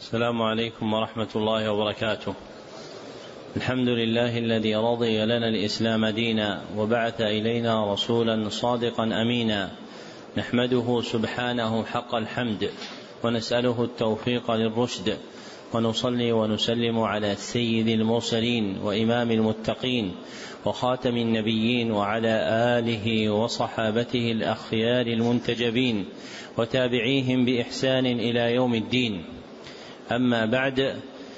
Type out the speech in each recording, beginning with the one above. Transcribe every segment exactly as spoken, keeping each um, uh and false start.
السلام عليكم ورحمة الله وبركاته. الحمد لله الذي رضي لنا الإسلام دينا وبعث إلينا رسولا صادقا أمينا، نحمده سبحانه حق الحمد ونسأله التوفيق للرشد، ونصلي ونسلم على سيد المرسلين وإمام المتقين وخاتم النبيين وعلى آله وصحابته الأخيار المنتجبين وتابعيهم بإحسان إلى يوم الدين. أما بعد،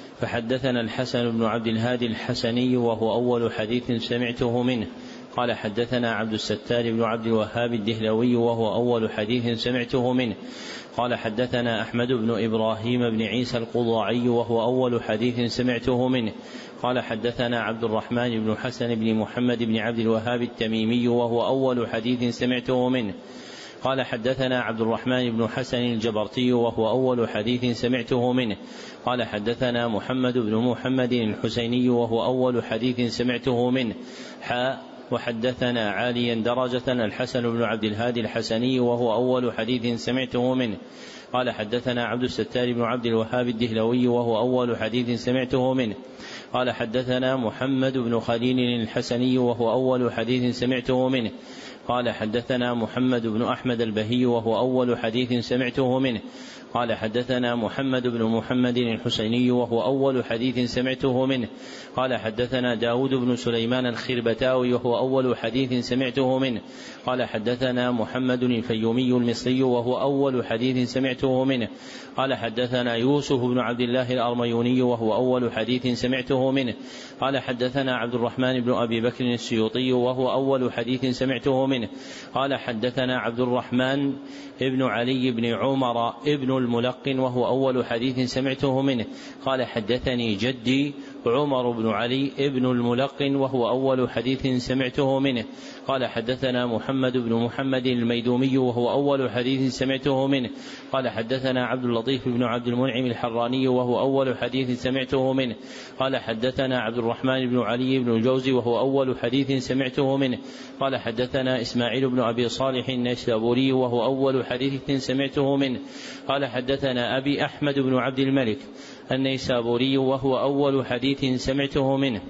فحدثنا الحسن بن عبد الهادي الحسني وهو أول حديث سمعته منه قال حدثنا عبد الستار بن عبد الوهاب الدهلوي وهو أول حديث سمعته منه قال حدثنا أحمد بن إبراهيم بن عيسى القضاعي وهو أول حديث سمعته منه قال حدثنا عبد الرحمن بن حسن بن محمد بن عبد الوهاب التميمي وهو أول حديث سمعته منه قال حدثنا عبد الرحمن بن حسن الجبرتي وهو أول حديث سمعته منه قال حدثنا محمد بن محمد الحسيني وهو أول حديث سمعته منه حاء وحدثنا عاليا درجة الحسن بن عبد الهادي الحسني وهو أول حديث سمعته منه قال حدثنا عبد الستار بن عبد الوهاب الدهلوي وهو أول حديث سمعته منه قال حدثنا محمد بن خليل الحسني وهو أول حديث سمعته منه قال حدثنا محمد بن أحمد البهي وهو أول حديث سمعته منه قال حدثنا محمد بن محمد الحسيني وهو أول حديث سمعته منه قال حدثنا داود بن سليمان الخربتاوي وهو أول حديث سمعته منه قال حدثنا محمد الفيومي المصري وهو أول حديث سمعته منه قال حدثنا يوسف بن عبد الله الأرميوني وهو أول حديث سمعته منه قال حدثنا عبد الرحمن بن أبي بكر السيوطي وهو أول حديث سمعته منه قال حدثنا عبد الرحمن ابن علي بن عمر ابن الملقن وهو أول حديث سمعته منه قال حدثني جدي عمر بن علي ابن الملقن وهو أول حديث سمعته منه قال حدثنا محمد بن محمد الميدومي وهو أول حديث سمعته منه قال حدثنا عبد اللطيف بن عبد المنعم الحراني وهو أول حديث سمعته منه قال حدثنا عبد الرحمن بن علي بن الجوزي وهو أول حديث سمعته منه قال حدثنا إسماعيل بن أبي صالح النيسابوري وهو أول حديث سمعته منه قال حدثنا أبي أحمد بن عبد الملك النيسابوري وهو أول حديث سمعته منه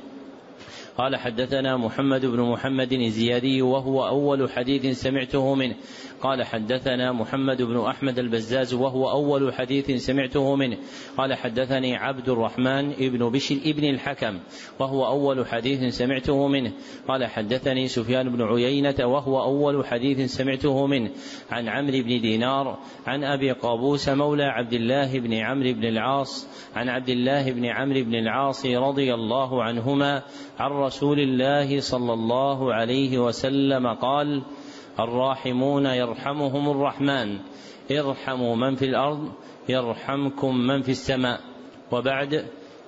قال حدثنا محمد بن محمد الزيادي وهو أول حديث سمعته منه قال حدثنا محمد بن أحمد البزاز وهو أول حديث سمعته منه قال حدثني عبد الرحمن ابن بشر ابن الحكم وهو أول حديث سمعته منه قال حدثني سفيان بن عيينة وهو أول حديث سمعته منه عن عمرو بن دينار عن أبي قابوس مولى عبد الله بن عمرو بن العاص عن عبد الله بن عمرو بن العاص رضي الله عنهما عن رسول الله صلى الله عليه وسلم قال: الراحمون يرحمهم الرحمن، ارحموا من في الأرض يرحمكم من في السماء. وبعد،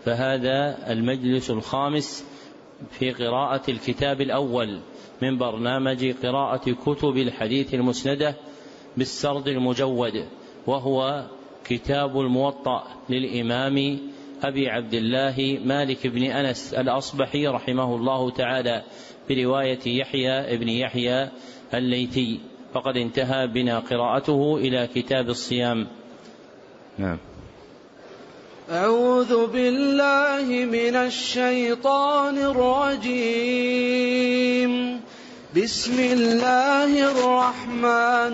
فهذا المجلس الخامس في قراءة الكتاب الأول من برنامج قراءة كتب الحديث المسندة بالسرد المجود، وهو كتاب الموطأ للإمام أبي عبد الله مالك بن أنس الأصبحي رحمه الله تعالى برواية يحيى ابن يحيى الليثي، فقد انتهى بنا قراءته إلى كتاب الصيام. نعم. أعوذ بالله من الشيطان الرجيم. بسم الله الرحمن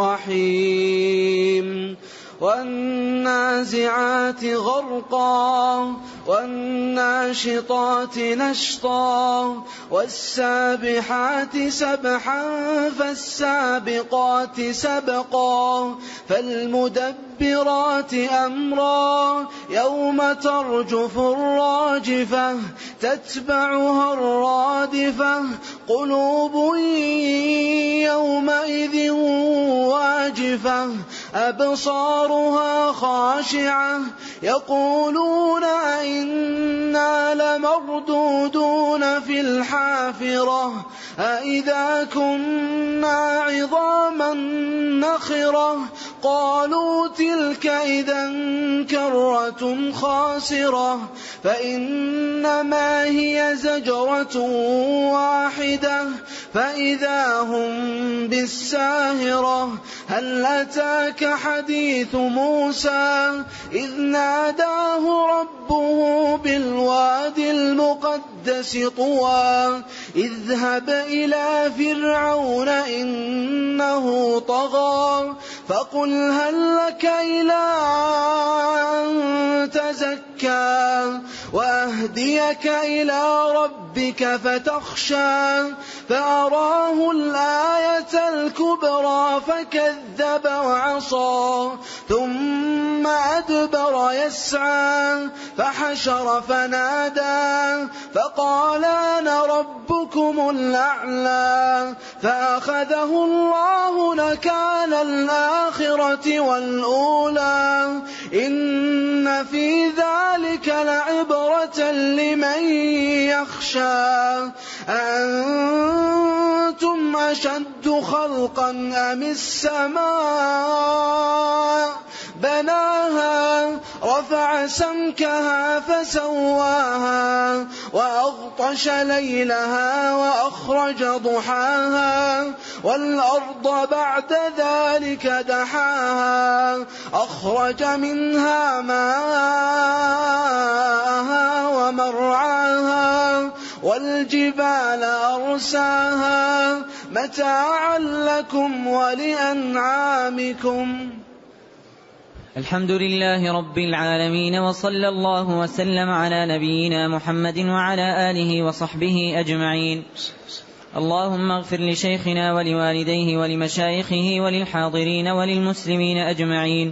الرحيم. والنازعات غرقا والناشطات نشطا والسابحات سبحا فالسابقات سبقا فالمدبرات أمرا يوم ترجف الراجفة تتبعها الرادفة قلوب يومئذ واجفة أبصارها خاشعة يقولون أئنا لمردودون في الحافرة أئذا كنا عظاما نخرة قالوا تلك إذا كرة خاسرة فإنما هي زجرة واحدة فإذا هم بالساهرة هل أتاك حديث موسى إذ ناداه ربه بالوادي المقدس طوى اذهب إلى فرعون إنه طغى فقل هل لك إلى أن تزكى وأهديك إلى ربك فتخشى فأراه الآية الكبرى فكذب وعصى ثم أدبر يسعى فحشر فنادى فقال أنا ربكم الأعلى فأخذه الله نكال الآخرة والأولى إن في ذلك لعبرة لمن يخشى أنتم أشد خلقا أم السماء بناها رفع سمكها فسواها وأغطش ليلها وأخرج ضحاها والأرض بعد ذلك دحاها أخرج منها ماءها ومرعاها والجبال أرساها متاعا لكم ولأنعامكم. الحمد لله رب العالمين وصلى الله وسلم على نبينا محمد وعلى آله وصحبه أجمعين. اللهم اغفر لشيخنا ولوالديه ولمشايخه وللحاضرين وللمسلمين أجمعين.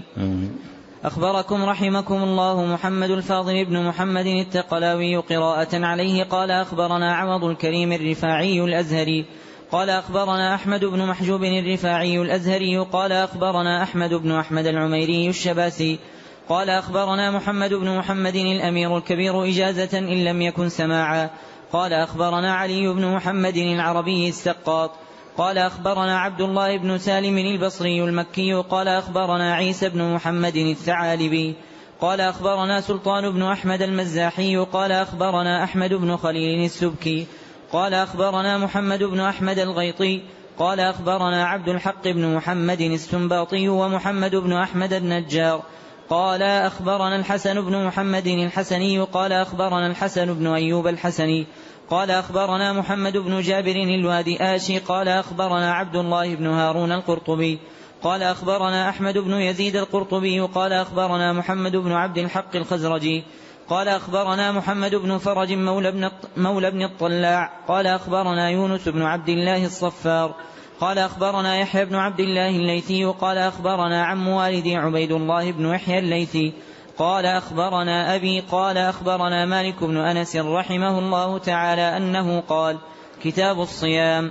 أخبركم رحمكم الله محمد الفاضل بن محمد التقلاوي قراءة عليه قال أخبرنا عوض الكريم الرفاعي الأزهري قال أخبرنا أحمد بن محجوب الرفاعي الأزهري قال أخبرنا أحمد بن أحمد العميري الشباسي قال أخبرنا محمد بن محمد الأمير الكبير إجازة إن لم يكن سماعا قال أخبرنا علي بن محمد العربي السقاط قال أخبرنا عبد الله بن سالم البصري المكي قال أخبرنا عيسى بن محمد الثعالبي قال أخبرنا سلطان بن أحمد المزاحي قال أخبرنا أحمد بن خليل السبكي قال أخبرنا محمد بن أحمد الغيطي قال أخبرنا عبد الحق بن محمد السنباطي ومحمد بن أحمد النجار قال أخبرنا الحسن بن محمد الحسني قال أخبرنا الحسن بن أيوب الحسني قال أخبرنا محمد بن جابر الوادي آشي قال أخبرنا عبد الله بن هارون القرطبي قال أخبرنا أحمد بن يزيد القرطبي قال أخبرنا محمد بن عبد الحق الخزرجي قال أخبرنا محمد بن فرج مولى بن, مولى بن الطلاع قال أخبرنا يونس بن عبد الله الصفار قال أخبرنا يحيى بن عبد الله الليثي قال أخبرنا عم والدي عبيد الله بن يحيى الليثي قال أخبرنا أبي قال أخبرنا مالك بن أنس رحمه الله تعالى أنه قال كتاب الصيام.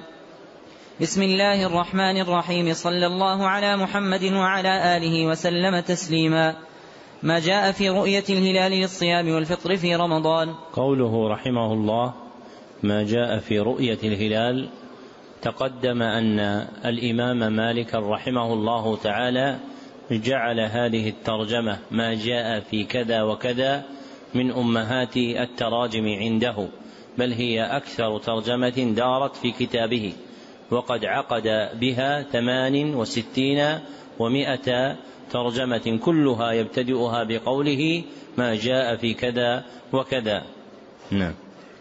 بسم الله الرحمن الرحيم صلى الله على محمد وعلى آله وسلم تسليما. ما جاء في رؤية الهلال للصيام والفطر في رمضان. قوله رحمه الله ما جاء في رؤية الهلال، تقدم أن الإمام مالك رحمه الله تعالى جعل هذه الترجمة ما جاء في كذا وكذا من أمهات التراجم عنده، بل هي أكثر ترجمة دارت في كتابه، وقد عقد بها ثمان وستين ومائة ترجمة كلها يبتدئها بقوله ما جاء في كذا وكذا. نعم.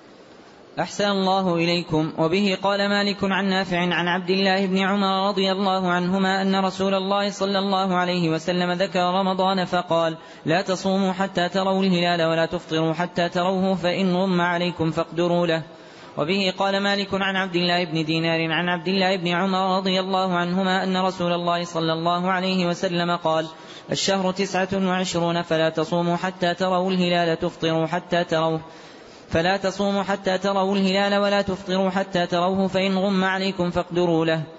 أحسن الله إليكم. وبه قال مالك عن نافع عن عبد الله بن عمر رضي الله عنهما أن رسول الله صلى الله عليه وسلم ذكر رمضان فقال لا تصوموا حتى تروا الهلال ولا تفطروا حتى تروه فإن غم عليكم فاقدروا له. وبه قال مالك عن عبد الله بن دينار عن عبد الله بن عمر رضي الله عنهما أن رسول الله صلى الله عليه وسلم قال الشهر تسعة وعشرون فلا تصوموا حتى تروا الهلال تفطروا حتى تروه فلا تصوموا حتى تروا الهلال ولا تفطروا حتى تروه فإن غم عليكم فاقدروا له.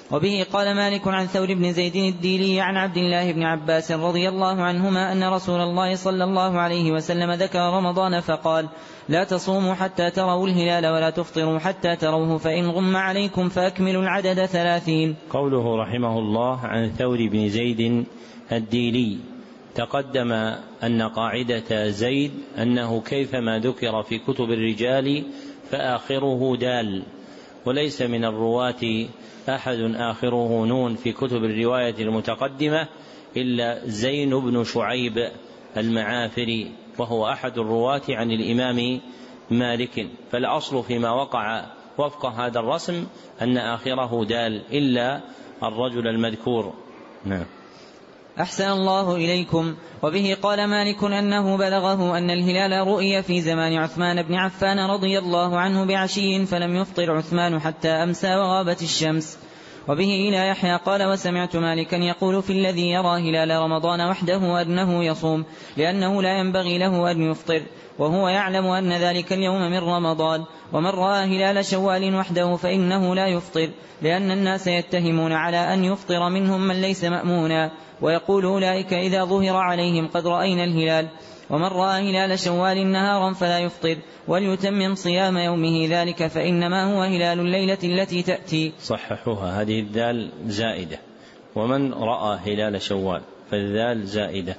وبه قال مالك عن ثور بن زيد الديلي عن عبد الله بن عباس رضي الله عنهما أن رسول الله صلى الله عليه وسلم ذكر رمضان فقال لا تصوموا حتى تروا الهلال ولا تفطروا حتى تروه فإن غم عليكم فأكملوا العدد ثلاثين. قوله رحمه الله عن ثور بن زيد الديلي، تقدم أن قاعدة زيد أنه كيفما ذكر في كتب الرجال فآخره دال، وليس من الرواة أحد آخره نون في كتب الرواية المتقدمة إلا زين بن شعيب المعافري، وهو أحد الرواة عن الإمام مالك، فالأصل فيما وقع وفق هذا الرسم أن آخره دال إلا الرجل المذكور. نعم. أحسن الله إليكم. وبه قال مالك أنه بلغه أن الهلال رؤي في زمان عثمان بن عفان رضي الله عنه بعشي فلم يفطر عثمان حتى أمسى وغابت الشمس. وبه إلى يحيى قال وسمعت مالكا يقول في الذي يرى هلال رمضان وحده أنه يصوم لأنه لا ينبغي له أن يفطر، وهو يعلم أن ذلك اليوم من رمضان. ومن رأى هلال شوال وحده فإنه لا يفطر، لأن الناس يتهمون على أن يفطر منهم من ليس مأمونا، ويقول أولئك إذا ظهر عليهم قد رأينا الهلال. ومن رأى هلال شوال نهارا فلا يفطر وليتمم صيام يومه ذلك فإنما هو هلال الليلة التي تأتي. صححوها، هذه الذال زائدة، ومن رأى هلال شوال فالذال زائدة.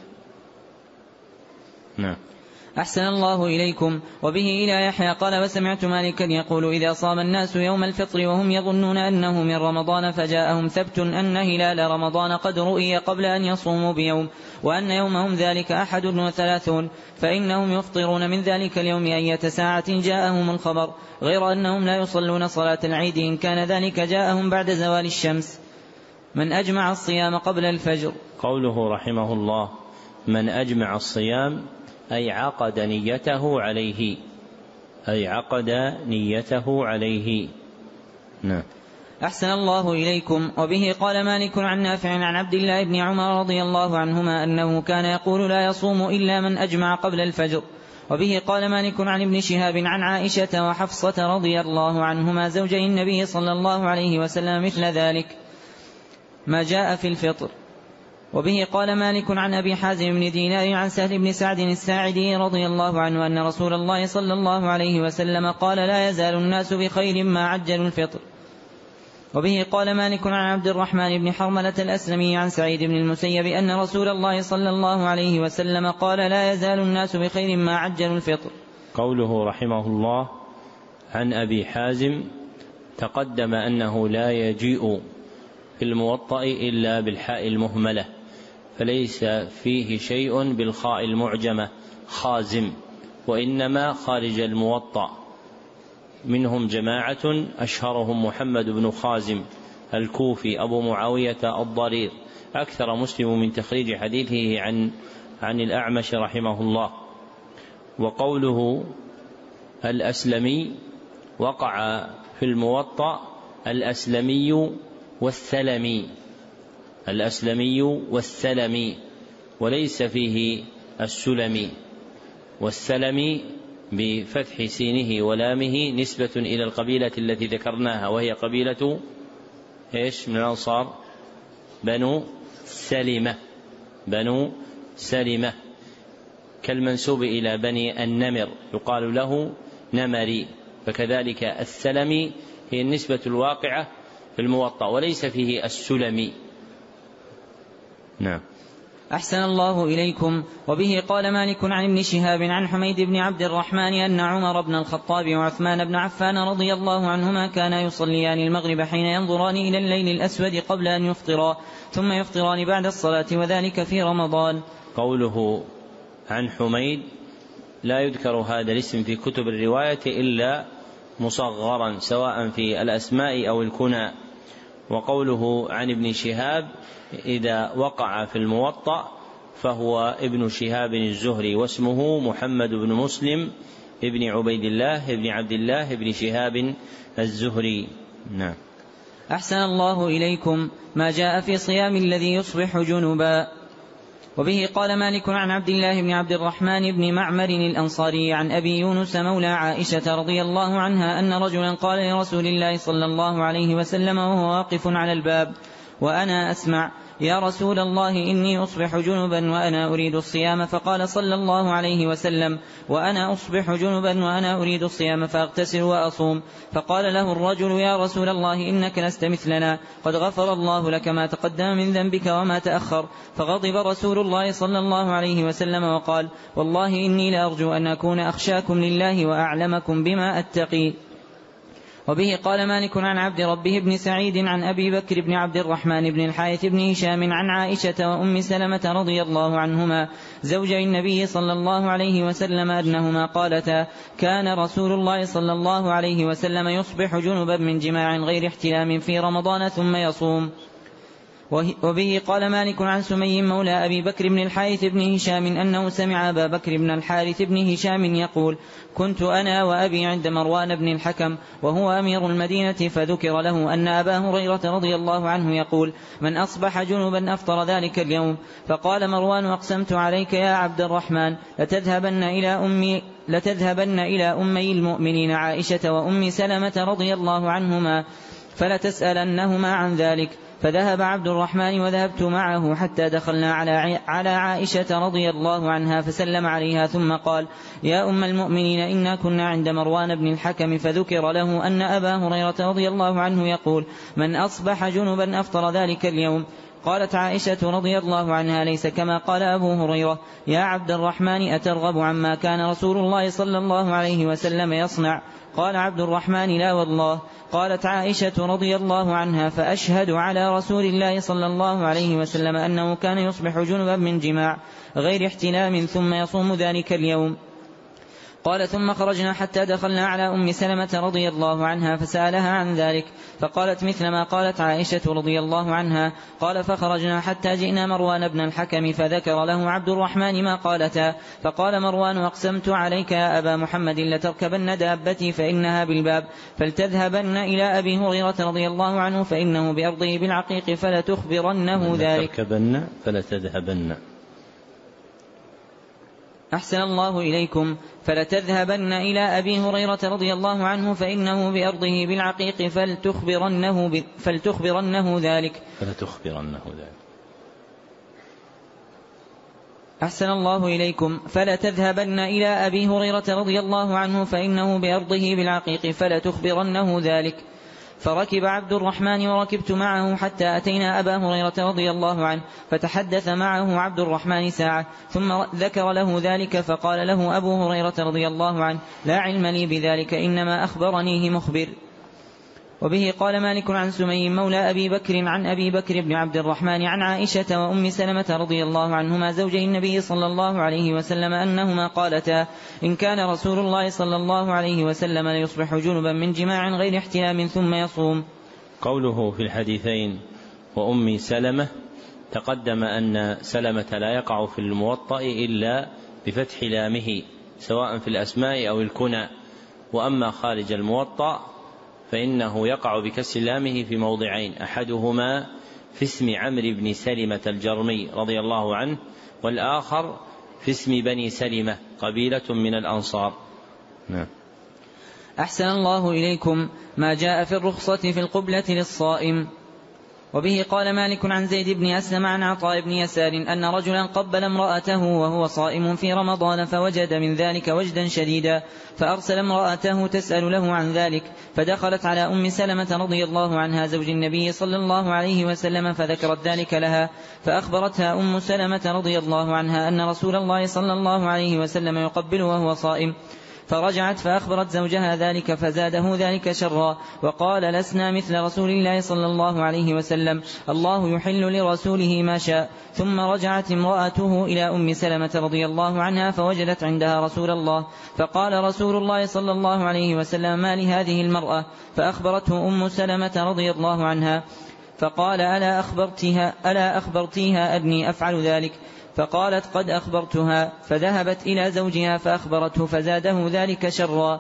نعم. أحسن الله إليكم. وبه إلى يحيى قال وسمعت مالكا يقول إذا صام الناس يوم الفطر وهم يظنون أنه من رمضان فجاءهم ثبت أن هلال رمضان قد رؤي قبل أن يصوموا بيوم وأن يومهم ذلك أحد وثلاثون فإنهم يفطرون من ذلك اليوم أية ساعة جاءهم الخبر، غير أنهم لا يصلون صلاة العيد إن كان ذلك جاءهم بعد زوال الشمس. من أجمع الصيام قبل الفجر. قوله رحمه الله من أجمع الصيام أي عقد نيته عليه، أي عقد نيته عليه. نعم. أحسن الله إليكم. وبه قال مالك عن نافع عن عبد الله بن عمر رضي الله عنهما أنه كان يقول لا يصوم إلا من أجمع قبل الفجر. وبه قال مالك عن ابن شهاب عن عائشة وحفصة رضي الله عنهما زوجي النبي صلى الله عليه وسلم مثل ذلك ما جاء في الفطر. وبه قال مالك عن أبي حازم بن دينار عن سهل بن سعد الساعدي رضي الله عنه أن رسول الله صلى الله عليه وسلم قال لا يزال الناس بخير ما عجلوا الفطر. وبه قال مالك عن عبد الرحمن بن حرملة الأسلمي عن سعيد بن المسيب أن رسول الله صلى الله عليه وسلم قال لا يزال الناس بخير ما عجلوا الفطر. قوله رحمه الله عن أبي حازم، تقدم أنه لا يجيء في الموطأ إلا بالحاء المهملة، فليس فيه شيء بالخاء المعجمة خازم، وإنما خارج الموطأ، منهم جماعة أشهرهم محمد بن خازم الكوفي أبو معاوية الضرير، أكثر مسلم من تخريج حديثه عن عن الأعمش رحمه الله. وقوله الأسلمي وقع في الموطأ الأسلمي والثلمي، الأسلمي والثلمي، وليس فيه السلمي. والثلمي بفتح سينه ولامه نسبة إلى القبيلة التي ذكرناها، وهي قبيلة إيش من الأنصار؟ بنو سلمة، بنو سلمة، كالمنسوب إلى بني النمر يقال له نمري، فكذلك الثلمي هي النسبة الواقعة في الموطأ وليس فيه السلمي. نعم. أحسن الله إليكم. وبه قال مالك عن ابن شهاب عن حميد بن عبد الرحمن أن عمر بن الخطاب وعثمان بن عفان رضي الله عنهما كانا يصليان المغرب حين ينظران إلى الليل الأسود قبل أن يفطرا، ثم يفطران بعد الصلاة، وذلك في رمضان. قوله عن حميد لا يذكر هذا الاسم في كتب الرواية إلا مصغرا سواء في الأسماء أو الكنى. وقوله عن ابن شهاب إذا وقع في الموطأ فهو ابن شهاب الزهري، واسمه محمد بن مسلم ابن عبيد الله ابن عبد الله ابن شهاب الزهري. نعم. أحسن الله إليكم. ما جاء في صيام الذي يصبح جنبا. وبه قال مالك عن عبد الله بن عبد الرحمن بن معمر الأنصاري عن أبي يونس مولى عائشة رضي الله عنها أن رجلا قال لرسول الله صلى الله عليه وسلم وهو واقف على الباب وأنا أسمع: يا رسول الله إني أصبح جنبا وأنا أريد الصيام، فقال صلى الله عليه وسلم: وأنا أصبح جنبا وأنا أريد الصيام فأغتسل وأصوم. فقال له الرجل: يا رسول الله إنك لست مثلنا، قد غفر الله لك ما تقدم من ذنبك وما تأخر. فغضب رسول الله صلى الله عليه وسلم وقال: والله إني لأرجو أن أكون أخشاكم لله وأعلمكم بما أتقي. وبه قال مالك عن عبد ربه بن سعيد عن أبي بكر بن عبد الرحمن بن الحارث بن هشام عن عائشة وأم سلمة رضي الله عنهما زوجي النبي صلى الله عليه وسلم أنهما قالتا: كان رسول الله صلى الله عليه وسلم يصبح جنبا من جماع غير احتلام في رمضان ثم يصوم. وبه قال مالك عن سمي مولى أبي بكر بن الحارث بن هشام أنه سمع أبا بكر بن الحارث بن هشام يقول: كنت أنا وأبي عند مروان بن الحكم وهو أمير المدينة، فذكر له أن أبا هريرة رضي الله عنه يقول: من أصبح جنبا أفطر ذلك اليوم. فقال مروان: أقسمت عليك يا عبد الرحمن لتذهبن إلى أمي لتذهبن إلى أمي المؤمنين عائشة وأم سلمة رضي الله عنهما فلتسألنهما عن ذلك. فذهب عبد الرحمن وذهبت معه حتى دخلنا على عائشة رضي الله عنها فسلم عليها ثم قال: يا أم المؤمنين إنا كنا عند مروان بن الحكم، فذكر له أن أبا هريرة رضي الله عنه يقول: من أصبح جنبا أفطر ذلك اليوم. قالت عائشة رضي الله عنها: ليس كما قال أبو هريرة. يا عبد الرحمن أترغب عما كان رسول الله صلى الله عليه وسلم يصنع؟ قال عبد الرحمن: لا والله. قالت عائشة رضي الله عنها: فأشهد على رسول الله صلى الله عليه وسلم أنه كان يصبح جنبا من جماع غير احتلام ثم يصوم ذلك اليوم. قال: ثم خرجنا حتى دخلنا على أم سلمة رضي الله عنها فسألها عن ذلك، فقالت مثل ما قالت عائشة رضي الله عنها. قال: فخرجنا حتى جئنا مروان بن الحكم فذكر له عبد الرحمن ما قالتا. فقال مروان: أقسمت عليك يا أبا محمد لتركبن دابتي فإنها بالباب، فلتذهبن إلى أبي هريرة رضي الله عنه فإنه بأرضه بالعقيق فلتخبرنه ذلك. تركبن فلتذهبن. أحسن الله إليكم. فلتذهبن إلى أبي هريرة رضي الله عنه فإنه بأرضه بالعقيق فلتخبرنه, ب... فلتخبرنه ذلك. فلتخبرنه ذلك. أحسن الله إليكم. فلتذهبن إلى أبي هريرة رضي الله عنه فإنه بأرضه بالعقيق فلتخبرنه ذلك. فركب عبد الرحمن وركبت معه حتى أتينا أبا هريرة رضي الله عنه، فتحدث معه عبد الرحمن ساعة ثم ذكر له ذلك، فقال له أبو هريرة رضي الله عنه: لا علم لي بذلك، إنما أخبرنيه مخبر. وبه قال مالك عن سمي مولى أبي بكر عن أبي بكر بن عبد الرحمن عن عائشة وأم سلمة رضي الله عنهما زوجي النبي صلى الله عليه وسلم أنهما قالتا: إن كان رسول الله صلى الله عليه وسلم ليصبح جنبا من جماع غير احتلام ثم يصوم. قوله في الحديثين وأم سلمة، تقدم أن سلمة لا يقع في الموطأ إلا بفتح لامه سواء في الأسماء أو الكنى، وأما خارج الموطأ فإنه يقع بكسر لامه في موضعين: أحدهما في اسم عمرو بن سلمة الجرمي رضي الله عنه، والآخر في اسم بني سلمة قبيلة من الأنصار. نعم. أحسن الله إليكم. ما جاء في الرخصة في القبلة للصائم. وبه قال مالك عن زيد بن أسلم عن عطاء بن يسار أن رجلا قبل امرأته وهو صائم في رمضان فوجد من ذلك وجدا شديدا، فأرسل امرأته تسأل له عن ذلك، فدخلت على أم سلمة رضي الله عنها زوج النبي صلى الله عليه وسلم فذكرت ذلك لها، فأخبرتها أم سلمة رضي الله عنها أن رسول الله صلى الله عليه وسلم يقبل وهو صائم، فرجعت فأخبرت زوجها ذلك فزاده ذلك شرا، وقال: لسنا مثل رسول الله صلى الله عليه وسلم، الله يحل لرسوله ما شاء. ثم رجعت امرأته إلى أم سلمة رضي الله عنها فوجدت عندها رسول الله، فقال رسول الله صلى الله عليه وسلم: ما لهذه المرأة؟ فأخبرته أم سلمة رضي الله عنها، فقال: ألا أخبرتها, ألا أخبرتيها أني أفعل ذلك؟ فقالت: قد أخبرتها. فذهبت إلى زوجها فأخبرته فزاده ذلك شرا.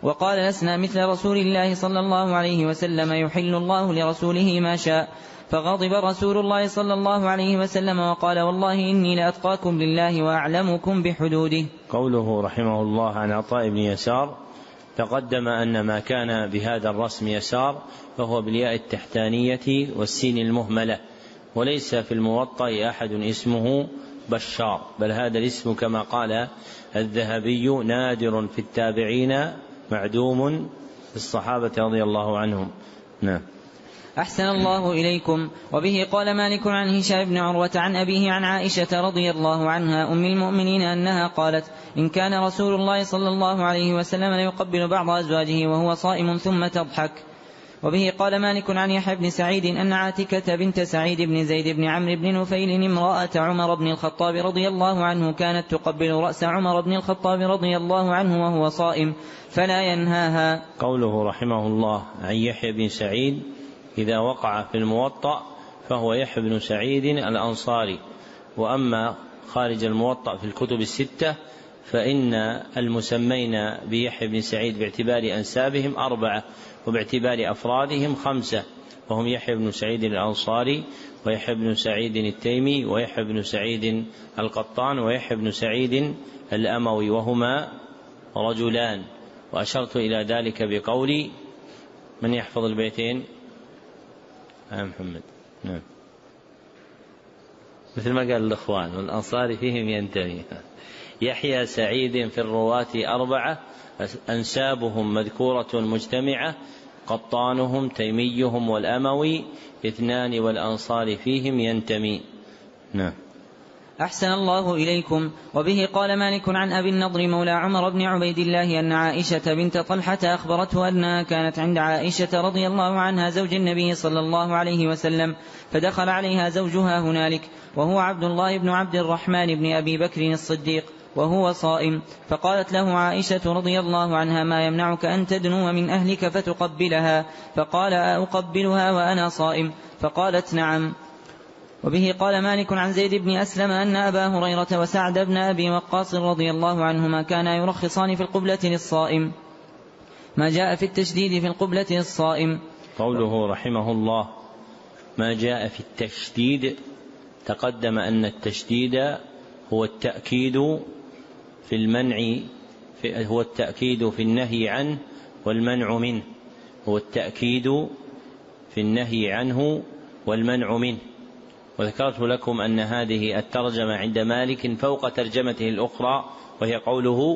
وقال لسنا مثل رسول الله صلى الله عليه وسلم يحل الله لرسوله ما شاء. فغضب رسول الله صلى الله عليه وسلم وقال والله إني لأتقاكم لله وأعلمكم بحدوده. قوله رحمه الله عن عطاء بن يسار: تقدم أن ما كان بهذا الرسم يسار فهو بالياء التحتانية والسين المهملة، وليس في الموطأ أحد اسمه بشار، بل هذا الاسم كما قال الذهبي نادر في التابعين معدوم في الصحابة رضي الله عنهم. نعم. أحسن الله إليكم. وبه قال مالك عن هشام بن عروة عن أبيه عن عائشة رضي الله عنها أم المؤمنين أنها قالت: إن كان رسول الله صلى الله عليه وسلم ليقبل بعض أزواجه وهو صائم ثم تضحك. وبه قال مالك عن يحيى بن سعيد أن عاتكة بنت سعيد بن زيد بن عمرو بن نفيل امرأة عمر بن الخطاب رضي الله عنه كانت تقبل رأس عمر بن الخطاب رضي الله عنه وهو صائم فلا ينهاها. قوله رحمه الله عن يحيى بن سعيد إذا وقع في الموطأ فهو يحيى بن سعيد الأنصاري، وأما خارج الموطأ في الكتب الستة فإن المسمين بيحيى بن سعيد باعتبار أنسابهم أربعة وباعتبار أفرادهم خمسة، وهم يحيى بن سعيد الأنصاري ويحيى بن سعيد التيمي ويحيى بن سعيد القطان ويحيى بن سعيد الأموي، وهما رجلان. وأشرت إلى ذلك بقولي: من يحفظ البيتين؟ آه محمد. نعم. مثل ما قال الأخوان: والأنصار فيهم ينتمي. يحيى سعيد في الرواة أربعة أنسابهم مذكورة مجتمعة، قطانهم تيميهم والأموي اثنان والأنصار فيهم ينتمي. نعم. أحسن الله إليكم. وبه قال مالك عن أبي النضر مولى عمر بن عبيد الله أن عائشة بنت طلحة أخبرته أنها كانت عند عائشة رضي الله عنها زوج النبي صلى الله عليه وسلم، فدخل عليها زوجها هنالك وهو عبد الله بن عبد الرحمن بن أبي بكر الصديق وهو صائم، فقالت له عائشة رضي الله عنها: ما يمنعك أن تدنو من أهلك فتقبلها؟ فقال: أقبلها وأنا صائم؟ فقالت: نعم. وبه قال مالك عن زيد بن أسلم أن أبا هريرة وسعد بن أبي وقاص رضي الله عنهما كانا يرخصان في القبلة للصائم، ما جاء في التشديد في القبلة للصائم. قوله رحمه الله ما جاء في التشديد، تقدم أن التشديد هو التأكيد في المنع في هو التأكيد في النهي عنه والمنع منه هو التأكيد في النهي عنه والمنع منه. وذكرت لكم أن هذه الترجمة عند مالك فوق ترجمته الأخرى، وهي قوله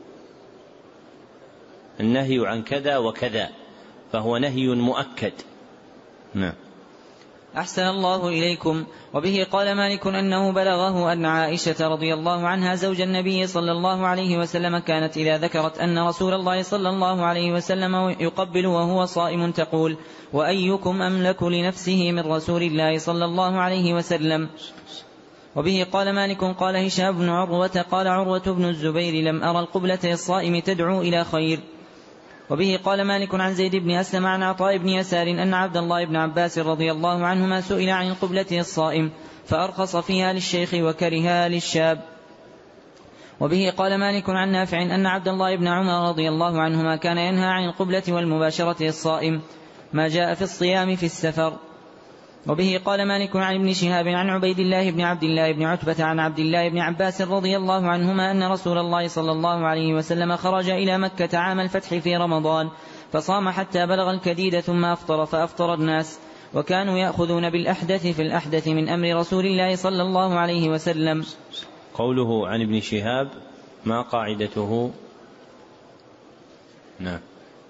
النهي عن كذا وكذا، فهو نهي مؤكد. نعم. أحسن الله إليكم. وبه قال مالك أنه بلغه أن عائشة رضي الله عنها زوج النبي صلى الله عليه وسلم كانت إذا ذكرت أن رسول الله صلى الله عليه وسلم يقبل وهو صائم تقول: وأيكم أملك لنفسه من رسول الله صلى الله عليه وسلم. وبه قال مالك قال هشام بن عروة قال عروة بن الزبير: لم أرى القبلة للصائم تدعو إلى خير. وبه قال مالك عن زيد بن أسلم عن عطاء بن يسار أن عبد الله بن عباس رضي الله عنهما سئل عن القبلة للصائم فأرخص فيها للشيخ وكرهها للشاب. وبه قال مالك عن نافع أن عبد الله بن عمر رضي الله عنهما كان ينهى عن القبلة والمباشرة للصائم، ما جاء في الصيام في السفر. وبه قال مالك عن ابن شهاب عن عبيد الله بن عبد الله بن عتبة عن عبد الله بن عباس رضي الله عنهما أن رسول الله صلى الله عليه وسلم خرج إلى مكة عام الفتح في رمضان فصام حتى بلغ الكديد ثم أفطر فأفطر الناس، وكانوا يأخذون بالأحدث في الأحدث من أمر رسول الله صلى الله عليه وسلم. قوله عن ابن شهاب ما قاعدته؟ نعم.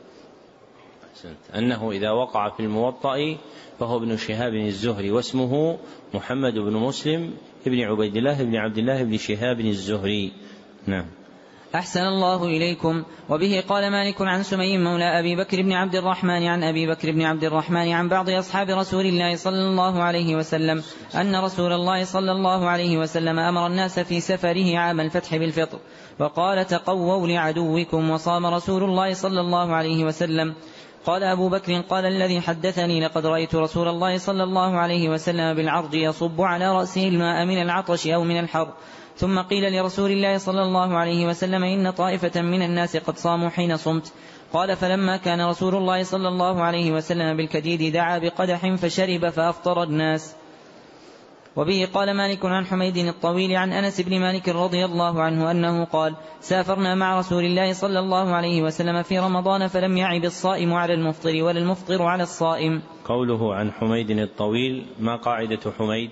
أنه إذا وقع في الموطأ فهو ابن شهاب الزهري، واسمه محمد بن مسلم ابن عبيد الله بن عبد الله بن شهاب الزهري. نعم. أحسن الله إليكم. وبه قال مالك عن سمي مولى أبي بكر بن عبد الرحمن عن أبي بكر بن عبد الرحمن عن بعض أصحاب رسول الله صلى الله عليه وسلم أن رسول الله صلى الله عليه وسلم أمر الناس في سفره عام الفتح بالفطر وقال: تقووا لعدوكم، وصام رسول الله صلى الله عليه وسلم. قال أبو بكر: قال الذي حدثني: لقد رأيت رسول الله صلى الله عليه وسلم بالعرج يصب على رأسه الماء من العطش أو من الحر. ثم قيل لرسول الله صلى الله عليه وسلم: إن طائفة من الناس قد صاموا حين صمت. قال فلما كان رسول الله صلى الله عليه وسلم بالكديد دعا بقدح فشرب فأفطر الناس. وبه قال مالك عن حميد الطويل عن أنس بن مالك رضي الله عنه أنه قال سافرنا مع رسول الله صلى الله عليه وسلم في رمضان فلم يعب الصائم على المفطر ولا المفطر على الصائم. قوله عن حميد الطويل ما قاعدة حميد؟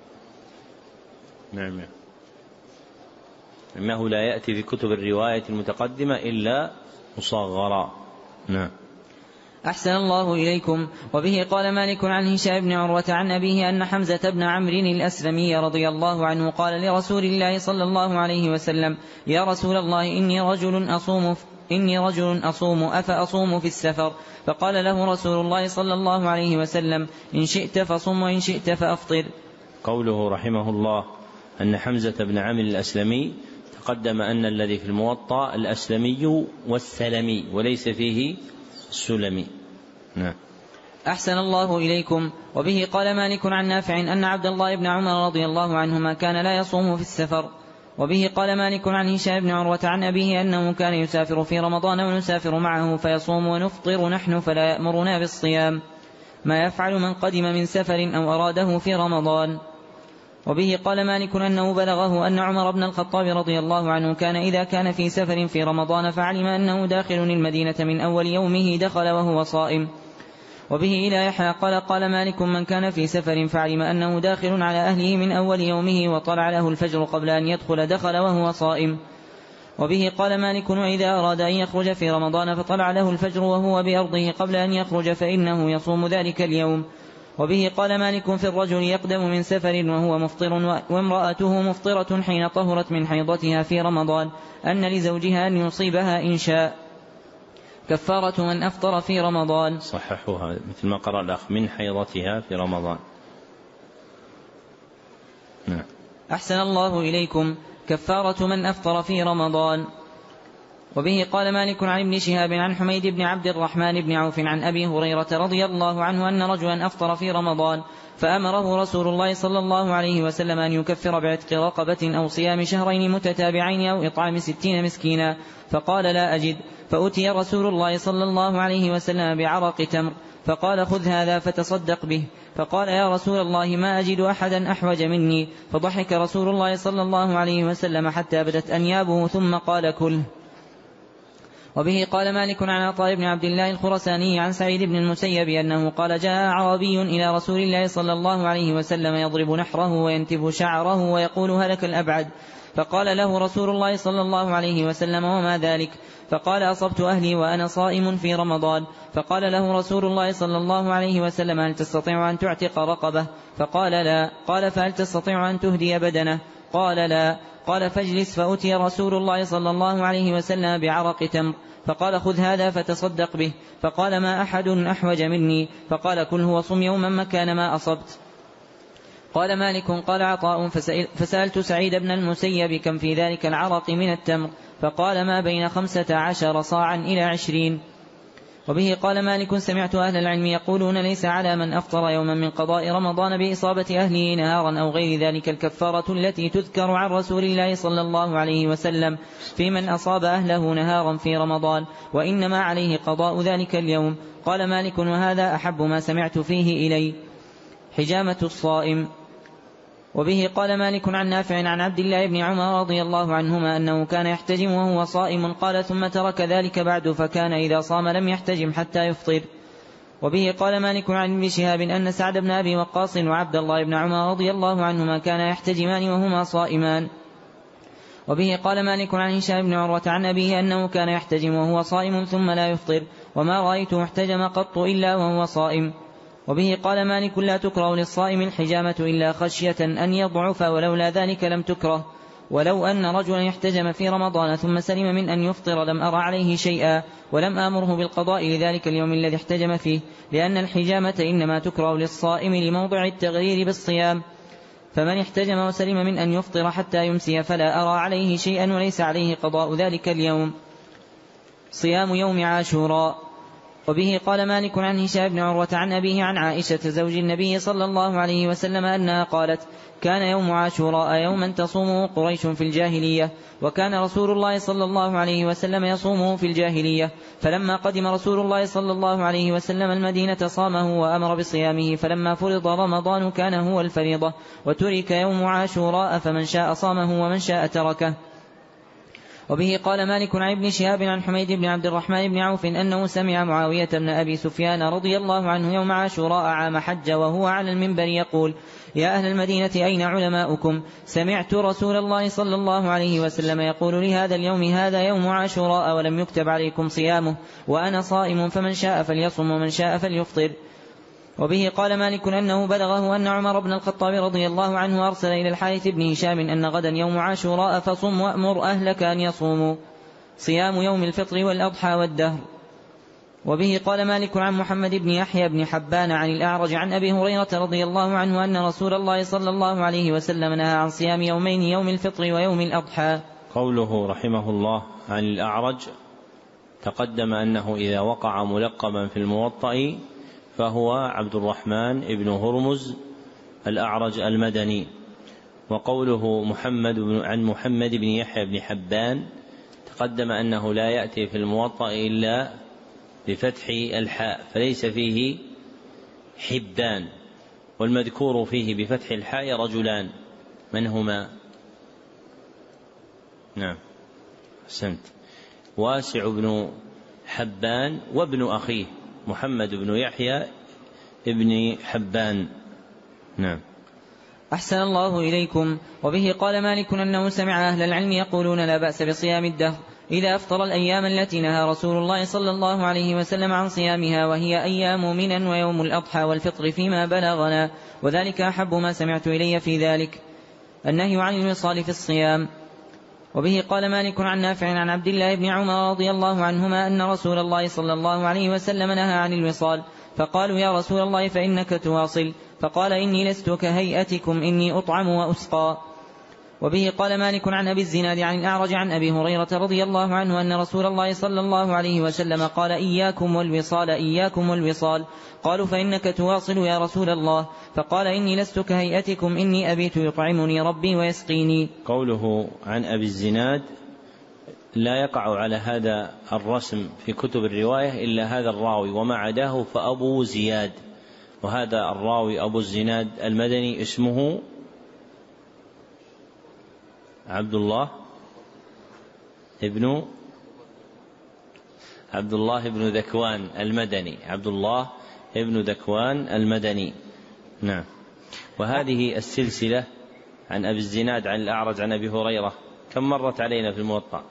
نعم، إنه لا يأتي في كتب الرواية المتقدمة إلا مصغرا. نعم. أحسن الله إليكم. وبه قال مالك عن هشام بن عروة عن أبيه أن حمزة بن عمرو الأسلمي رضي الله عنه قال لرسول الله صلى الله عليه وسلم يا رسول الله إني رجل أصوم إني رجل أصوم أفأصوم في السفر؟ فقال له رسول الله صلى الله عليه وسلم إن شئت فصم وإن شئت فأفطر. قوله رحمه الله أن حمزة بن عمرو الأسلمي تقدم أن الذي في الموطأ الأسلمي والسلمي وليس فيه السلمي. نعم. أحسن الله إليكم. وبه قال مالك عن نافع أن عبد الله بن عمر رضي الله عنهما كان لا يصوم في السفر. وبه قال مالك عن هشام بن عروة عن أبيه أنه كان يسافر في رمضان ونسافر معه فيصوم ونفطر نحن فلا يأمرنا بالصيام ما يفعل من قدم من سفر أو أراده في رمضان. وبه قال مالك أنه بلغه أن عمر بن الخطاب رضي الله عنه كان إذا كان في سفر في رمضان فعلم أنه داخل المدينة من أول يومه دخل وهو صائم. وبه إلى يحيى قال قال مالك من كان في سفر فعلم أنه داخل على أهله من أول يومه وطلع له الفجر قبل أن يدخل دخل وهو صائم. وبه قال مالك وإذا أراد أن يخرج في رمضان فطلع له الفجر وهو بأرضه قبل أن يخرج فإنه يصوم ذلك اليوم. وبه قال مالك في الرجل يقدم من سفر وهو مفطر وامرأته مفطرة حين طهرت من حيضتها في رمضان أن لزوجها أن يصيبها إن شاء كفارة من أفطر في رمضان. صححوها مثل ما قرأ الأخ من حيضتها في رمضان. نعم. أحسن الله إليكم. كفارة من أفطر في رمضان. وبه قال مالك عن ابن شهاب عن حميد بن عبد الرحمن بن عوف عن أبي هريرة رضي الله عنه أن رجلا أفطر في رمضان فأمره رسول الله صلى الله عليه وسلم أن يكفر بعتق رقبة أو صيام شهرين متتابعين أو إطعام ستين مسكينا فقال لا أجد. فأتي رسول الله صلى الله عليه وسلم بعرق تمر فقال خذ هذا فتصدق به. فقال يا رسول الله ما أجد أحدا أحوج مني. فضحك رسول الله صلى الله عليه وسلم حتى بدت أنيابه ثم قال كله. وبه قال مالك عن عطاء بن عبد الله الخرساني عن سعيد بن المسيب أنه قال جاء أعرابي إلى رسول الله صلى الله عليه وسلم يضرب نحره وينتف شعره ويقول هلك الأبعد. فقال له رسول الله صلى الله عليه وسلم وما ذلك؟ فقال أصبت أهلي وأنا صائم في رمضان. فقال له رسول الله صلى الله عليه وسلم هل تستطيع أن تعتق رقبة؟ فقال لا. قال فهل تستطيع أن تهدي بدنه؟ قال لا. قال فاجلس. فأتي رسول الله صلى الله عليه وسلم بعرق تمر فقال خذ هذا فتصدق به. فقال ما أحد أحوج مني. فقال كله وصم يوما مكان ما أصبت. قال مالك قال عطاء فسألت سعيد بن المسيب كم في ذلك العرق من التمر؟ فقال ما بين خمسة عشر صاعا إلى عشرين. وبه قال مالك سمعت أهل العلم يقولون ليس على من أفطر يوما من قضاء رمضان بإصابة أهله نهارا أو غير ذلك الكفارة التي تذكر عن رسول الله صلى الله عليه وسلم في من أصاب أهله نهارا في رمضان وإنما عليه قضاء ذلك اليوم. قال مالك وهذا أحب ما سمعت فيه إلي. حجامة الصائم. وبه قال مالك عن نافع عن عبد الله بن عمر رضي الله عنهما أنه كان يحتجم وهو صائم قال ثم ترك ذلك بعد فكان إذا صام لم يحتجم حتى يفطر. وبه قال مالك عن ابن شهاب أن سعد بن أبي وقاص وعبد الله بن عمر رضي الله عنهما كانا يحتجمان وهما صائمان. وبه قال مالك عن هشام بن عروة عن أبيه أنه كان يحتجم وهو صائم ثم لا يفطر وما رأيته احتجم قط إلا وهو صائم. وبه قال مالك لا تكره للصائم الحجامة إلا خشية أن يضعف ولولا ذلك لم تكره. ولو أن رجلا يحتجم في رمضان ثم سلم من أن يفطر لم أرى عليه شيئا ولم آمره بالقضاء لذلك اليوم الذي احتجم فيه لأن الحجامة إنما تكره للصائم لموضع التغرير بالصيام. فمن احتجم وسلم من أن يفطر حتى يمسي فلا أرى عليه شيئا وليس عليه قضاء ذلك اليوم. صيام يوم عاشوراء. وبه قال مالك عن هشام بن عروة عن أبيه عن عائشة زوج النبي صلى الله عليه وسلم أنها قالت: كان يوم عاشوراء يوما تصومه قريش في الجاهلية، وكان رسول الله صلى الله عليه وسلم يصومه في الجاهلية، فلما قدم رسول الله صلى الله عليه وسلم المدينة صامه وأمر بصيامه، فلما فرض رمضان كان هو الفريضة، وترك يوم عاشوراء فمن شاء صامه ومن شاء تركه. وبه قال مالك عن ابن شهاب عن حميد بن عبد الرحمن بن عوف أنه سمع معاوية بن أبي سفيان رضي الله عنه يوم عاشوراء عام حج وهو على المنبر يقول: يا أهل المدينة أين علماؤكم؟ سمعت رسول الله صلى الله عليه وسلم يقول لهذا اليوم: هذا يوم عاشوراء ولم يكتب عليكم صيامه، وأنا صائم، فمن شاء فليصم ومن شاء فليفطر. وبه قال مالك أنه بلغه أن عمر بن الخطاب رضي الله عنه أرسل إلى الحارث بن هشام أن غدا يوم عاشوراء فصم وأمر أهلك أن يصوموا، صيام يوم الفطر والأضحى والدهر. وبه قال مالك عن محمد بن يحيى بن حبان عن الأعرج عن أبي هريرة رضي الله عنه أن رسول الله صلى الله عليه وسلم نهى عن صيام يومين، يوم الفطر ويوم الأضحى. قوله رحمه الله عن الأعرج، تقدم أنه إذا وقع ملقبا في الموطأ فهو عبد الرحمن بن هرمز الأعرج المدني. وقوله محمد بن عن محمد بن يحيى بن حبان، تقدم أنه لا يأتي في الموطأ إلا بفتح الحاء، فليس فيه حبان، والمذكور فيه بفتح الحاء رجلان، من هما؟ نعم أحسنت، واسع بن حبان وابن أخيه محمد بن يحيى ابن حبان. نعم. أحسن الله إليكم. وبه قال مالك أنه سمع أهل العلم يقولون: لا بأس بصيام الدهر إذا أفطر الأيام التي نهى رسول الله صلى الله عليه وسلم عن صيامها، وهي أيام منى ويوم الأضحى والفطر فيما بلغنا، وذلك أحب ما سمعت إلي في ذلك، النهي عن الوصال في الصيام. وبه قال مالك عن نافع عن عبد الله بن عمر رضي الله عنهما أن رسول الله صلى الله عليه وسلم نهى عن الوصال، فقالوا: يا رسول الله فإنك تواصل، فقال: إني لست كهيئتكم، إني أطعم وأسقى. وبه قال مالك عن أبي الزناد عن الأعرج عن أبي هريرة رضي الله عنه أن رسول الله صلى الله عليه وسلم قال: إياكم والوصال، إياكم والوصال. قالوا: فإنك تواصل يا رسول الله؟ فقال: إني لست كهيئتكم، إني أبيت يطعمني ربي ويسقيني. قوله عن أبي الزناد لا يقع على هذا الرسم في كتب الرواية إلا هذا الراوي، وما عداه فأبو زياد، وهذا الراوي أبو الزناد المدني اسمه عبد الله ابن عبد الله بن ذكوان المدني، عبد الله ابن ذكوان المدني. نعم. وهذه السلسلة عن أبي الزناد عن الأعرج عن أبي هريرة كم مرت علينا في الموطأ؟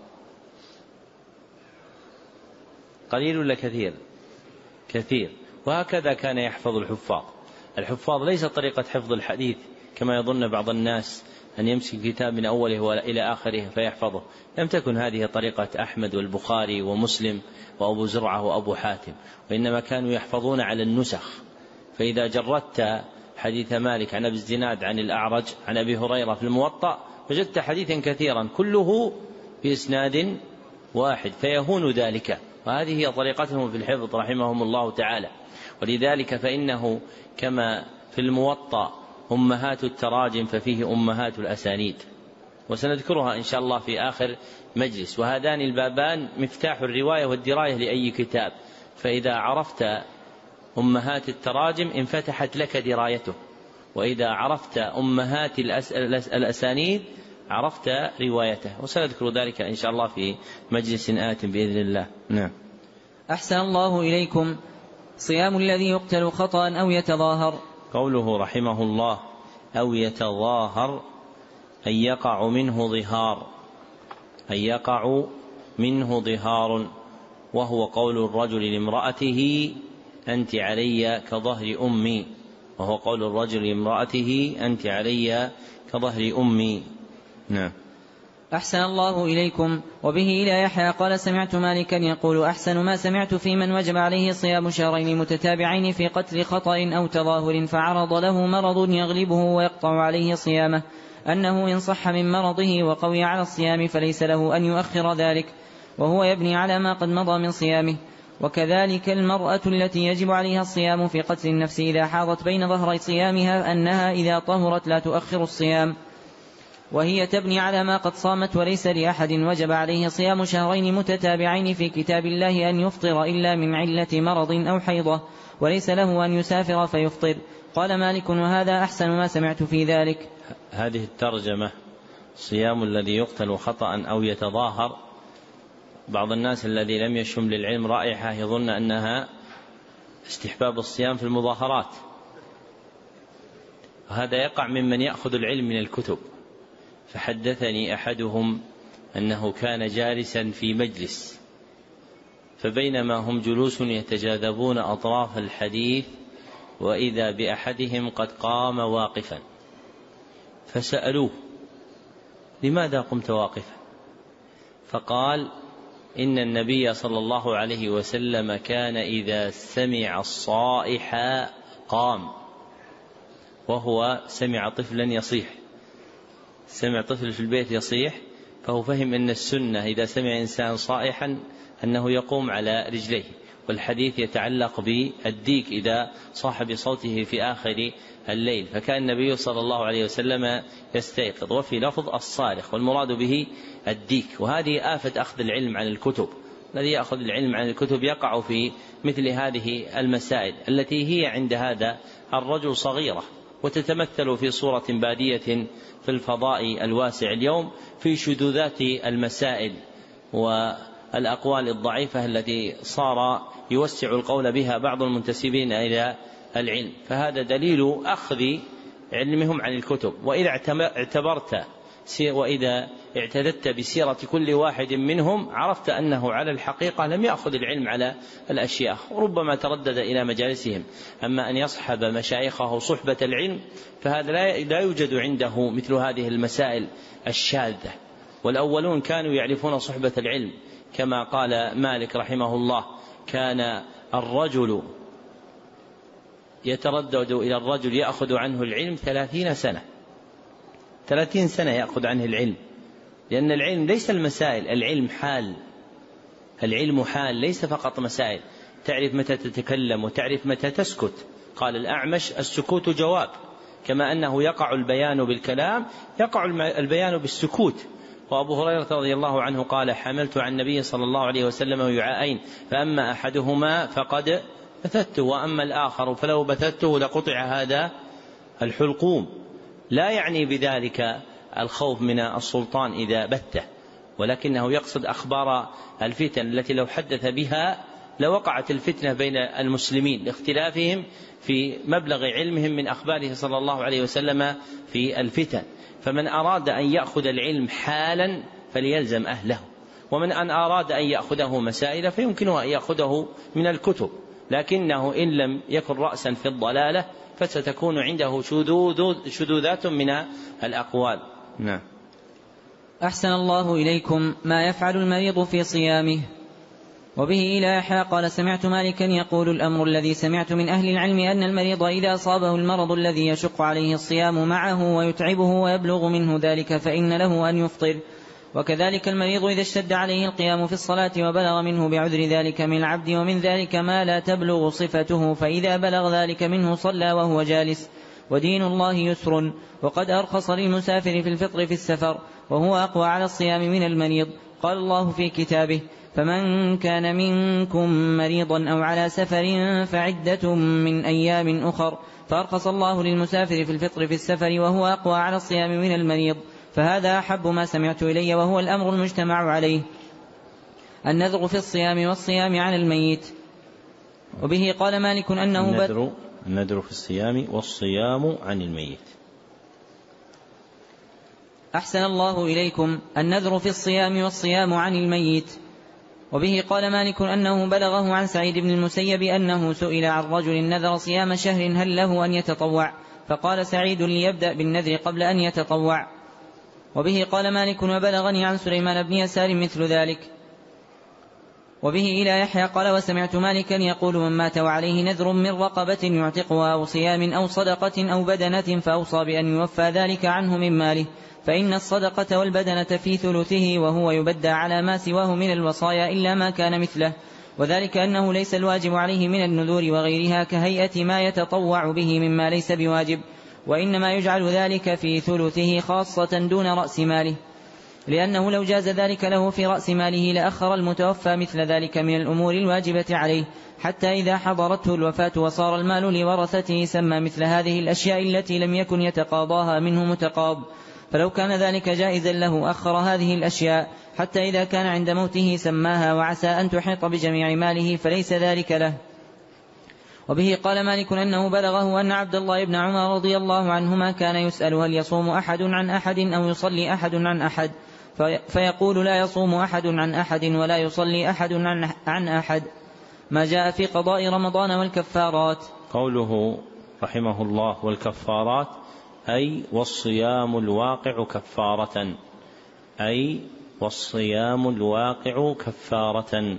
قليل ولا كثير؟ كثير. وهكذا كان يحفظ الحفاظ. الحفاظ ليس طريقة حفظ الحديث كما يظن بعض الناس أن يمسك كتاب من أوله إلى آخره فيحفظه، لم تكن هذه طريقة أحمد والبخاري ومسلم وأبو زرعة وأبو حاتم، وإنما كانوا يحفظون على النسخ. فإذا جردت حديث مالك عن أبي الزناد عن الأعرج عن أبي هريرة في الموطأ وجدت حديثا كثيرا كله بإسناد واحد، فيهون ذلك. وهذه هي طريقتهم في الحفظ رحمهم الله تعالى. ولذلك فإنه كما في الموطأ أمهات التراجم ففيه أمهات الأسانيد، وسنذكرها إن شاء الله في آخر مجلس. وهذان البابان مفتاح الرواية والدراية لأي كتاب، فإذا عرفت أمهات التراجم انفتحت لك درايته، وإذا عرفت أمهات الأسانيد عرفت روايته، وسنذكر ذلك إن شاء الله في مجلس آت بإذن الله. نعم. أحسن الله إليكم. صيام الذي يقتل خطأ أو يتظاهر. قوله رحمه الله أو يتظاهر أن يقع منه ظهار، أن يقع منه ظهار، وهو قول الرجل لامرأته أنت علي كظهر أمي، وهو قول الرجل لامرأته أنت علي كظهر أمي. نعم. أحسن الله إليكم. وبه إلى يحيى قال: سمعت مالكا يقول: أحسن ما سمعت في من وجب عليه صيام شهرين متتابعين في قتل خطأ أو تظاهر فعرض له مرض يغلبه ويقطع عليه صيامه، أنه إن صح من مرضه وقوي على الصيام فليس له أن يؤخر ذلك، وهو يبني على ما قد مضى من صيامه. وكذلك المرأة التي يجب عليها الصيام في قتل النفس إذا حاضت بين ظهري صيامها أنها إذا طهرت لا تؤخر الصيام، وهي تبني على ما قد صامت، وليس لأحد وجب عليه صيام شهرين متتابعين في كتاب الله أن يفطر إلا من علة مرض أو حيضة، وليس له أن يسافر فيفطر. قال مالك: وهذا أحسن ما سمعت في ذلك. هذه الترجمة صيام الذي يقتل خطأ أو يتظاهر، بعض الناس الذي لم يشم للعلم رائحة يظن أنها استحباب الصيام في المظاهرات، وهذا يقع ممن يأخذ العلم من الكتب. فحدثني أحدهم أنه كان جالسا في مجلس، فبينما هم جلوس يتجاذبون أطراف الحديث وإذا بأحدهم قد قام واقفا، فسألوه: لماذا قمت واقفا؟ فقال: إن النبي صلى الله عليه وسلم كان إذا سمع الصائح قام، وهو سمع طفلا يصيح، سمع طفل في البيت يصيح، فهو فهم أن السنة إذا سمع إنسان صائحا أنه يقوم على رجليه، والحديث يتعلق بالديك إذا صاح بصوته في آخر الليل، فكان النبي صلى الله عليه وسلم يستيقظ. وفي لفظ الصارخ، والمراد به الديك. وهذه آفة أخذ العلم عن الكتب، الذي يأخذ العلم عن الكتب يقع في مثل هذه المسائل التي هي عند هذا الرجل صغيرة، وتتمثل في صورة بادية في الفضاء الواسع اليوم في شذوذات المسائل والأقوال الضعيفة التي صار يوسع القول بها بعض المنتسبين إلى العلم. فهذا دليل أخذ علمهم عن الكتب. وإذا اعتبرت وإذا اعتددت بسيرة كل واحد منهم عرفت أنه على الحقيقة لم يأخذ العلم على الأشياء، وربما تردد إلى مجالسهم. أما أن يصحب مشايخه صحبة العلم فهذا لا يوجد عنده مثل هذه المسائل الشاذة. والأولون كانوا يعرفون صحبة العلم، كما قال مالك رحمه الله: كان الرجل يتردد إلى الرجل يأخذ عنه العلم ثلاثين سنة، ثلاثين سنة يأخذ عنه العلم، لأن العلم ليس المسائل، العلم حال، العلم حال ليس فقط مسائل، تعرف متى تتكلم وتعرف متى تسكت. قال الأعمش: السكوت جواب، كما أنه يقع البيان بالكلام يقع البيان بالسكوت. وأبو هريرة رضي الله عنه قال: حملت عن النبي صلى الله عليه وسلم وعاءين، فأما أحدهما فقد بثته، وأما الآخر فلو بثته لقطع هذا الحلقوم. لا يعني بذلك الخوف من السلطان إذا بثه، ولكنه يقصد أخبار الفتن التي لو حدث بها لوقعت الفتنة بين المسلمين لاختلافهم في مبلغ علمهم من أخباره صلى الله عليه وسلم في الفتن. فمن أراد أن يأخذ العلم حالا فليلزم أهله، ومن أن أراد أن يأخذه مسائل فيمكنه أن يأخذه من الكتب، لكنه إن لم يكن رأسا في الضلالة فستكون عنده شذوذات من الأقوال. نعم. أحسن الله إليكم. ما يفعل المريض في صيامه؟ وبه إلى يحيى قال: سمعت مالكا يقول: الأمر الذي سمعت من أهل العلم أن المريض إذا أصابه المرض الذي يشق عليه الصيام معه ويتعبه ويبلغ منه ذلك فإن له أن يفطر. وكذلك المريض إذا اشتد عليه القيام في الصلاة وبلغ منه بعذر ذلك من العبد ومن ذلك ما لا تبلغ صفته، فإذا بلغ ذلك منه صلى وهو جالس. ودين الله يسر، وقد أرخص للمسافر في الفطر في السفر، وهو أقوى على الصيام من المريض. قال الله في كتابه: فمن كان منكم مريضا أو على سفر فعدة من أيام أخر. فأرخص الله للمسافر في الفطر في السفر، وهو أقوى على الصيام من المريض. فهذا أحب ما سمعت إلي، وهو الأمر المجتمع عليه، النذر في الصيام والصيام عن الميت. وبه قال مالك أنه النذر, النذر في الصيام والصيام عن الميت. أحسن الله إليكم. النذر في الصيام والصيام عن الميت. وبه قال مالك أنه بلغه عن سعيد بن المسيب أنه سئل عن رجل نذر صيام شهر هل له أن يتطوع؟ فقال سعيد: ليبدأ بالنذر قبل أن يتطوع. وبه قال مالك: وبلغني عن سليمان بن يسار مثل ذلك. وبه إلى يحيى قال: وسمعت مالكا يقول: من مات وعليه نذر من رقبة يعتقها أو صيام أو صدقة أو بدنة فأوصى بأن يوفى ذلك عنه من ماله، فإن الصدقة والبدنة في ثلثه، وهو يبدى على ما سواه من الوصايا إلا ما كان مثله. وذلك أنه ليس الواجب عليه من النذور وغيرها كهيئة ما يتطوع به مما ليس بواجب، وإنما يجعل ذلك في ثلثه خاصة دون رأس ماله، لأنه لو جاز ذلك له في رأس ماله لأخر المتوفى مثل ذلك من الأمور الواجبة عليه حتى إذا حضرته الوفاة وصار المال لورثته سمى مثل هذه الأشياء التي لم يكن يتقاضاها منه متقاض. فلو كان ذلك جائزا له أخر هذه الأشياء حتى إذا كان عند موته سماها وعسى أن تحيط بجميع ماله فليس ذلك له. وبه قال مالك أنه بلغه أن عبد الله بن عمر رضي الله عنهما كان يسأل هل يصوم أحد عن أحد أو يصلي أحد عن أحد، فيقول لا يصوم أحد عن أحد ولا يصلي أحد عن أحد، ما جاء في قضاء رمضان والكفارات. قوله رحمه الله والكفارات أي والصيام الواقع كفارة، أي والصيام الواقع كفارة.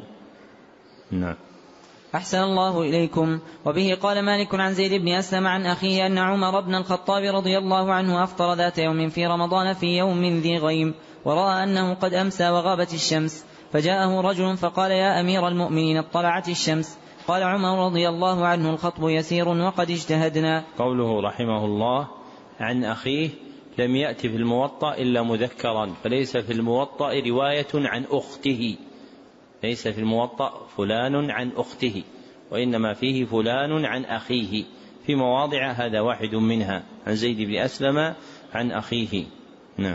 نعم. أحسن الله إليكم. وبه قال مالك عن زيد بن أسلم عن أخيه أن عمر بن الخطاب رضي الله عنه أفطر ذات يوم في رمضان في يوم ذي غيم، ورأى أنه قد أمسى وغابت الشمس، فجاءه رجل فقال يا أمير المؤمنين اطلعت الشمس. قال عمر رضي الله عنه الخطب يسير وقد اجتهدنا. قوله رحمه الله عن أخيه لم يأتي في الموطأ إلا مذكرا، فليس في الموطأ رواية عن أخته، ليس في الموطأ فلان عن أخته، وإنما فيه فلان عن أخيه في مواضع، هذا واحد منها عن زيد بن أسلم عن أخيه. نعم.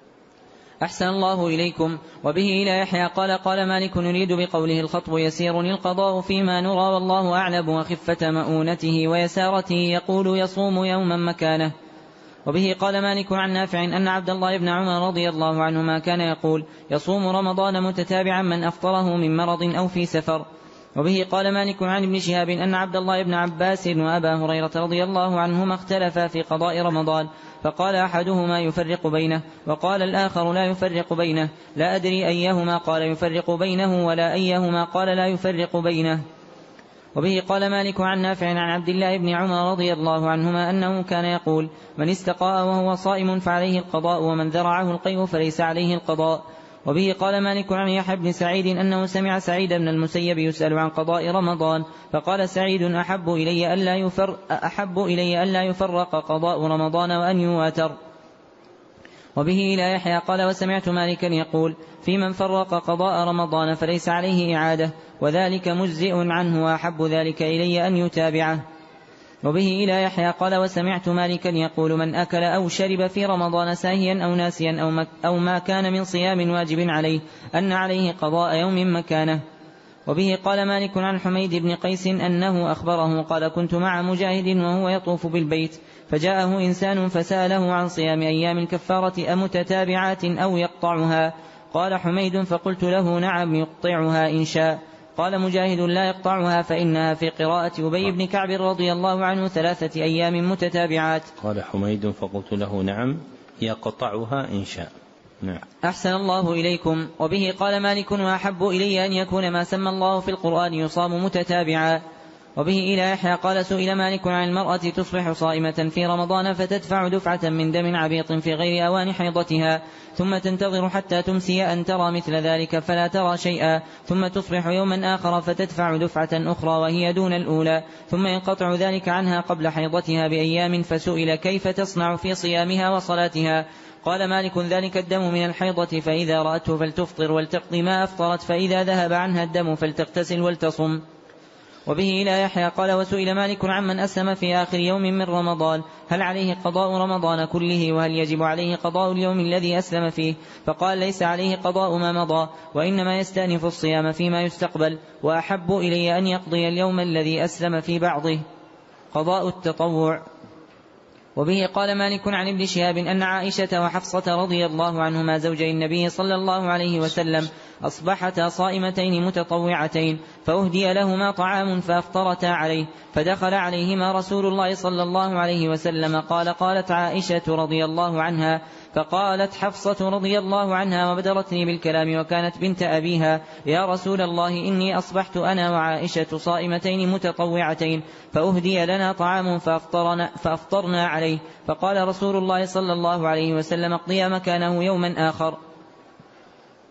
أحسن الله إليكم. وبه إلى يحيى قال قال مالك نريد بقوله الخطب يسير القضاء فيما نرى والله أعلم وخفة مؤونته ويسارته يقول يصوم يوما مكانه. وبه قال مالك عن نافع أن عبد الله بن عمر رضي الله عنهما كان يقول يصوم رمضان متتابعا من أفطره من مرض أو في سفر. وبه قال مالك عن ابن شهاب أن عبد الله بن عباس وأبا هريرة رضي الله عنهما اختلفا في قضاء رمضان، فقال أحدهما يفرق بينه وقال الآخر لا يفرق بينه، لا أدري أيهما قال يفرق بينه ولا أيهما قال لا يفرق بينه. وبه قال مالك عن نافع عن عبد الله بن عمر رضي الله عنهما أنه كان يقول من استقاء وهو صائم فعليه القضاء ومن ذرعه القيء فليس عليه القضاء. وبه قال مالك عن يحيى بن سعيد أنه سمع سعيد بن المسيب يسأل عن قضاء رمضان، فقال سعيد أحب إلي ألا يفر أحب إلي ألا يفرق قضاء رمضان وأن يواتر. وبه إلى يحيى قال وسمعت مالكا يقول في من فرق قضاء رمضان فليس عليه إعادة، وذلك مجزئ عنه وأحب ذلك إلي أن يتابعه. وبه إلى يحيى قال وسمعت مالكا يقول من أكل أو شرب في رمضان ساهيا أو ناسيا أو, مك أو ما كان من صيام واجب عليه أن عليه قضاء يوم مكانه. وبه قال مالك عن حميد بن قيس أنه أخبره قال كنت مع مجاهد وهو يطوف بالبيت، فجاءه إنسان فسأله عن صيام أيام الكفارة أمتتابعات أو يقطعها؟ قال حميد فقلت له نعم يقطعها إن شاء. قال مجاهد لا يقطعها فإنها في قراءة أبي بن كعب رضي الله عنه ثلاثة أيام متتابعات. قال حميد فقلت له نعم يقطعها إن شاء. نعم. أحسن الله إليكم. وبه قال مالك وأحب إلي أن يكون ما سمى الله في القرآن يصام متتابعا. وبه إلى يحيى قال سئل مالك عن المرأة تصبح صائمة في رمضان فتدفع دفعة من دم عبيط في غير أوان حيضتها ثم تنتظر حتى تمسي أن ترى مثل ذلك فلا ترى شيئا، ثم تصبح يوما آخر فتدفع دفعة أخرى وهي دون الأولى، ثم ينقطع ذلك عنها قبل حيضتها بأيام، فسئل كيف تصنع في صيامها وصلاتها؟ قال مالك ذلك الدم من الحيضة فإذا رأته فلتفطر ولتقضي ما أفطرت، فإذا ذهب عنها الدم فلتغتسل ولتصم. وبه إلى يحيى قال وسئل مالك عمن أسلم في آخر يوم من رمضان هل عليه قضاء رمضان كله وهل يجب عليه قضاء اليوم الذي أسلم فيه؟ فقال ليس عليه قضاء ما مضى وإنما يستأنف الصيام فيما يستقبل، وأحب إلي أن يقضي اليوم الذي أسلم في بعضه. قضاء التطوع. وبه قال مالك عن ابن شهاب أن عائشة وحفصة رضي الله عنهما زوجي النبي صلى الله عليه وسلم أصبحتا صائمتين متطوعتين، فأهدي لهما طعام فأفطرتا عليه، فدخل عليهما رسول الله صلى الله عليه وسلم قال قالت عائشة رضي الله عنها فقالت حفصة رضي الله عنها وبدرتني بالكلام وكانت بنت أبيها يا رسول الله إني أصبحت أنا وعائشة صائمتين متطوعتين فأهدي لنا طعام فأفطرنا, فأفطرنا عليه، فقال رسول الله صلى الله عليه وسلم اقضي مكانه يوما آخر.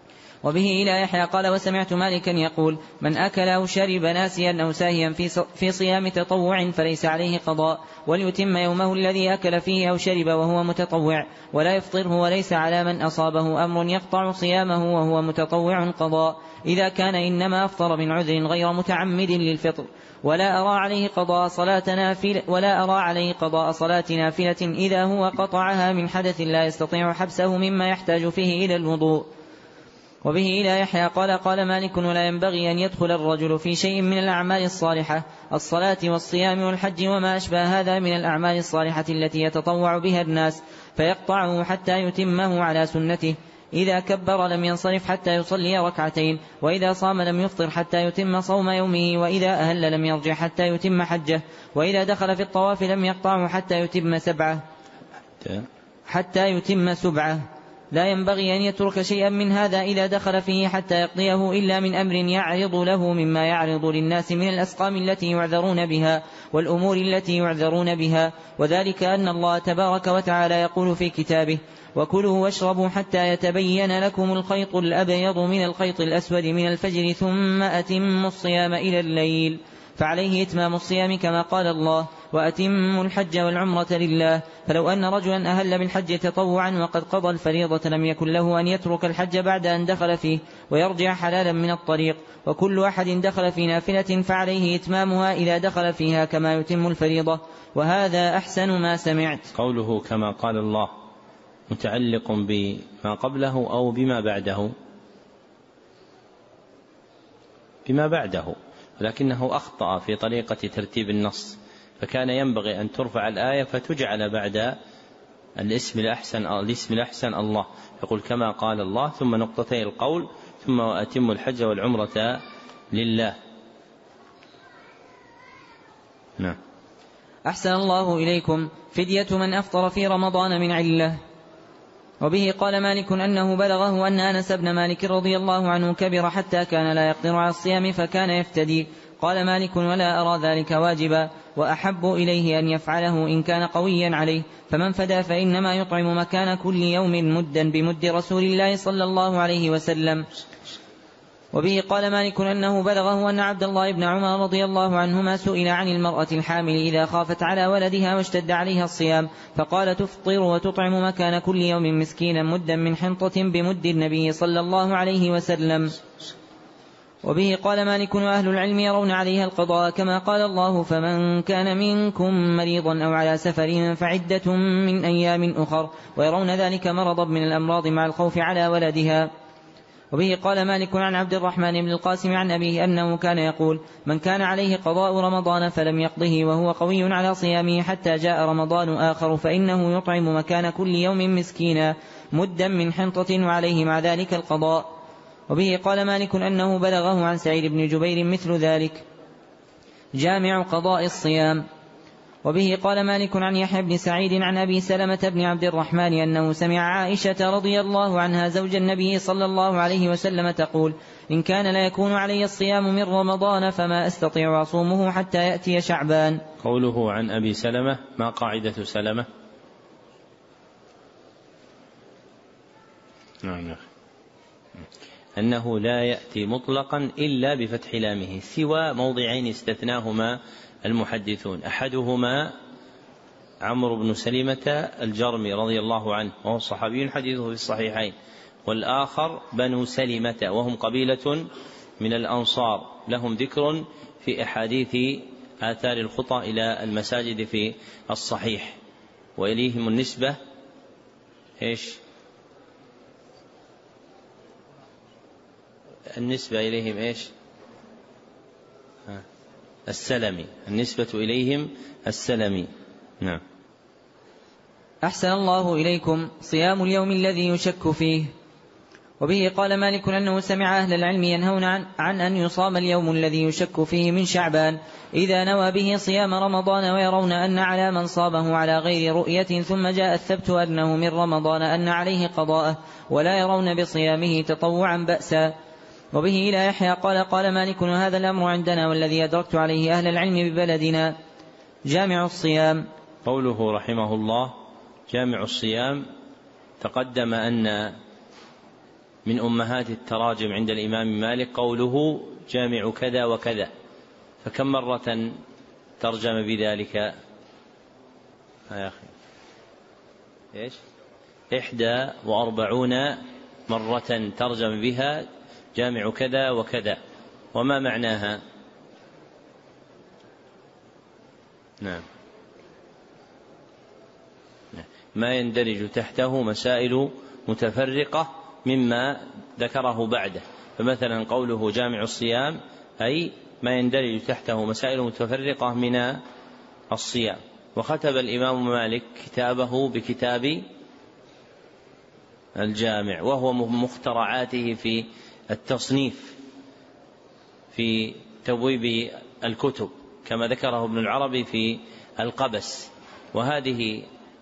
وبه إلى يحيى قال وسمعت مالكا يقول من أكل أو شرب ناسيا أو ساهيا في صيام تطوع فليس عليه قضاء وليتم يومه الذي أكل فيه أو شرب وهو متطوع ولا يفطره وليس على من أصابه أمر يقطع صيامه وهو متطوع قضاء إذا كان إنما أفطر من عذر غير متعمد للفطر ولا أرى عليه قضاء صلاة نافلة ولا أرى عليه قضاء صلاة نافلة إذا هو قطعها من حدث لا يستطيع حبسه مما يحتاج فيه إلى الوضوء. وبه إلى يحيى قال قال مالك ولا ينبغي أن يدخل الرجل في شيء من الأعمال الصالحة الصلاة والصيام والحج وما أشبه هذا من الأعمال الصالحة التي يتطوع بها الناس فيقطعه حتى يتمه على سنته. إذا كبر لم ينصرف حتى يصلي ركعتين وإذا صام لم يفطر حتى يتم صوم يومه وإذا أهل لم يرجع حتى يتم حجه وإذا دخل في الطواف لم يقطعه حتى يتم سبعة حتى يتم سبعة. لا ينبغي أن يترك شيئا من هذا إذا دخل فيه حتى يقضيه إلا من أمر يعرض له مما يعرض للناس من الأسقام التي يعذرون بها والأمور التي يعذرون بها وذلك أن الله تبارك وتعالى يقول في كتابه وكلوا واشربوا حتى يتبين لكم الخيط الأبيض من الخيط الأسود من الفجر ثم أتموا الصيام إلى الليل فعليه إتمام الصيام كما قال الله وأتموا الحج والعمرة لله. فلو أن رجلا أهل بالحج تطوعا وقد قضى الفريضة لم يكن له أن يترك الحج بعد أن دخل فيه ويرجع حلالا من الطريق وكل أحد دخل في نافلة فعليه إتمامها إذا دخل فيها كما يتم الفريضة وهذا أحسن ما سمعت. قوله كما قال الله متعلق بما قبله أو بما بعده؟ بما بعده، لكنه أخطأ في طريقة ترتيب النص فكان ينبغي أن ترفع الآية فتجعل بعد الاسم الأحسن الاسم الأحسن الله يقول كما قال الله ثم نقطتي القول ثم وأتم الحج والعمرة لله. نعم. أحسن الله إليكم. فدية من أفطر في رمضان من علة. وبه قال مالك أنه بلغه أن أنس بن مالك رضي الله عنه كبر حتى كان لا يقدر على الصيام فكان يفتدي. قال مالك ولا أرى ذلك واجبا وأحب إليه أن يفعله إن كان قويا عليه فمن فدى فإنما يطعم مكان كل يوم مدا بمد رسول الله صلى الله عليه وسلم. وبه قال مالك أنه بلغه أن عبد الله بن عمر رضي الله عنهما سئل عن المرأة الحامل إذا خافت على ولدها واشتد عليها الصيام فقال تفطر وتطعم مكان كل يوم مسكينا مدا من حنطة بمد النبي صلى الله عليه وسلم. وبه قال مالك وأهل العلم يرون عليها القضاء كما قال الله فمن كان منكم مريضا أو على سفر فعدة من أيام أخر ويرون ذلك مرضا من الأمراض مع الخوف على ولدها. وبه قال مالك عن عبد الرحمن بن القاسم عن أبيه أنه كان يقول من كان عليه قضاء رمضان فلم يقضه وهو قوي على صيامه حتى جاء رمضان آخر فإنه يطعم مكان كل يوم مسكينا مدا من حنطة وعليه مع ذلك القضاء. وبه قال مالك أنه بلغه عن سعيد بن جبير مثل ذلك. جامع قضاء الصيام. وبه قال مالك عن يحيى بن سعيد عن أبي سلمة بن عبد الرحمن أنه سمع عائشة رضي الله عنها زوج النبي صلى الله عليه وسلم تقول إن كان لا يكون علي الصيام من رمضان فما أستطيع أصومه حتى يأتي شعبان. قوله عن أبي سلمة ما قاعدة سلمة؟ نعم. أنه لا يأتي مطلقا إلا بفتح لامه سوى موضعين استثناهما المحدثون أحدهما عمرو بن سلمة الجرمي رضي الله عنه وهو صحابي حديثه في الصحيحين والآخر بنو سلمة وهم قبيلة من الأنصار لهم ذكر في أحاديث آثار الخطى إلى المساجد في الصحيح وإليهم النسبة إيش النسبة إليهم إيش السلمي النسبة إليهم السلمي. نعم. أحسن الله إليكم. صيام اليوم الذي يشك فيه. وبه قال مالك أنه سمع أهل العلم ينهون عن, عن أن يصام اليوم الذي يشك فيه من شعبان إذا نوى به صيام رمضان ويرون أن على من صامه على غير رؤية ثم جاء الثبت أنه من رمضان أن عليه قضاءه ولا يرون بصيامه تطوعا بأسا. وبه إلى يحيى قال قال مالك وهذا الأمر عندنا والذي أدركت عليه أهل العلم ببلدنا. جامع الصيام. قوله رحمه الله جامع الصيام تقدم أن من أمهات التراجم عند الإمام مالك قوله جامع كذا وكذا، فكم مرة ترجم بذلك؟ يا أخي إيش؟ إحدى وأربعون مرة ترجم بها جامع كذا وكذا. وما معناها؟ نعم، ما يندرج تحته مسائل متفرقة مما ذكره بعده. فمثلا قوله جامع الصيام أي ما يندرج تحته مسائل متفرقة من الصيام. وختم الإمام مالك كتابه بكتاب الجامع، وهو مخترعاته في التصنيف في تبويب الكتب كما ذكره ابن العربي في القبس. وهذه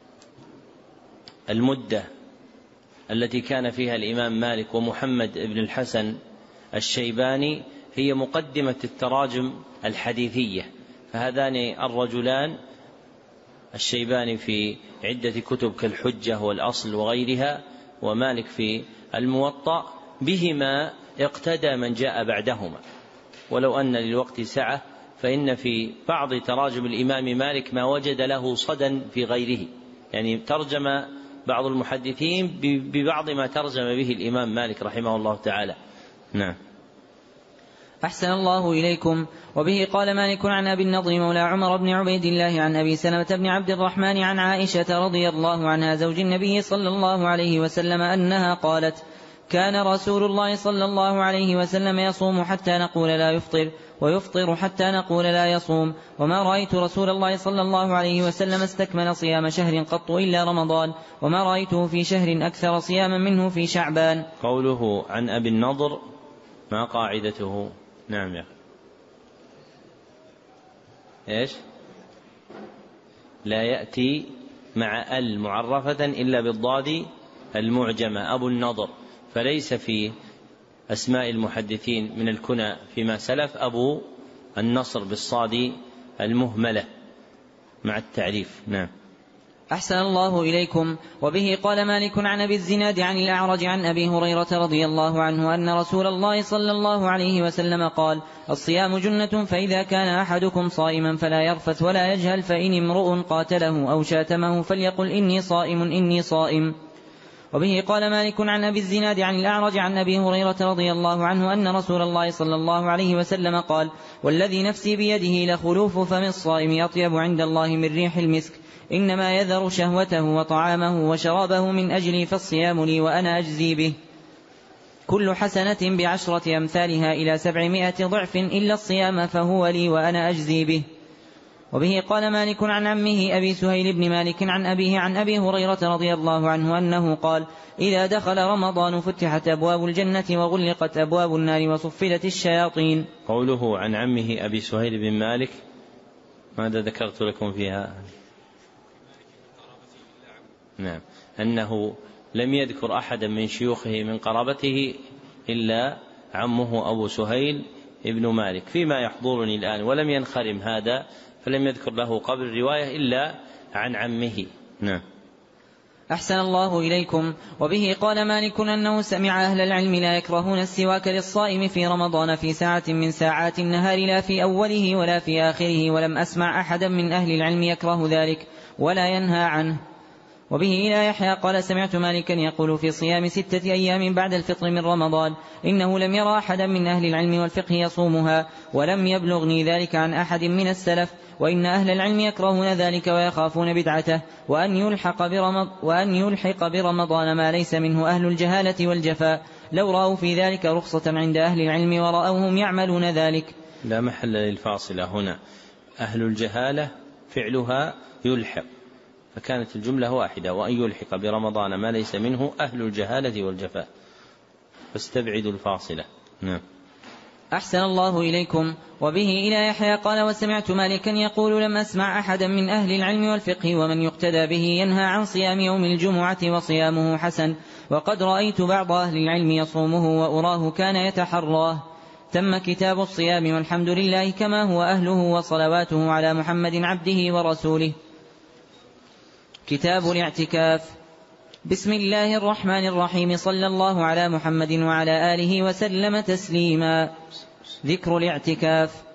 المدة التي كان فيها الإمام مالك ومحمد بن الحسن الشيباني هي مقدمة التراجم الحديثية. فهذان الرجلان الشيباني في عدة كتب كالحجة والأصل وغيرها، ومالك في الموطأ، بهما اقتدى من جاء بعدهما. ولو أن للوقت سعة فإن في بعض تراجم الإمام مالك ما وجد له صدى في غيره، يعني ترجم بعض المحدثين ببعض ما ترجم به الإمام مالك رحمه الله تعالى. نعم. أحسن الله إليكم. وبه قال مالك عن أبي النضر مولى عمر بن عبيد الله عن أبي سلمة بن عبد الرحمن عن عائشة رضي الله عنها زوج النبي صلى الله عليه وسلم أنها قالت: كان رسول الله صلى الله عليه وسلم يصوم حتى نقول لا يفطر، ويفطر حتى نقول لا يصوم، وما رأيت رسول الله صلى الله عليه وسلم استكمل صيام شهر قط إلا رمضان، وما رأيته في شهر أكثر صياما منه في شعبان. قوله عن أبي النضر ما قاعدته؟ نعم يا أخي. إيش؟ لا يأتي مع ال معرفة إلا بالضاد المعجمة أبو النضر، فليس في أسماء المحدثين من الكنى فيما سلف أبو النصر بالصاد المهملة مع التعريف. نعم. أحسن الله إليكم. وبه قال مالك عن أبي الزناد عن الأعرج عن أبي هريرة رضي الله عنه أن رسول الله صلى الله عليه وسلم قال: الصيام جنة، فإذا كان أحدكم صائما فلا يرفث ولا يجهل، فإن امرؤ قاتله أو شاتمه فليقل إني صائم إني صائم. وبه قال مالك عن أبي الزناد عن الأعرج عن أبي هريرة رضي الله عنه أن رسول الله صلى الله عليه وسلم قال: والذي نفسي بيده لخلوف فم الصائم أطيب عند الله من ريح المسك، إنما يذر شهوته وطعامه وشرابه من أجلي، فالصيام لي وأنا أجزي به، كل حسنة بعشرة أمثالها إلى سبعمائة ضعف إلا الصيام فهو لي وأنا أجزي به. وبه قال مالك عن عمه أبي سهيل بن مالك عن أبيه عن أبي هريرة رضي الله عنه أنه قال: إذا دخل رمضان فتحت أبواب الجنة وغلقت أبواب النار وصفلت الشياطين. قوله عن عمه أبي سهيل بن مالك ماذا ذكرت لكم فيها؟ نعم، أنه لم يذكر أحدا من شيوخه من قرابته إلا عمه أبو سهيل ابن مالك فيما يحضرني الآن، ولم ينخرم هذا فلم يذكر له قبل رواية إلا عن عمه. نعم. أحسن الله إليكم. وبه قال مالك أنه سمع أهل العلم لا يكرهون السواك للصائم في رمضان في ساعة من ساعات النهار، لا في أوله ولا في آخره، ولم أسمع أحدا من أهل العلم يكره ذلك ولا ينهى عنه. وبه إلى يحيى قال: سمعت مالكا يقول في صيام ستة أيام بعد الفطر من رمضان إنه لم يرى أحدا من أهل العلم والفقه يصومها، ولم يبلغني ذلك عن أحد من السلف، وإن أهل العلم يكرهون ذلك ويخافون بدعته، وأن يلحق, برمض وأن يلحق برمضان ما ليس منه أهل الجهالة والجفاء، لو رأوا في ذلك رخصة عند أهل العلم ورأوهم يعملون ذلك. لا محل للفاصلة هنا، أهل الجهالة فعلها يلحق، فكانت الجملة واحدة، وأن يلحق برمضان ما ليس منه أهل الجهالة والجفاء، فاستبعدوا الفاصلة. نعم. أحسن الله إليكم. وبه إلى يحيى قال: وسمعت مالكا يقول: لم أسمع أحدا من أهل العلم والفقه ومن يقتدى به ينهى عن صيام يوم الجمعة وصيامه حسن، وقد رأيت بعض أهل العلم يصومه وأراه كان يتحراه. تم كتاب الصيام والحمد لله كما هو أهله وصلواته على محمد عبده ورسوله. كتاب الاعتكاف. بسم الله الرحمن الرحيم. صلى الله على محمد وعلى آله وسلم تسليما. ذكر الاعتكاف.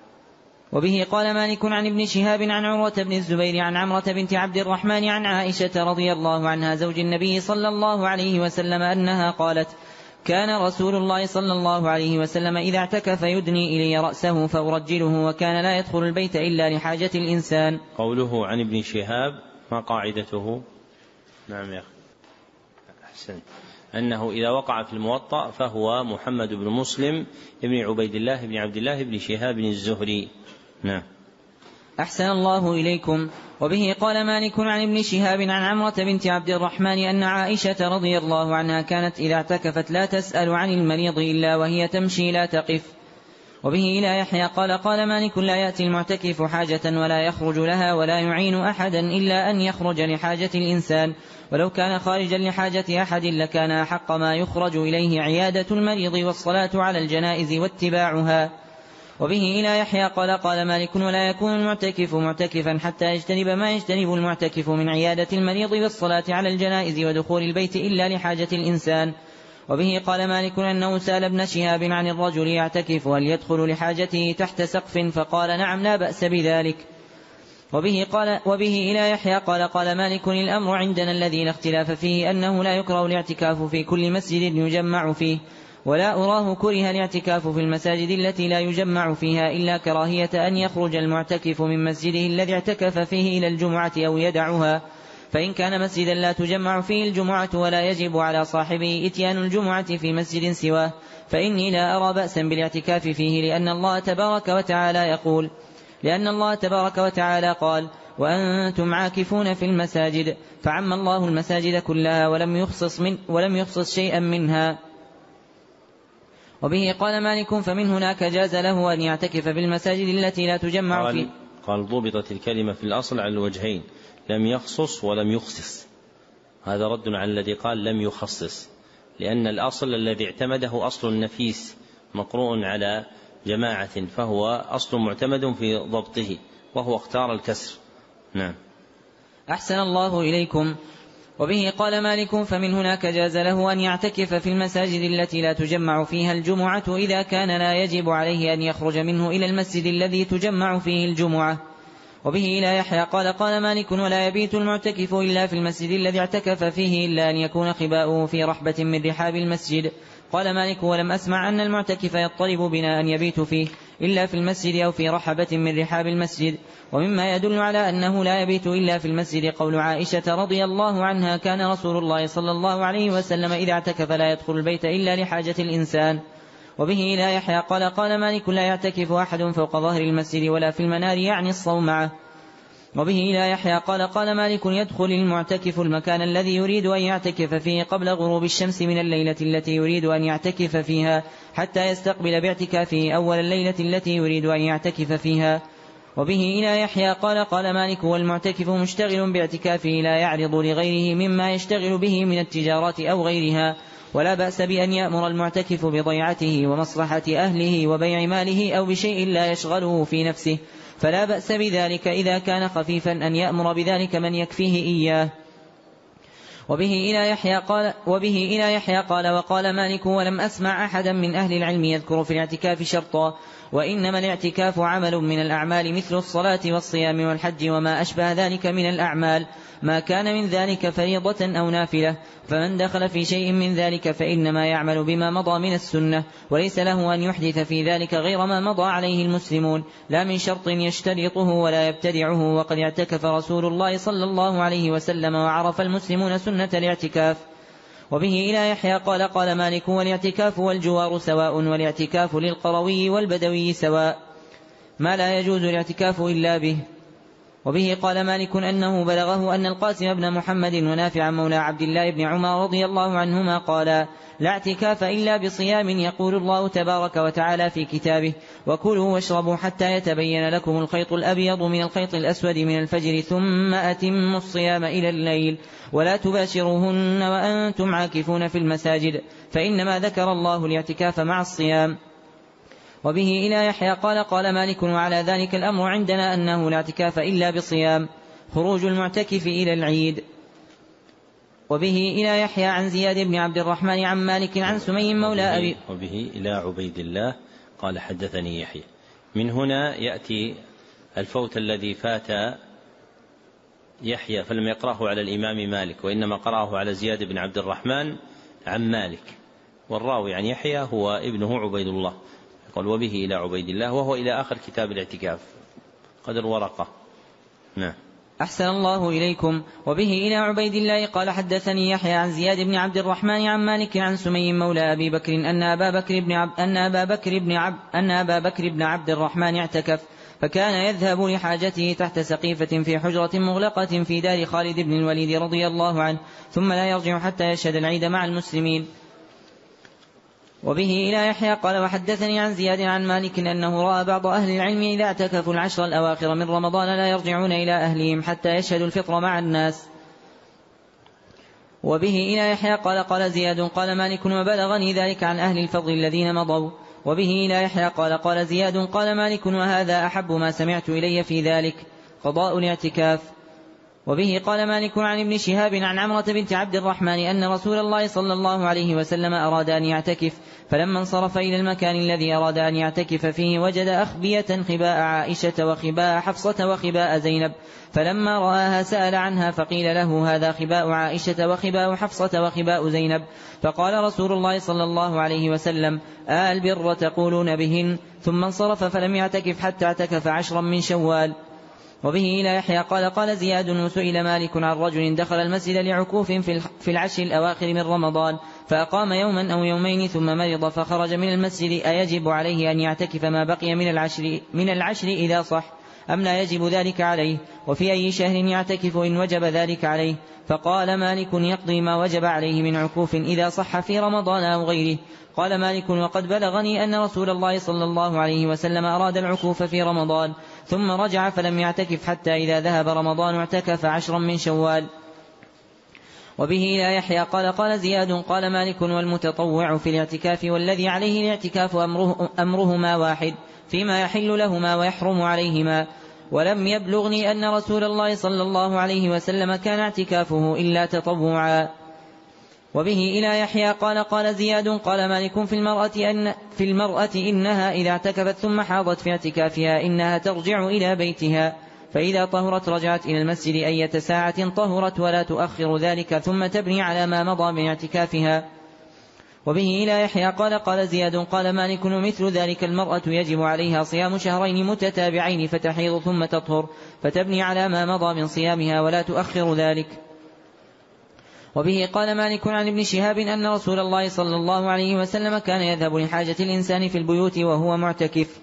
وبه قال مالك عن ابن شهاب عن عروة بن الزبير عن عمرة بنت عبد الرحمن عن عائشة رضي الله عنها زوج النبي صلى الله عليه وسلم أنها قالت: كان رسول الله صلى الله عليه وسلم إذا اعتكف يدني إلي رأسه فأرجله، وكان لا يدخل البيت إلا لحاجة الإنسان. قوله عن ابن شهاب ما قاعدته؟ نعم يا أخي أحسن. أنه إذا وقع في الموطأ فهو محمد بن مسلم ابن عبيد الله بن عبد الله بن شهاب الزهري. نعم. أحسن الله إليكم. وبه قال مالك عن ابن شهاب عن عمرة بنت عبد الرحمن أن عائشة رضي الله عنها كانت إذا اعتكفت لا تسأل عن المريض إلا وهي تمشي لا تقف. وبه إلى يحيى قال قال مالك: لا يأتي المعتكف حاجة ولا يخرج لها ولا يعين أحدا إلا أن يخرج لحاجة الإنسان، ولو كان خارجا لحاجة أحد لكان أحق ما يخرج إليه عيادة المريض والصلاة على الجنائز واتباعها. وبه إلى يحيى قال قال مالك: ولا يكون المعتكف معتكفا حتى يجتنب ما يجتنب المعتكف من عيادة المريض والصلاة على الجنائز ودخول البيت إلا لحاجة الإنسان. وبه قال مالك أنه سأل ابن شهاب عن الرجل يعتكف هل يدخل لحاجته تحت سقف، فقال: نعم لا بأس بذلك. وبه, قال وبه إلى يحيى قال قال مالك: الأمر عندنا الذي لا اختلاف فيه أنه لا يكره الاعتكاف في كل مسجد يجمع فيه، ولا أراه كره الاعتكاف في المساجد التي لا يجمع فيها إلا كراهية أن يخرج المعتكف من مسجده الذي اعتكف فيه إلى الجمعة أو يدعها. فإن كان مسجدا لا تجمع فيه الجمعة ولا يجب على صاحبه إتيان الجمعة في مسجد سواه فإني لا أرى بأسا بالاعتكاف فيه، لأن الله تبارك وتعالى يقول لأن الله تبارك وتعالى قال: وأنتم عاكفون في المساجد، فعم الله المساجد كلها ولم يخصص, من ولم يخصص شيئا منها. وبه قال مالك: فمن هناك جاز له أن يعتكف في المساجد التي لا تجمع فيه. قال ضبطت الكلمة في الأصل على الوجهين، لم يخصص ولم يخصص، هذا رد على الذي قال لم يخصص، لأن الأصل الذي اعتمده أصل نفيس مقروء على جماعة، فهو أصل معتمد في ضبطه، وهو اختار الكسر. نعم. أحسن الله إليكم. وبه قال مالك: فمن هناك جاز له أن يعتكف في المساجد التي لا تجمع فيها الجمعة إذا كان لا يجب عليه أن يخرج منه إلى المسجد الذي تجمع فيه الجمعة. وبه إلى يحيى قال قال مالك: ولا يبيت المعتكف إلا في المسجد الذي اعتكف فيه إلا أن يكون خباؤه في رحبة من رحاب المسجد. قال مالك: ولم أسمع أن المعتكف يطلب بنا أن يبيت فيه إلا في المسجد أو في رحبة من رحاب المسجد. ومما يدل على أنه لا يبيت إلا في المسجد قول عائشة رضي الله عنها: كان رسول الله صلى الله عليه وسلم إذا اعتكف لا يدخل البيت إلا لحاجة الإنسان. وبه إلى يحيى قال قال مالك: لا يعتكف أحد فوق ظهر المسجد ولا في المنار، يعني الصومعة. وبه إلى يحيى قال قال مالك: يدخل المعتكف المكان الذي يريد أن يعتكف فيه قبل غروب الشمس من الليلة التي يريد أن يعتكف فيها حتى يستقبل باعتكافه أول الليلة التي يريد أن يعتكف فيها. وبه إلى يحيى قال قال مالك: والمعتكف مشتغل باعتكافه لا يعرض لغيره مما يشتغل به من التجارات أو غيرها، ولا بأس بأن يأمر المعتكف بضيعته ومصلحة أهله وبيع ماله أو بشيء لا يشغله في نفسه، فلا بأس بذلك إذا كان خفيفا أن يأمر بذلك من يكفيه إياه. وبه إلى يحيى قال وبه إلى يحيى قال وقال مالك: ولم أسمع أحدا من أهل العلم يذكر في الاعتكاف شرطا، وإنما الاعتكاف عمل من الأعمال مثل الصلاة والصيام والحج وما أشبه ذلك من الأعمال، ما كان من ذلك فريضة أو نافلة، فمن دخل في شيء من ذلك فإنما يعمل بما مضى من السنة، وليس له أن يحدث في ذلك غير ما مضى عليه المسلمون، لا من شرط يشترطه ولا يبتدعه. وقد اعتكف رسول الله صلى الله عليه وسلم وعرف المسلمون سنة الاعتكاف. وبه إلى يحيى قال قال مالك: والاعتكاف والجوار سواء، والاعتكاف للقروي والبدوي سواء، ما لا يجوز الاعتكاف إلا به. وبه قال مالك أنه بلغه أن القاسم بن محمد ونافع مولى عبد الله بن عمر رضي الله عنهما قال: لا اعتكاف إلا بصيام، يقول الله تبارك وتعالى في كتابه: وكلوا واشربوا حتى يتبين لكم الخيط الأبيض من الخيط الأسود من الفجر ثم أتموا الصيام إلى الليل، ولا تباشروهن وأنتم عاكفون في المساجد، فإنما ذكر الله الاعتكاف مع الصيام. وبه إلى يحيى قال قال مالك: وعلى ذلك الأمر عندنا أنه لا اعتكاف إلا بصيام، خروج المعتكف إلى العيد. وبه إلى يحيى عن زياد بن عبد الرحمن عن مالك عن سمي مولى أبي وبه إلى عبيد الله قال حدثني يحيى. من هنا يأتي الفوت الذي فات يحيى فلم يقرأه على الإمام مالك، وإنما قرأه على زياد بن عبد الرحمن عن مالك، والراوي عن يحيى هو ابنه عبيد الله. قال وبه إلى عبيد الله، وهو إلى آخر كتاب الاعتكاف قدر ورقة. نعم. أحسن الله إليكم. وبه إلى عبيد الله قال حدثني يحيى عن زياد بن عبد الرحمن عن مالك عن سمي مولى أبي بكر أن أبا بكر بن عبد أن أبا بكر بن عبد أن أبا بكر بن عبد الرحمن اعتكف، فكان يذهب لحاجته تحت سقيفة في حجرة مغلقة في دار خالد بن الوليد رضي الله عنه، ثم لا يرجع حتى يشهد العيد مع المسلمين. وبه إلى يحيى قال وحدثني عن زياد عن مالك أنه رأى بعض أهل العلم إذا اعتكفوا العشر الأواخر من رمضان لا يرجعون إلى أهلهم حتى يشهدوا الفطر مع الناس. وبه إلى يحيى قال قال زياد قال مالك وبلغني ذلك عن أهل الفضل الذين مضوا. وبه إلى يحيى قال قال زياد قال مالك وهذا أحب ما سمعت إلي في ذلك قضاء الاعتكاف. وبه قال مالك عن ابن شهاب عن عمرة بنت عبد الرحمن أن رسول الله صلى الله عليه وسلم أراد أن يعتكف، فلما انصرف إلى المكان الذي أراد أن يعتكف فيه وجد أخبية خباء عائشة وخباء حفصة وخباء زينب، فلما رآها سأل عنها فقيل له هذا خباء عائشة وخباء حفصة وخباء زينب، فقال رسول الله صلى الله عليه وسلم آل البر تقولون بهن، ثم انصرف فلم يعتكف حتى اعتكف عشرا من شوال. وبه إلى يحيى قال قال زياد وسئل مالك عن رجل دخل المسجد لعكوف في العشر الأواخر من رمضان فأقام يوما أو يومين ثم مرض فخرج من المسجد أيجب عليه أن يعتكف ما بقي من العشر, من العشر إذا صح أم لا يجب ذلك عليه، وفي أي شهر يعتكف إن وجب ذلك عليه؟ فقال مالك يقضي ما وجب عليه من عكوف إذا صح في رمضان أو غيره. قال مالك وقد بلغني أن رسول الله صلى الله عليه وسلم أراد العكوف في رمضان ثم رجع فلم يعتكف حتى إذا ذهب رمضان اعتكف عشرا من شوال. وبه إلى يحيى قال قال زياد قال مالك والمتطوع في الاعتكاف والذي عليه الاعتكاف أمره أمرهما واحد فيما يحل لهما ويحرم عليهما، ولم يبلغني أن رسول الله صلى الله عليه وسلم كان اعتكافه إلا تطوعا. وبه إلى يحيى قال قال زياد قال مالك في المرأة, أن في المرأة إنها إذا اعتكفت ثم حاضت في اعتكافها إنها ترجع إلى بيتها، فإذا طهرت رجعت إلى المسجد أية ساعة طهرت ولا تؤخر ذلك ثم تبني على ما مضى من اعتكافها. وبه إلى يحيى قال قال زياد قال مالك مثل ذلك المرأة يجب عليها صيام شهرين متتابعين فتحيض ثم تطهر فتبني على ما مضى من صيامها ولا تؤخر ذلك. وبه قال مالك عن ابن شهاب أن رسول الله صلى الله عليه وسلم كان يذهب لحاجة الإنسان في البيوت وهو معتكف.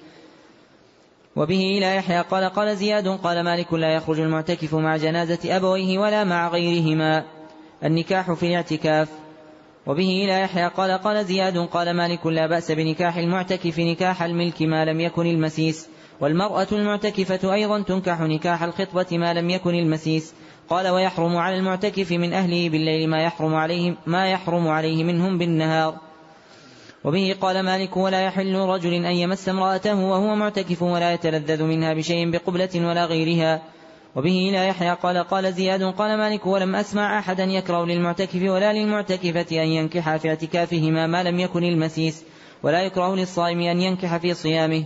وبه إلى يحيى قال قال زياد قال مالك لا يخرج المعتكف مع جنازة أبويه ولا مع غيرهما، النكاح في الاعتكاف. وبه إلى يحيى قال قال زياد قال مالك لا بأس بنكاح المعتكف نكاح الملك ما لم يكن المسيس، والمرأة المعتكفة أيضا تنكح نكاح الخطبة ما لم يكن المسيس. قال ويحرم على المعتكف من أهله بالليل ما يحرم عليه, ما يحرم عليه منهم بالنهار. وبه قال مالك ولا يحل رجل أن يمس امرأته وهو معتكف ولا يتلذذ منها بشيء بقبلة ولا غيرها. وبه إلى يحيى قال قال زياد قال مالك ولم أسمع أحدا يكره للمعتكف ولا للمعتكفة أن ينكح في اعتكافهما ما لم يكن المسيس، ولا يكره للصائم أن ينكح في صيامه.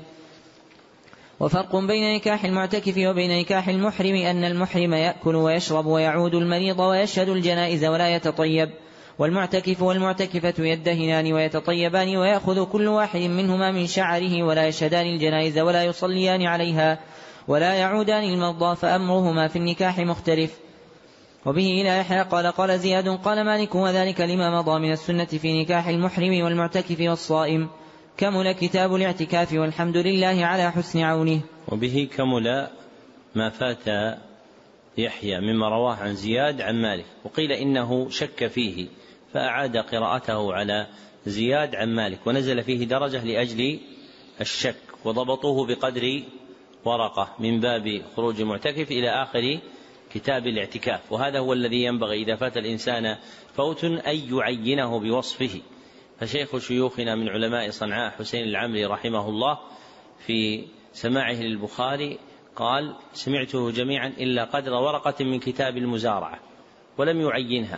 وفرق بين نكاح المعتكف وبين نكاح المحرم أن المحرم يأكل ويشرب ويعود المريض ويشهد الجنائز ولا يتطيب، والمعتكف والمعتكفة يدهنان ويتطيبان ويأخذ كل واحد منهما من شعره ولا يشهدان الجنائز ولا يصليان عليها ولا يعودان المرضى، فأمرهما في النكاح مختلف. وبه إلى يحيى قال قال زياد قال مالك وذلك لما مضى من السنة في نكاح المحرم والمعتكف والصائم. كمل كتاب الاعتكاف والحمد لله على حسن عونه. وبه كمل ما فات يحيى مما رواه عن زياد عن مالك، وقيل إنه شك فيه فأعاد قراءته على زياد عن مالك ونزل فيه درجة لأجل الشك، وضبطوه بقدر ورقة من باب خروج المعتكف إلى آخر كتاب الاعتكاف. وهذا هو الذي ينبغي إذا فات الإنسان فوت أن يعينه بوصفه. فشيخ شيوخنا من علماء صنعاء حسين العمري رحمه الله في سماعه للبخاري قال سمعته جميعا إلا قدر ورقة من كتاب المزارعة، ولم يعينها،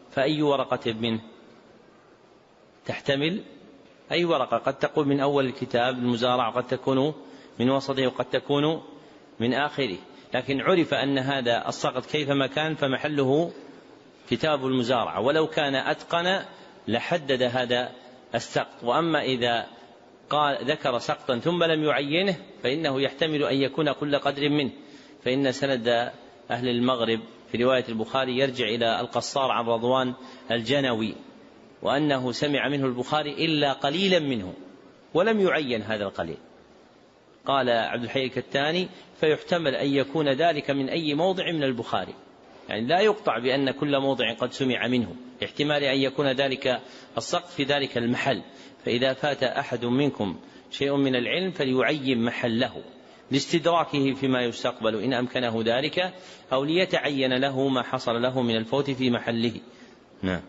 فأي ورقة منه تحتمل أي ورقة؟ قد تكون من أول الكتاب المزارع، قد تكون من وسطه، وقد تكون من آخره، لكن عرف أن هذا السقط كيفما كان فمحله كتاب المزارع، ولو كان أتقن لحدد هذا السقط. وأما إذا قال ذكر سقطا ثم لم يعينه فإنه يحتمل أن يكون كل قدر منه، فإن سند أهل المغرب في رواية البخاري يرجع إلى القصار عن رضوان الجنوي، وأنه سمع منه البخاري إلا قليلا منه ولم يعين هذا القليل. قال عبد الحي الكتاني: فيحتمل أن يكون ذلك من أي موضع من البخاري، يعني لا يقطع بأن كل موضع قد سمع منه، احتمال أن يكون ذلك السقط في ذلك المحل. فإذا فات أحد منكم شيء من العلم فليعين محله لاستدراكه فيما يستقبل إن أمكنه ذلك، أو ليتعين له ما حصل له من الفوت في محله. نعم.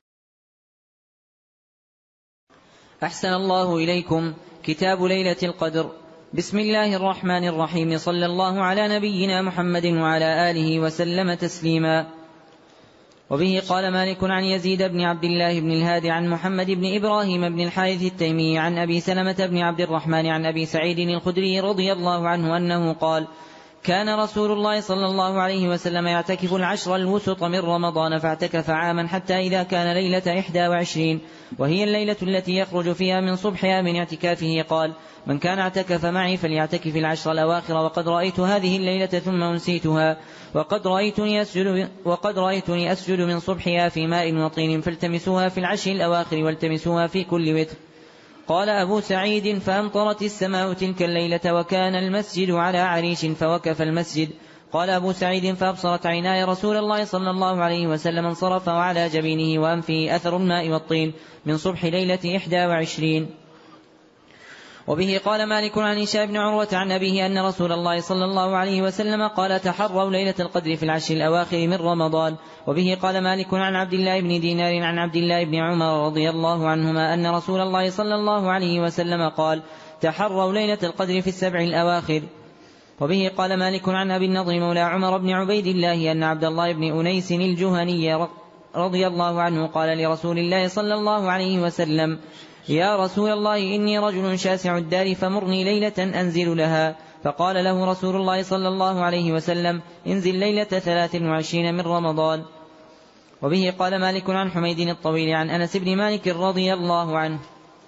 أحسن الله إليكم. كتاب ليلة القدر. بسم الله الرحمن الرحيم. صلى الله على نبينا محمد وعلى آله وسلم تسليما. وبه قال مالك عن يزيد بن عبد الله بن الهادي عن محمد بن إبراهيم بن الحارث التيمي عن أبي سلمة بن عبد الرحمن عن أبي سعيد الخدري رضي الله عنه أنه قال: كان رسول الله صلى الله عليه وسلم يعتكف العشر الوسط من رمضان، فاعتكف عاما حتى إذا كان ليلة إحدى وعشرين وهي الليلة التي يخرج فيها من صبحها من اعتكافه، قال: من كان اعتكف معي فليعتكف العشر الأواخر، وقد رأيت هذه الليلة ثم أنسيتها، وقد رأيتني أسجد, وقد رأيتني أسجد من صبحها في ماء وطين، فالتمسوها في العشر الأواخر والتمسوها في كل وتر. قال أبو سعيد: فأمطرت السماء تلك الليلة وكان المسجد على عريش فوقف المسجد. قال أبو سعيد: فأبصرت عيناي رسول الله صلى الله عليه وسلم انصرف وعلى جبينه وأنفه أثر الماء والطين من صبح ليلة إحدى وعشرين. وبه قال مالك عن هشام بن عروة عن أبيه أن رسول الله صلى الله عليه وسلم قال: تحروا ليلة القدر في العشر الأواخر من رمضان. وبه قال مالك عن عبد الله بن دينار عن عبد الله بن عمر رضي الله عنهما أن رسول الله صلى الله عليه وسلم قال: تحروا ليلة القدر في السبع الأواخر. وبه قال مالك عن أبي النضر مولى عمر بن عبيد الله أن عبد الله بن أنيس الجهني رضي الله عنه قال لرسول الله صلى الله عليه وسلم: يا رسول الله، إني رجل شاسع الدار فمرني ليلة أنزل لها. فقال له رسول الله صلى الله عليه وسلم: انزل ليلة ثلاث وعشرين من رمضان. وبه قال مالك عن حميد الطويل عن أنس بن مالك رضي الله عنه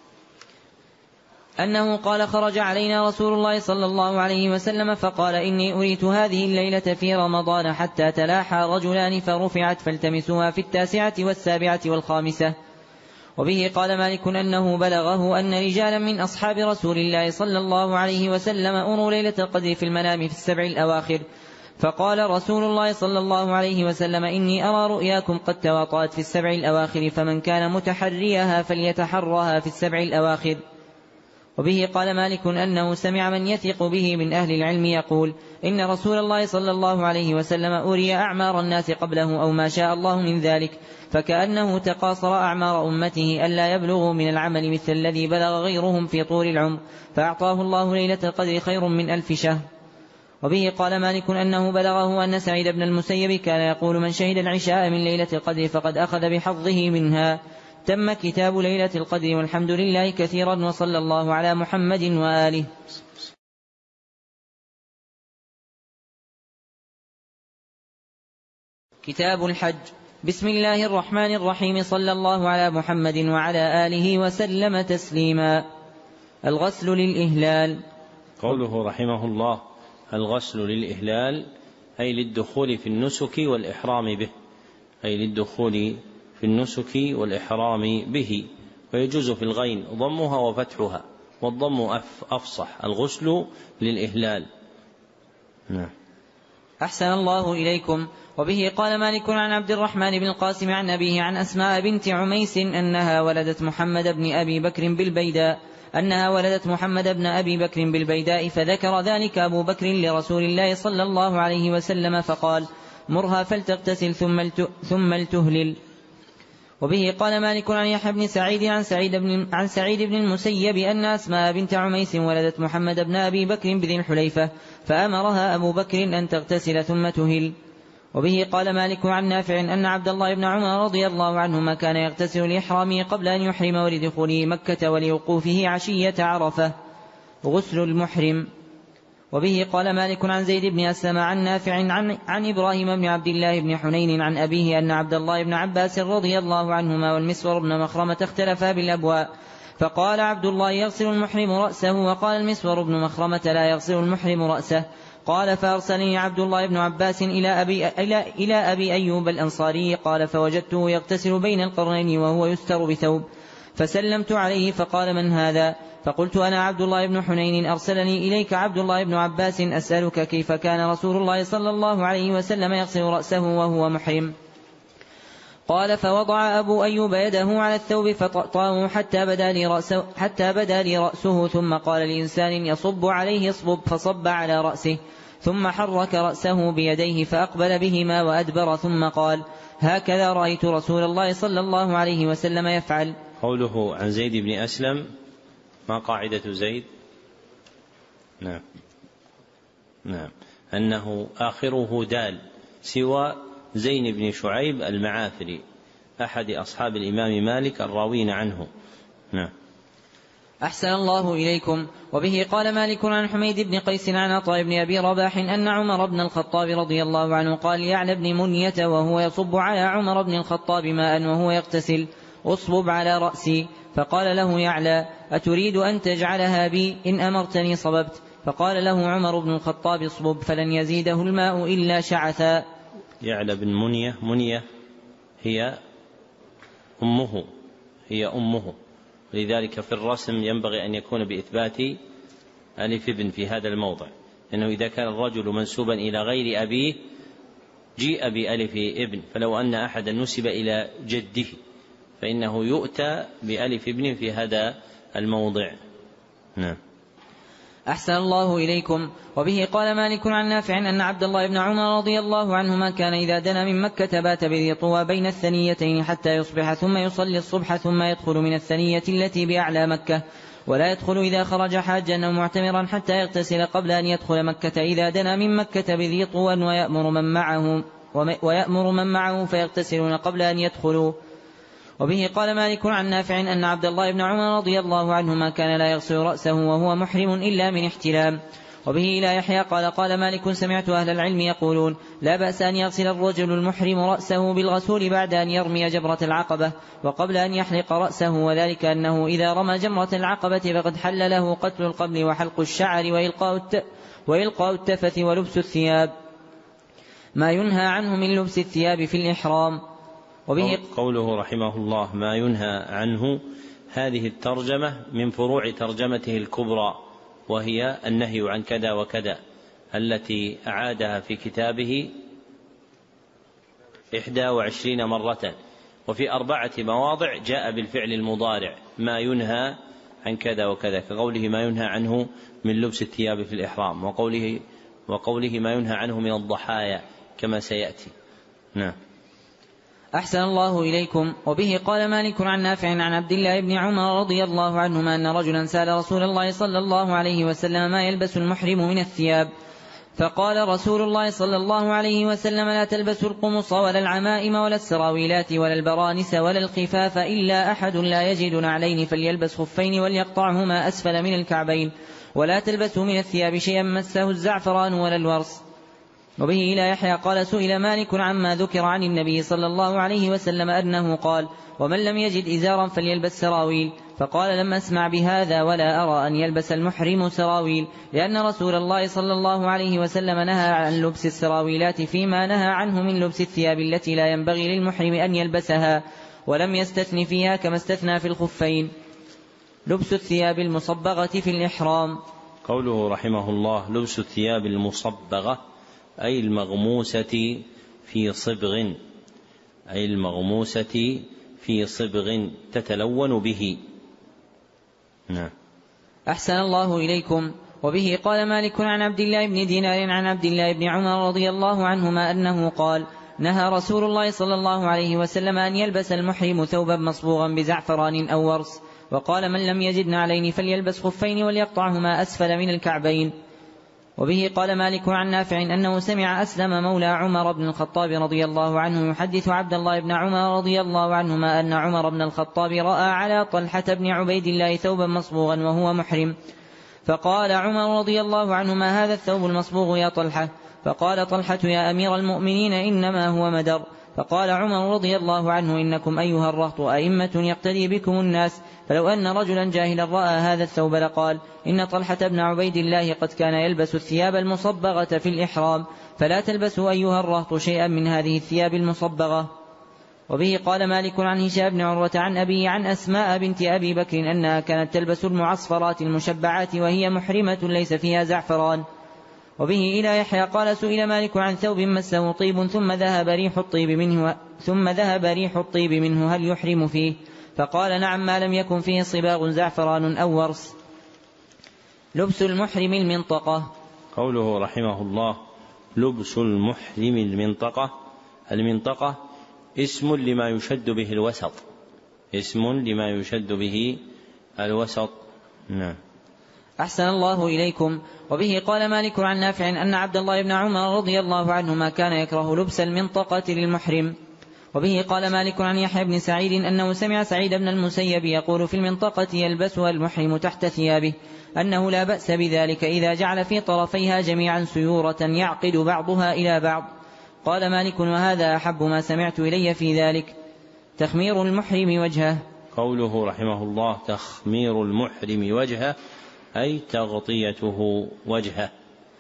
أنه قال: خرج علينا رسول الله صلى الله عليه وسلم فقال: إني أريت هذه الليلة في رمضان حتى تلاحى رجلان فرفعت، فالتمسوها في التاسعة والسابعة والخامسة. وبه قال مالك أنه بلغه أن رجالا من أصحاب رسول الله صلى الله عليه وسلم أروا ليلة القدر في المنام في السبع الأواخر، فقال رسول الله صلى الله عليه وسلم: إني أرى رؤياكم قد تواطأت في السبع الأواخر، فمن كان متحريها فليتحرها في السبع الأواخر. وبه قال مالك أنه سمع من يثق به من أهل العلم يقول: إن رسول الله صلى الله عليه وسلم أري أعمار الناس قبله أو ما شاء الله من ذلك، فكأنه تقاصر أعمار أمته ألا يبلغوا من العمل مثل الذي بلغ غيرهم في طول العمر، فأعطاه الله ليلة القدر خير من ألف شهر. وبه قال مالك أنه بلغه أن سعيد بن المسيب كان يقول: من شهد العشاء من ليلة القدر فقد أخذ بحظه منها. تم كتاب ليلة القدر، والحمد لله كثيرا، وصلى الله على محمد وآله. كتاب الحج. بسم الله الرحمن الرحيم. صلى الله على محمد وعلى آله وسلم تسليما. الغسل للإهلال. قوله رحمه الله: الغسل للإهلال أي للدخول في النسك والإحرام به، أي للدخول في النسك والإحرام به. ويجوز في الغين ضمها وفتحها، والضم أفصح. الغسل للإهلال. نعم. أحسن الله إليكم. وبه قال مالك عن عبد الرحمن بن القاسم عن أبيه عن أسماء بنت عميس أنها ولدت محمد بن أبي بكر بالبيداء أنها ولدت محمد بن أبي بكر بالبيداء فذكر ذلك أبو بكر لرسول الله صلى الله عليه وسلم فقال: مرها فلتغتسل ثم لتهلل. وبه قال مالك عن يحيى بن سعيد عن سعيد بن, عن سعيد بن المسيب أن أسماء بنت عميس ولدت محمد بن أبي بكر بذي الحليفة فأمرها أبو بكر أن تغتسل ثم تهل. وبه قال مالك عن نافع أن عبد الله بن عمر رضي الله عنهما كان يغتسل لإحرامه قبل أن يحرم ولدخوله مكة ولوقوفه عشية عرفة، غسل المحرم. وبه قال مالك عن زيد بن أسلم عن نافع عن, عن إبراهيم بن عبد الله بن حنين عن أبيه أن عبد الله بن عباس رضي الله عنهما والمسور بن مخرمة اختلفا بالأبواء، فقال عبد الله يغسل المحرم رأسه، وقال المسور بن مخرمة لا يغسل المحرم رأسه. قال فأرسلني عبد الله بن عباس إلى أبي, إلى, إلى أبي أيوب الأنصاري قال فوجدته يغتسل بين القرنين وهو يستر بثوب، فسلمت عليه فقال من هذا؟ فقلت أنا عبد الله بن حنين أرسلني إليك عبد الله بن عباس أسألك كيف كان رسول الله صلى الله عليه وسلم يغسل رأسه وهو محرم. قال فوضع أبو أيوب يده على الثوب فطأطاه حتى بدا لي رأسه, حتى بدا لي رأسه ثم قال لإنسان يصب عليه اصبب، فصب على رأسه ثم حرك رأسه بيديه فأقبل بهما وأدبر ثم قال هكذا رأيت رسول الله صلى الله عليه وسلم يفعل. قوله عن زيد بن أسلم ما قاعدة زيد؟ نعم نعم أنه آخره دال سوى زين بن شعيب المعافري أحد أصحاب الإمام مالك الراوين عنه. نعم. أحسن الله إليكم. وبه قال مالك عن حميد بن قيس عن عطاء بن أبي رباح أن عمر بن الخطاب رضي الله عنه قال يعلى بن منية وهو يصب على عمر بن الخطاب ماء وهو يغتسل أصبب على رأسي، فقال له يعلى أتريد أن تجعلها بي؟ إن أمرتني صببت. فقال له عمر بن الخطاب اصبب، فلن يزيده الماء إلا شعثا. يعلى بن منية، منية هي أمه هي أمه لذلك في الرسم ينبغي أن يكون بإثبات ألف ابن في هذا الموضع، لأنه إذا كان الرجل منسوبا إلى غير أبيه جيء بألف ابن، فلو أن أحدا نسب إلى جده فإنه يؤتى بألف ابن في هذا الموضع. نعم. أحسن الله إليكم. وبه قال مالك عن نافع أن عبد الله بن عمر رضي الله عنهما كان إذا دنا من مكة بات بذي طوى بين الثنيتين حتى يصبح ثم يصلي الصبح ثم يدخل من الثنية التي بأعلى مكة، ولا يدخل إذا خرج حاجا أو معتمرا حتى يغتسل قبل أن يدخل مكة إذا دنا من مكة بذي طوى ويأمر من معه, ويأمر من معه فيغتسلون قبل أن يدخلوا. وبه قال مالك عن نافع أن عبد الله بن عمر رضي الله عنهما كان لا يغسل رأسه وهو محرم إلا من احتلام. وبه إلى يحيى قال قال مالك سمعت أهل العلم يقولون لا بأس أن يغسل الرجل المحرم رأسه بالغسول بعد أن يرمي جمرة العقبة وقبل أن يحلق رأسه، وذلك أنه إذا رمى جمرة العقبة فقد حل له قتل القبل وحلق الشعر وإلقاء التفث ولبس الثياب ما ينهى عنه من لبس الثياب في الإحرام. وبه قوله رحمه الله ما ينهى عنه، هذه الترجمة من فروع ترجمته الكبرى وهي النهي عن كذا وكذا التي أعادها في كتابه إحدى وعشرين مرة، وفي أربعة مواضع جاء بالفعل المضارع ما ينهى عن كذا وكذا، كقوله ما ينهى عنه من لبس الثياب في الإحرام، وقوله, وقوله ما ينهى عنه من الضحايا كما سيأتي. نعم. أحسن الله إليكم. وبه قال مالك عن نافع عن عبد الله بن عمر رضي الله عنهما أن رجلا سأل رسول الله صلى الله عليه وسلم ما يلبس المحرم من الثياب، فقال رسول الله صلى الله عليه وسلم لا تلبسوا القمص ولا العمائم ولا السراويلات ولا البرانس ولا الخفاف إلا أحد لا يجد نعلين فليلبس خفين وليقطعهما أسفل من الكعبين، ولا تلبسوا من الثياب شيئا مسه الزعفران ولا الورس. وبه إلى يحيى قال سئل مالك عما ذكر عن النبي صلى الله عليه وسلم أنه قال ومن لم يجد إزارا فليلبس سراويل، فقال لم أسمع بهذا ولا أرى أن يلبس المحرم سراويل، لأن رسول الله صلى الله عليه وسلم نهى عن لبس السراويلات فيما نهى عنه من لبس الثياب التي لا ينبغي للمحرم أن يلبسها، ولم يستثن فيها كما استثنى في الخفين. لبس الثياب المصبغة في الإحرام. قوله رحمه الله لبس الثياب المصبغة أي المغموسة في صبغ أي المغموسة في صبغ تتلون به. نعم. أحسن الله إليكم. وبه قال مالك عن عبد الله بن دينار عن عبد الله بن عمر رضي الله عنهما أنه قال نهى رسول الله صلى الله عليه وسلم أن يلبس المحرم ثوبا مصبوغا بزعفران أو ورس، وقال من لم يجد نعلين فليلبس خفين وليقطعهما أسفل من الكعبين. وبه قال مالك عن نافع أنه سمع أسلم مولى عمر بن الخطاب رضي الله عنه يحدث عبد الله بن عمر رضي الله عنهما أن عمر بن الخطاب رأى على طلحة بن عبيد الله ثوبا مصبوغا وهو محرم، فقال عمر رضي الله عنه: ما هذا الثوب المصبوغ يا طلحة؟ فقال طلحة: يا أمير المؤمنين إنما هو مدر. فقال عمر رضي الله عنه: إنكم أيها الرهط أئمة يقتدي بكم الناس، فلو أن رجلا جاهلا رأى هذا الثوب لقال: إن طلحة بن عبيد الله قد كان يلبس الثياب المصبغة في الإحرام، فلا تلبسوا أيها الرهط شيئا من هذه الثياب المصبغة. وبه قال مالك عن هشام بن عروة عن أبي عن أسماء بنت أبي بكر أنها كانت تلبس المعصفرات المشبعات وهي محرمة ليس فيها زعفران. وبه إلى يحيى قال: سئل مالك عن ثوب مسه طيب ثم ذهب ريح الطيب منه ثم ذهب ريح الطيب منه هل يحرم فيه؟ فقال: نعم، ما لم يكن فيه صباغ زعفران أو ورس. لبس المحرم المنطقة. قوله رحمه الله: لبس المحرم المنطقة. المنطقة اسم لما يشد به الوسط، اسم لما يشد به الوسط. نعم. أحسن الله إليكم. وبه قال مالك عن نافع أن عبد الله بن عمر رضي الله عنهما كان يكره لبس المنطقة للمحرم. وبه قال مالك عن يحيى بن سعيد أنه سمع سعيد بن المسيب يقول: في المنطقة يلبسها المحرم تحت ثيابه، أنه لا بأس بذلك إذا جعل في طرفيها جميعا سيورة يعقد بعضها إلى بعض. قال مالك: وهذا أحب ما سمعت إلي في ذلك، تخمير المحرم وجهه. قوله رحمه الله: تخمير المحرم وجهه، أي تغطيته وجهه.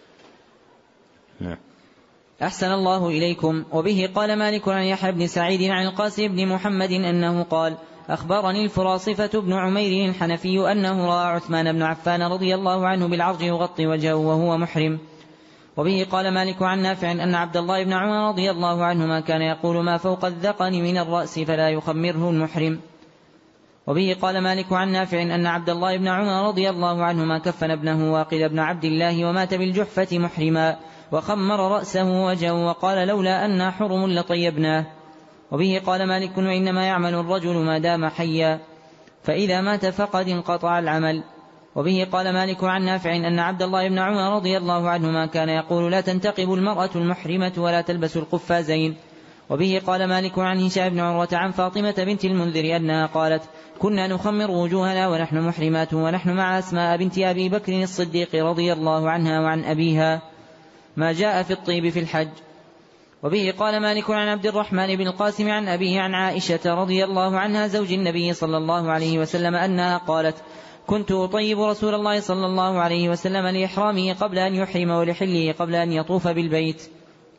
نعم. أحسن الله إليكم. وبه قال مالك عن يحيى بن سعيد عن القاسم بن محمد أنه قال: أخبرني الفراصفة بن عمير الحنفي أنه رأى عثمان بن عفان رضي الله عنه بالعرج يغطي وجهه وهو محرم. وبه قال مالك عن نافع أن عبد الله بن عمر رضي الله عنهما كان يقول: ما فوق الذقن من الرأس فلا يخمره المحرم. وبه قال مالك عن نافع أن عبد الله بن عمر رضي الله عنهما كفن ابنه واقد بن عبد الله ومات بالجحفة محرما، وخمر رأسه وجهه وقال: لولا أنا حرم لطيبناه. وبه قال مالك: وإنما يعمل الرجل ما دام حيا، فإذا مات فقد انقطع العمل. وبه قال مالك عن نافع أن عبد الله بن عمر رضي الله عنهما كان يقول: لا تنتقب المرأة المحرمة ولا تلبس القفازين. وبه قال مالك عن هشام بن عروة عن فاطمة بنت المنذر أنها قالت: كنا نخمر وجوهنا ونحن محرمات ونحن مع أسماء بنت أبي بكر الصديق رضي الله عنها وعن أبيها، ما جاء في الطيب في الحج. وبه قال مالك عن عبد الرحمن بن القاسم عن أبيه عن عائشة رضي الله عنها زوج النبي صلى الله عليه وسلم أنها قالت: كنت أطيب رسول الله صلى الله عليه وسلم لإحرامه قبل أن يحرم ولحله قبل أن يطوف بالبيت.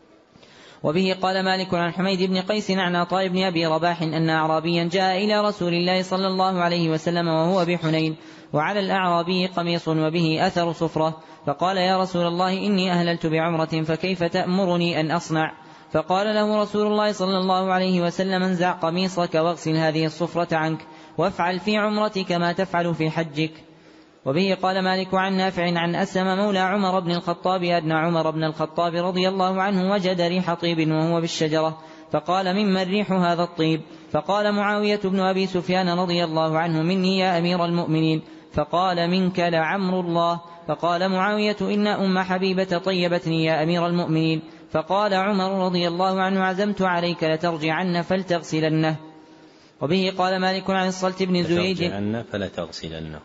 وبه قال مالك عن حميد بن قيس عن عطاء بن أبي رباح أن أعرابيا جاء إلى رسول الله صلى الله عليه وسلم وهو بحنين، وعلى الأعرابي قميص وبه أثر صفرة، فقال: يا رسول الله إني أهللت بعمرة فكيف تأمرني أن أصنع؟ فقال له رسول الله صلى الله عليه وسلم: انزع قميصك واغسل هذه الصفرة عنك وافعل في عمرتك ما تفعل في حجك. وبه قال مالك عن نافع عن أسلم مولى عمر بن الخطاب أن عمر بن الخطاب رضي الله عنه وجد ريح طيب وهو بالشجرة، فقال: ممن ريح هذا الطيب؟ فقال معاوية بن أبي سفيان رضي الله عنه: مني يا أمير المؤمنين. فقال: منك لعمر الله. فقال معاوية: إن أم حبيبة طيبتني يا أمير المؤمنين. فقال عمر رضي الله عنه: عزمت عليك لترجعن فلتغسلنه. وبه قال مالك عن الصلت بن زيد لترجعن فلتغسلنه.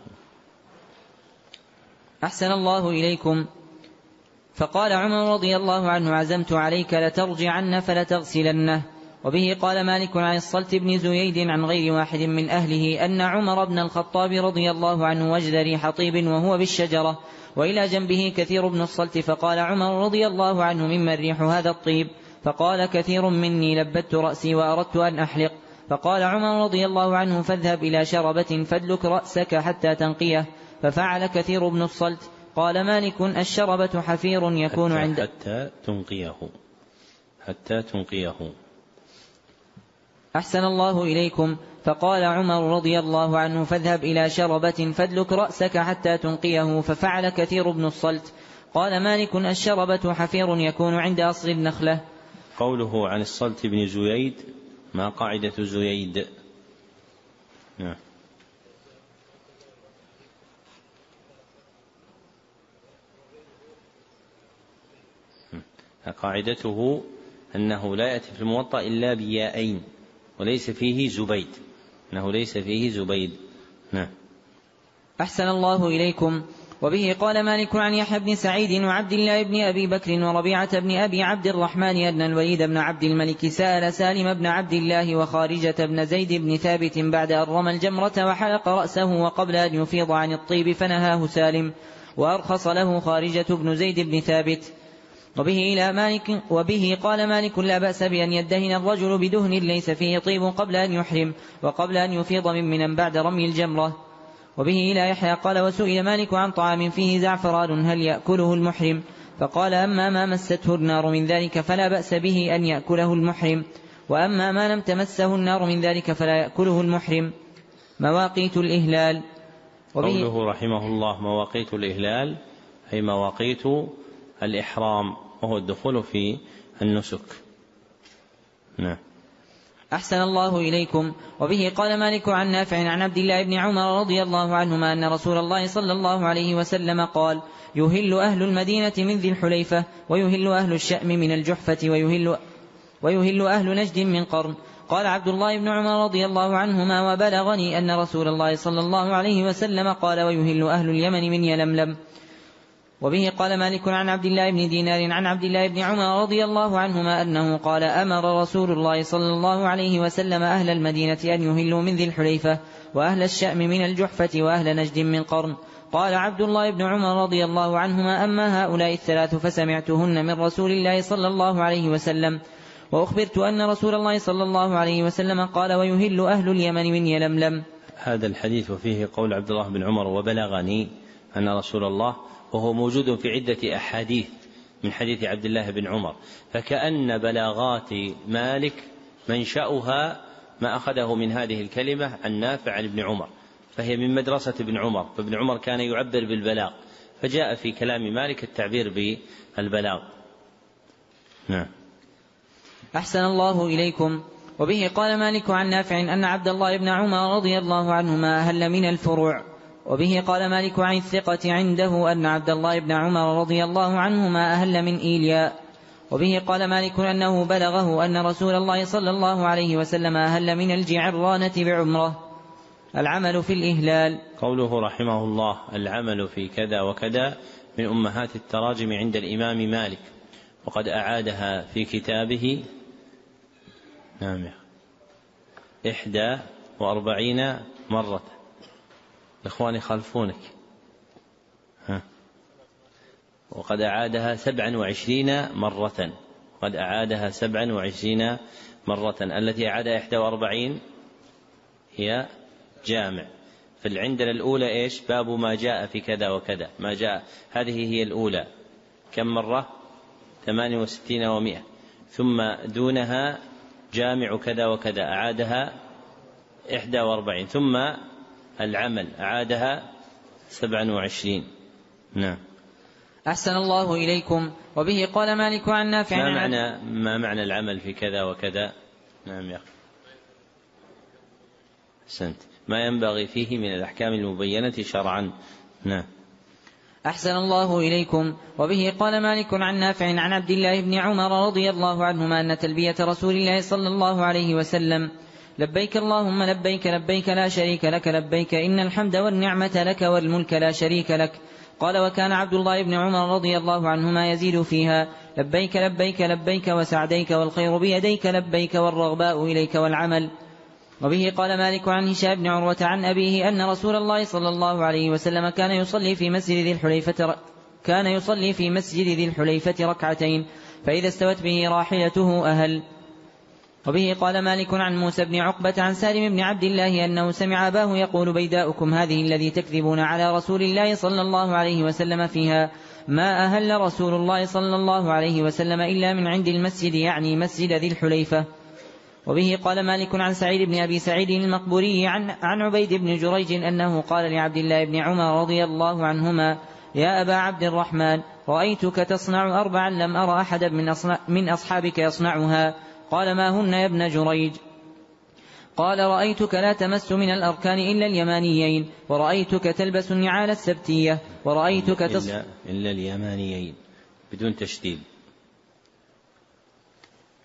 أحسن الله إليكم. فقال عمر رضي الله عنه: عزمت عليك لترجعن فلتغسلنه. وبه قال مالك عن الصلت بن زيد عن غير واحد من أهله أن عمر بن الخطاب رضي الله عنه وجد ريح طيب وهو بالشجرة وإلى جنبه كثير بن الصلت، فقال عمر رضي الله عنه: ممن ريح هذا الطيب؟ فقال: كثير مني، لبت رأسي وأردت أن أحلق. فقال عمر رضي الله عنه: فاذهب إلى شربة فادلك رأسك حتى تنقيه. ففعل كثير بن الصلت. قال مالك: الشربة حفير يكون حتى عند حتى تنقيه حتى تنقيه. أحسن الله إليكم. فقال عمر رضي الله عنه: فاذهب إلى شربة فادلك رأسك حتى تنقيه. ففعل كثير بن الصلت. قال مالك: الشربة حفير يكون عند أصل النخلة. قوله عن الصلت بن زيد: ما قاعدة زيد؟ نعم. قاعدته أنه لا يأتي في الموطأ إلا بيائين وليس فيه زبيد، أنه ليس فيه زبيد. نعم. أحسن الله إليكم. وبه قال مالك عن يحيى بن سعيد وعبد الله بن أبي بكر وربيعة بن أبي عبد الرحمن أن الوليد بن عبد الملك سأل سالم بن عبد الله وخارجة بن زيد بن ثابت بعد أن رمى الجمرة وحلق رأسه وقبل أن يفيض عن الطيب فنهاه سالم، وأرخص له خارجة بن زيد بن ثابت. وبه, إلى مالك وبه قال مالك لا بأس بأن يدهن الرجل بدهن ليس فيه طيب قبل أن يحرم وقبل أن يفيض من منى بعد رمي الجمرة. وبه إلى يحيى قال وسئل مالك عن طعام فيه زعفران هل يأكله المحرم؟ فقال أما ما مسته النار من ذلك فلا بأس به أن يأكله المحرم، وأما ما لم تمسه النار من ذلك فلا يأكله المحرم. مواقيت الإهلال. قوله رحمه الله مواقيت الإهلال أي مواقيت الإحرام وهو الدخول في النسك. نعم. أحسن الله إليكم. وبه قال مالك عن نافع عن عبد الله بن عمر رضي الله عنهما أن رسول الله صلى الله عليه وسلم قال يهل أهل المدينة من ذي الحليفة ويهل أهل الشأم من الجحفة ويهل, ويهل أهل نجد من قرن. قال عبد الله بن عمر رضي الله عنهما وبلغني أن رسول الله صلى الله عليه وسلم قال ويهل أهل اليمن من يلملم. وبه قال مالك عن عبد الله بن دينار عن عبد الله بن عمر رضي الله عنهما أنه قال أمر رسول الله صلى الله عليه وسلم أهل المدينة أن يهلوا من ذي الحليفة وأهل الشأم من الجحفة وأهل نجد من قرن. قال عبد الله بن عمر رضي الله عنهما أما هؤلاء الثلاث فسمعتهن من رسول الله صلى الله عليه وسلم، وأخبرت أن رسول الله صلى الله عليه وسلم قال ويهل أهل اليمن من يلملم. هذا الحديث وفيه قول عبد الله بن عمر وبلغني أن رسول الله، وهو موجود في عدة أحاديث من حديث عبد الله بن عمر، فكأن بلاغات مالك منشأها ما أخذه من هذه الكلمة عن نافع عن ابن عمر، فهي من مدرسة ابن عمر، فابن عمر كان يعبر بالبلاغ، فجاء في كلام مالك التعبير بالبلاغ. نعم. أحسن الله إليكم. وبه قال مالك عن نافع أن عبد الله بن عمر رضي الله عنهما أهل من الفروع. وبه قال مالك عن الثقة عنده أن عبد الله بن عمر رضي الله عنهما أهل من إيلياء. وبه قال مالك أنه بلغه أن رسول الله صلى الله عليه وسلم أهل من الجعرانة بعمرة. العمل في الإهلال. قوله رحمه الله العمل في كذا وكذا من أمهات التراجم عند الإمام مالك، وقد أعادها في كتابه نعم إحدى وأربعين مرة. إخواني خلفونك. ها. وقد أعادها سبعا وعشرين مرة، قد أعادها سبعا وعشرين مرة. التي أعادها إحدى وأربعين هي جامع. فالعندنا الأولى إيش؟ باب ما جاء في كذا وكذا، ما جاء، هذه هي الأولى. كم مرة؟ ثمانية وستين ومئة. ثم دونها جامع كذا وكذا أعادها إحدى وأربعين. ثم العمل أعادها سبعا وعشرين. نعم. أحسن الله إليكم. وبه قال مالك عن نافع. ما معنى, ما معنى العمل في كذا وكذا؟ نعم يا أخي. أحسنت. ما ينبغي فيه من الأحكام المبينة شرعا. نعم. أحسن الله إليكم. وبه قال مالك عن نافع عن عبد الله بن عمر رضي الله عنهما أن تلبية رسول الله صلى الله عليه وسلم لبيك اللهم لبيك لبيك لا شريك لك لبيك إن الحمد والنعمة لك والملك لا شريك لك. قال وكان عبد الله بن عمر رضي الله عنهما يزيد فيها لبيك لبيك لبيك وسعديك والخير بيديك لبيك والرغباء إليك والعمل. وبه قال مالك عن هشام بن عروة عن أبيه أن رسول الله صلى الله عليه وسلم كان يصلي في مسجد ذي الحليفة كان يصلي في مسجد ذي الحليفة ركعتين فإذا استوت به راحلته أهل. وبه قال مالك عن موسى بن عقبة عن سالم بن عبد الله أنه سمع أباه يقول بيداؤكم هذه الذي تكذبون على رسول الله صلى الله عليه وسلم فيها ما أهل رسول الله صلى الله عليه وسلم إلا من عند المسجد يعني مسجد ذي الحليفة. وبه قال مالك عن سعيد بن أبي سعيد المقبوري عن, عن عبيد بن جريج أنه قال لعبد الله بن عمر رضي الله عنهما يا أبا عبد الرحمن رأيتك تصنع أربعا لم أرى أحدا من, من أصحابك يصنعها. قال ما هن يا ابن جريج؟ قال رأيتك لا تمس من الأركان إلا اليمانيين ورأيتك تلبس النعال السبتية ورأيتك تص... إلا, إلا اليمانيين بدون تشديد.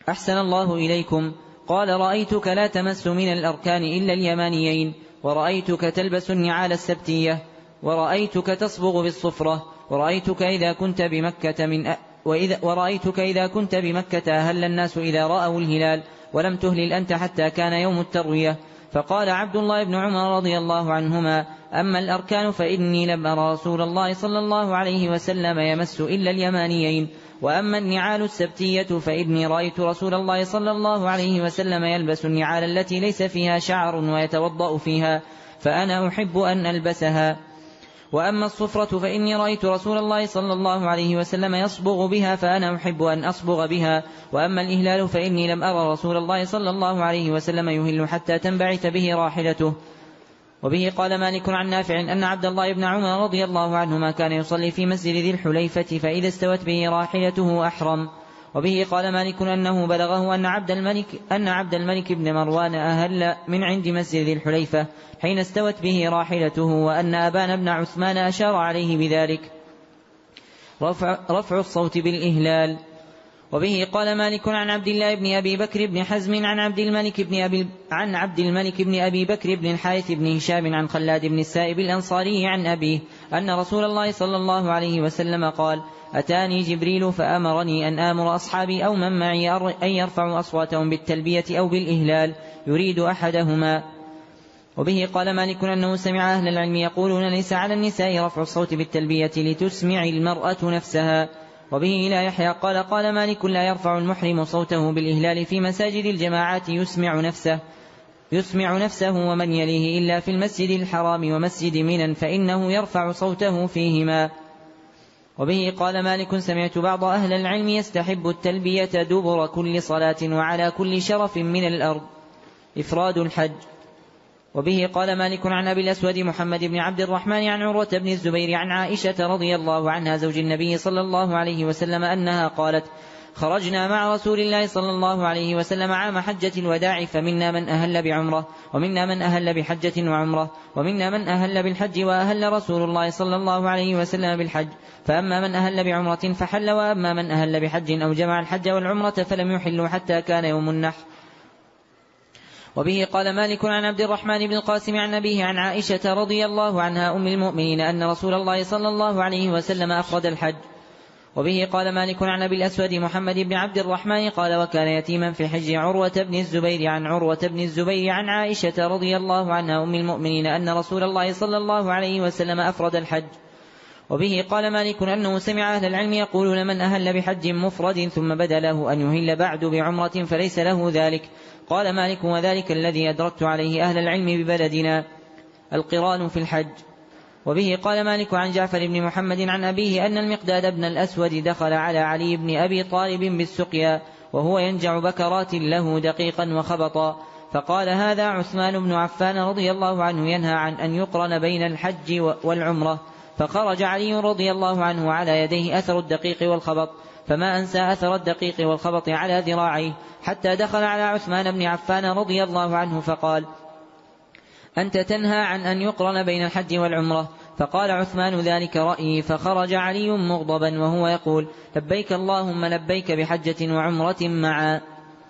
أحسن الله إليكم. قال رأيتك لا تمس من الأركان إلا اليمانيين، ورأيتك تلبس النعال السبتية، ورأيتك تصبغ بالصفرة، ورأيتك إذا كنت بمكة من أ... وإذا... ورأيتك إذا كنت بمكة أهل الناس إذا رأوا الهلال، ولم تهلل أنت حتى كان يوم التروية. فقال عبد الله بن عمر رضي الله عنهما: أما الأركان فإني لم أرى رسول الله صلى الله عليه وسلم يمس إلا اليمانيين، وأما النعال السبتية فإني رأيت رسول الله صلى الله عليه وسلم يلبس النعال التي ليس فيها شعر ويتوضأ فيها، فأنا أحب أن ألبسها. وأما الصفرة فإني رأيت رسول الله صلى الله عليه وسلم يصبغ بها، فأنا أحب أن أصبغ بها. وأما الإهلال فإني لم أرى رسول الله صلى الله عليه وسلم يهل حتى تنبعث به راحلته. وبه قال مالك عن نافع أن عبد الله بن عمر رضي الله عنهما كان يصلي في مسجد ذي الحليفة، فإذا استوت به راحلته أحرم. وبه قال مالك أنه بلغه أن عبد الملك أن عبد الملك بن مروان أهل من عند مسجد ذي الحليفة حين استوت به راحلته، وأن أبان بن عثمان أشار عليه بذلك، رفع, رفع الصوت بالإهلال. وبه قال مالك عن عبد الله بن أبي بكر بن حزم عن عبد الملك بن أبي عن عبد الملك بن أبي بكر بن الحارث بن هشام عن خلاد بن السائب الأنصاري عن أبيه أن رسول الله صلى الله عليه وسلم قال: أتاني جبريل فأمرني أن آمر أصحابي أو من معي أن يرفعوا أصواتهم بالتلبية أو بالإهلال يريد أحدهما. وبه قال مالك أنه سمع أهل العلم يقولون: ليس على النساء رفع الصوت بالتلبية لتسمع المرأة نفسها. وبه إلى يحيى قال: قال مالك: لا يرفع المحرم صوته بالإهلال في مساجد الجماعات يسمع نفسه يسمع نفسه ومن يليه إلا في المسجد الحرام ومسجد منى، فإنه يرفع صوته فيهما. وبه قال مالك: سمعت بعض أهل العلم يستحب التلبية دبر كل صلاة وعلى كل شرف من الأرض، إفراد الحج. وبه قال مالك عن أبي الأسود محمد بن عبد الرحمن عن عروة بن الزبير عن عائشة رضي الله عنها زوج النبي صلى الله عليه وسلم أنها قالت: خرجنا مع رسول الله صلى الله عليه وسلم عام حجة الوداع، فمنا من أهل بعمرة، ومنا من أهل بحجة وعمرة، ومنا من أهل بالحج، وأهل رسول الله صلى الله عليه وسلم بالحج، فأما من أهل بعمرة فحل، وأما من أهل بحج أو جمع الحج والعمرة فلم يحلوا حتى كان يوم النحر. وبه قال مالك عن عبد الرحمن بن القاسم عن أبيه عن عائشة رضي الله عنها أم المؤمنين أن رسول الله صلى الله عليه وسلم أفرد الحج. وبه قال مالك عن أبي الأسود محمد بن عبد الرحمن قال: وكان يتيما في حج عروة بن الزبير عن عروة بن الزبير عن عائشة رضي الله عنها أم المؤمنين أن رسول الله صلى الله عليه وسلم أفرد الحج. وبه قال مالك أنه سمع أهل العلم يقولون: من أهل بحج مفرد ثم بدا له أن يهل بعد بعمرة فليس له ذلك. قال مالك: وذلك الذي أدركت عليه أهل العلم ببلدنا، القران في الحج. وبه قال مالك عن جعفر بن محمد عن أبيه أن المقداد بن الأسود دخل على علي بن أبي طالب بالسقيا وهو ينجع بكرات له دقيقا وخبطا، فقال: هذا عثمان بن عفان رضي الله عنه ينهى عن أن يقرن بين الحج والعمرة. فخرج علي رضي الله عنه على يديه أثر الدقيق والخبط، فما أنسى أثر الدقيق والخبط على ذراعيه، حتى دخل على عثمان بن عفان رضي الله عنه فقال: أنت تنهى عن أن يقرن بين الحج والعمرة؟ فقال عثمان: ذلك رأيي. فخرج علي مغضبا وهو يقول: لبيك اللهم لبيك بحجة وعمرة معا.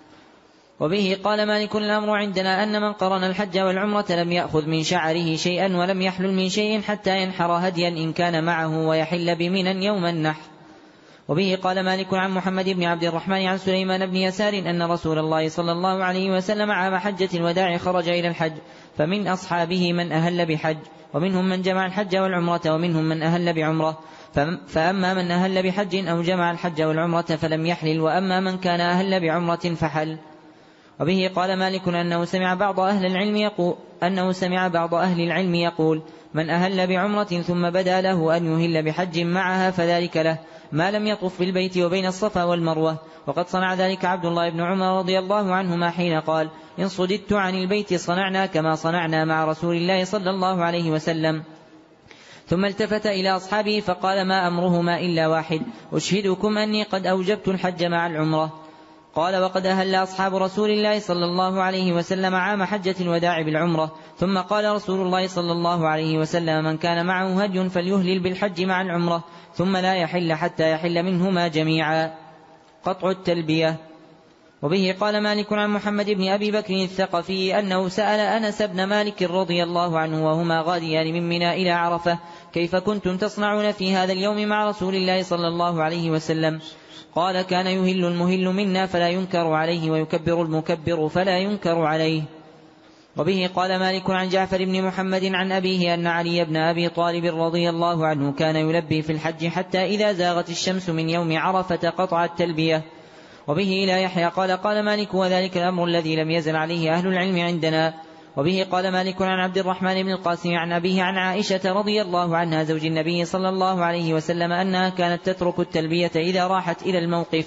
وبه قال مالك: الأمر عندنا أن من قرن الحج والعمرة لم يأخذ من شعره شيئا ولم يحلل من شيء حتى ينحر هديا إن كان معه ويحل بمنى يوم النحر. وبه قال مالك عن محمد بن عبد الرحمن عن سليمان بن يسار أن رسول الله صلى الله عليه وسلم عام حجة الوداع خرج إلى الحج، فمن أصحابه من أهل بحج، ومنهم من جمع الحج والعمرة، ومنهم من أهل بعمرة، فأما من أهل بحج أو جمع الحج والعمرة فلم يحلل، وأما من كان أهل بعمرة فحل. وبه قال مالك أنه سمع بعض أهل العلم يقول أنه سمع بعض أهل العلم يقول: من أهل بعمرة ثم بدا له أن يهل بحج معها فذلك له، ما لم يطف بالبيت وبين الصفا والمروة. وقد صنع ذلك عبد الله بن عمر رضي الله عنهما حين قال: إن صددت عن البيت صنعنا كما صنعنا مع رسول الله صلى الله عليه وسلم. ثم التفت إلى أصحابه فقال: ما أمرهما إلا واحد، أشهدكم أني قد أوجبت الحج مع العمرة. قال: وقد أهل أصحاب رسول الله صلى الله عليه وسلم عام حجة الوداع بالعمرة. ثم قال رسول الله صلى الله عليه وسلم: من كان معه هدي فليهلل بالحج مع العمرة، ثم لا يحل حتى يحل منهما جميعا. قطع التلبية. وبه قال مالك عن محمد بن أبي بكر الثقفي أنه سأل أنس بن مالك رضي الله عنه وهما غاديان من منى إلى عرفة: كيف كنتم تصنعون في هذا اليوم مع رسول الله صلى الله عليه وسلم؟ قال: كان يهل المهل منا فلا ينكر عليه، ويكبر المكبر فلا ينكر عليه. وبه قال مالك عن جعفر بن محمد عن أبيه أن علي بن أبي طالب رضي الله عنه كان يلبي في الحج حتى إذا زاغت الشمس من يوم عرفة قطع التلبية. وبه إلى يحيى قال قال مالك: وذلك الأمر الذي لم يزل عليه أهل العلم عندنا. وبه قال مالك عن عبد الرحمن بن القاسم عن أبيه عن عائشة رضي الله عنها زوج النبي صلى الله عليه وسلم أنها كانت تترك التلبية إذا راحت إلى الموقف.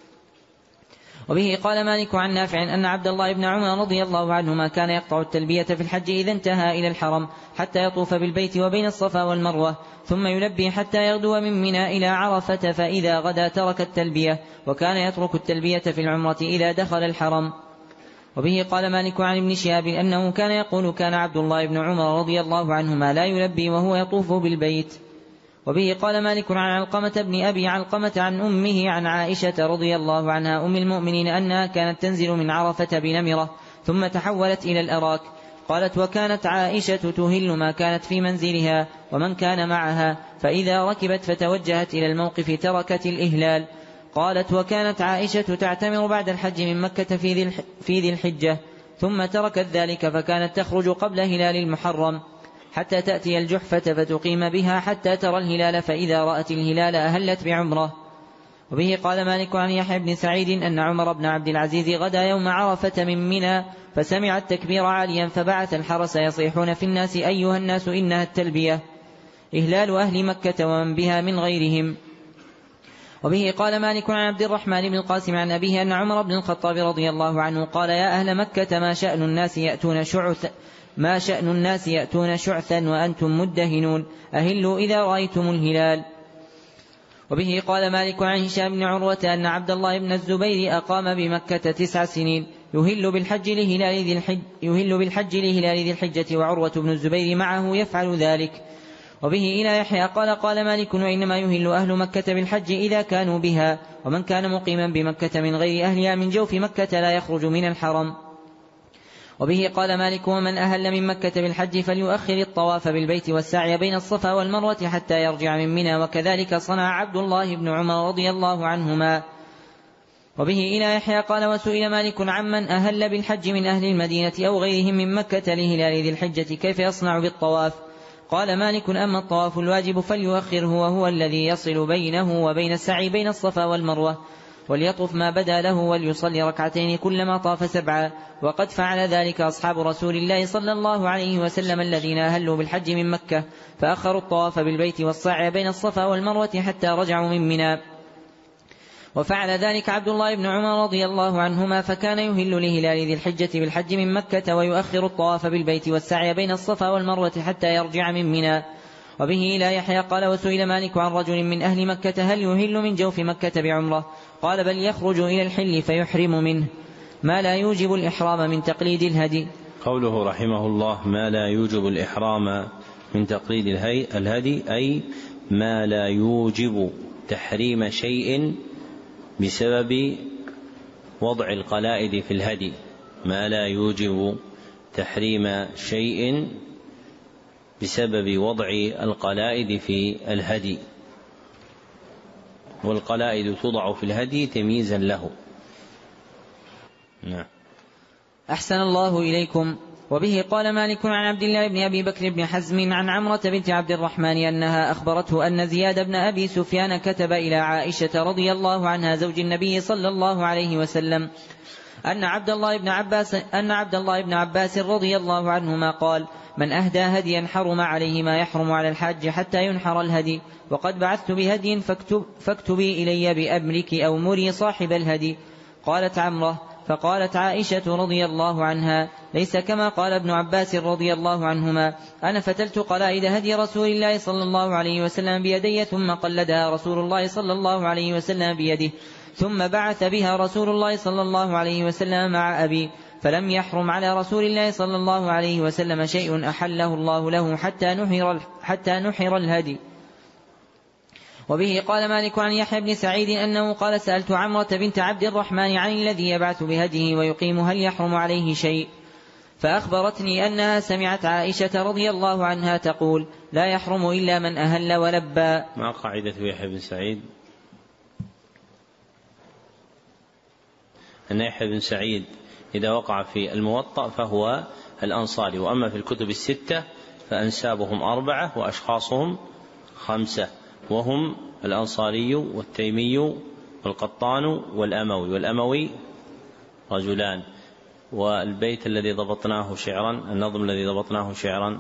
وبه قال مالك عن نافع أن عبد الله بن عمر رضي الله عنهما كان يقطع التلبية في الحج إذا انتهى إلى الحرم حتى يطوف بالبيت وبين الصفا والمروة، ثم يلبي حتى يغدو من منى إلى عرفة، فإذا غدا ترك التلبية، وكان يترك التلبية في العمرة إذا دخل الحرم. وبه قال مالك عن ابن شهاب أنه كان يقول: كان عبد الله بن عمر رضي الله عنهما لا يلبي وهو يطوف بالبيت. وبه قال مالك عن علقمة بن أبي علقمة عن أمه عن عائشة رضي الله عنها أم المؤمنين أنها كانت تنزل من عرفة بنمرة ثم تحولت إلى الأراك. قالت: وكانت عائشة تهل ما كانت في منزلها ومن كان معها، فإذا ركبت فتوجهت إلى الموقف تركت الإهلال. قالت: وكانت عائشة تعتمر بعد الحج من مكة في ذي الحجة، ثم تركت ذلك فكانت تخرج قبل هلال المحرم حتى تأتي الجحفة فتقيم بها حتى ترى الهلال، فإذا رأت الهلال أهلت بعمره. وبه قال مالك عن يحيى بن سعيد أن عمر بن عبد العزيز غدا يوم عرفة من منى فسمع التكبير عاليا فبعث الحرس يصيحون في الناس: أيها الناس إنها التلبية، إهلال أهل مكة ومن بها من غيرهم. وبه قال مالك عن عبد الرحمن بن القاسم عن أبيه أن عمر بن الخطاب رضي الله عنه قال: يا أهل مكة ما شأن الناس يأتون شعث ما شأن الناس يأتون شعثا وأنتم مدهنون، أهلوا إذا رأيتم الهلال. وبه قال مالك عن هشام بن عروة أن عبد الله بن الزبير أقام بمكة تسع سنين يهل بالحج لهلال ذي الحج يهل بالحج لهلال ذي الحجة، وعروة بن الزبير معه يفعل ذلك. وبه إلى يحيى قال قال مالك: وإنما يهل أهل مكة بالحج إذا كانوا بها، ومن كان مقيما بمكة من غير أهلها من جوف مكة لا يخرج من الحرم. وبه قال مالك: ومن أهل من مكة بالحج فليؤخر الطواف بالبيت والسعي بين الصفا والمروة حتى يرجع من منى، وكذلك صنع عبد الله بن عمر رضي الله عنهما. وبه إلى يحيى قال: وسئل مالك عمن أهل بالحج من أهل المدينة أو غيرهم من مكة لهلال ذي الحجة كيف يصنع بالطواف؟ قال مالك: أما الطواف الواجب فليؤخره، وهو الذي يصل بينه وبين السعي بين الصفا والمروة، وليطف ما بدا له وليصلي ركعتين كلما طاف سبعا، وقد فعل ذلك أصحاب رسول الله صلى الله عليه وسلم الذين أهلوا بالحج من مكة فأخروا الطواف بالبيت والسعي بين الصفا والمروة حتى رجعوا من منى. وفعل ذلك عبد الله بن عمر رضي الله عنهما، فكان يهل لهلال ذي الحجة بالحج من مكة ويؤخر الطواف بالبيت والسعي بين الصفا والمروة حتى يرجع من منى. وبه إلى يحيى قال: وسئل مالك عن رجل من أهل مكة هل يهل من جوف مكة بعمرة؟ قال: بل يخرج إلى الحل فيحرم منه ما لا يوجب الإحرام من تقليد الهدي. قوله رحمه الله: ما لا يوجب الإحرام من تقليد الهدي، أي ما لا يوجب تحريم شيء بسبب وضع القلائد في الهدي، ما لا يوجب تحريم شيء بسبب وضع القلائد في الهدي، والقلائد توضع في الهدي تمييزا له. نعم. أحسن الله إليكم. وبه قال مالك عن عبد الله بن أبي بكر بن حزم عن عمرة بنت عبد الرحمن أنها أخبرته أن زياد بن أبي سفيان كتب إلى عائشة رضي الله عنها زوج النبي صلى الله عليه وسلم أن عبد الله بن عباس أن عبد الله بن عباس رضي الله عنهما قال: من أهدى هديا حرم عليه ما يحرم على الحاج حتى ينحر الهدي، وقد بعثت بهدي فاكتب فاكتبي إلي بأمرك أو مري صاحب الهدي. قالت عمرة: فقالت عائشة رضي الله عنها: ليس كما قال ابن عباس رضي الله عنهما، أنا فتلت قلائد هدي رسول الله صلى الله عليه وسلم بيدي، ثم قلدها رسول الله صلى الله عليه وسلم بيده، ثم بعث بها رسول الله صلى الله عليه وسلم مع أبي، فلم يحرم على رسول الله صلى الله عليه وسلم شيء أحله الله له حتى نحر, حتى نحر الهدي. وبه قال مالك عن يحيى بن سعيد أنه قال سألت عمرة بنت عبد الرحمن عن الذي يبعث بهديه ويقيم هل يحرم عليه شيء، فأخبرتني أنها سمعت عائشة رضي الله عنها تقول لا يحرم إلا من أهل ولبى. ما قاعدة يحيى بن سعيد؟ أن يحيى بن سعيد إذا وقع في الموطأ فهو الأنصاري، وأما في الكتب الستة فأنسابهم أربعة وأشخاصهم خمسة، وهم الأنصاري والتيمي والقطان والأموي، والأموي رجلان. والبيت الذي ضبطناه شعرا، النظم الذي ضبطناه شعرا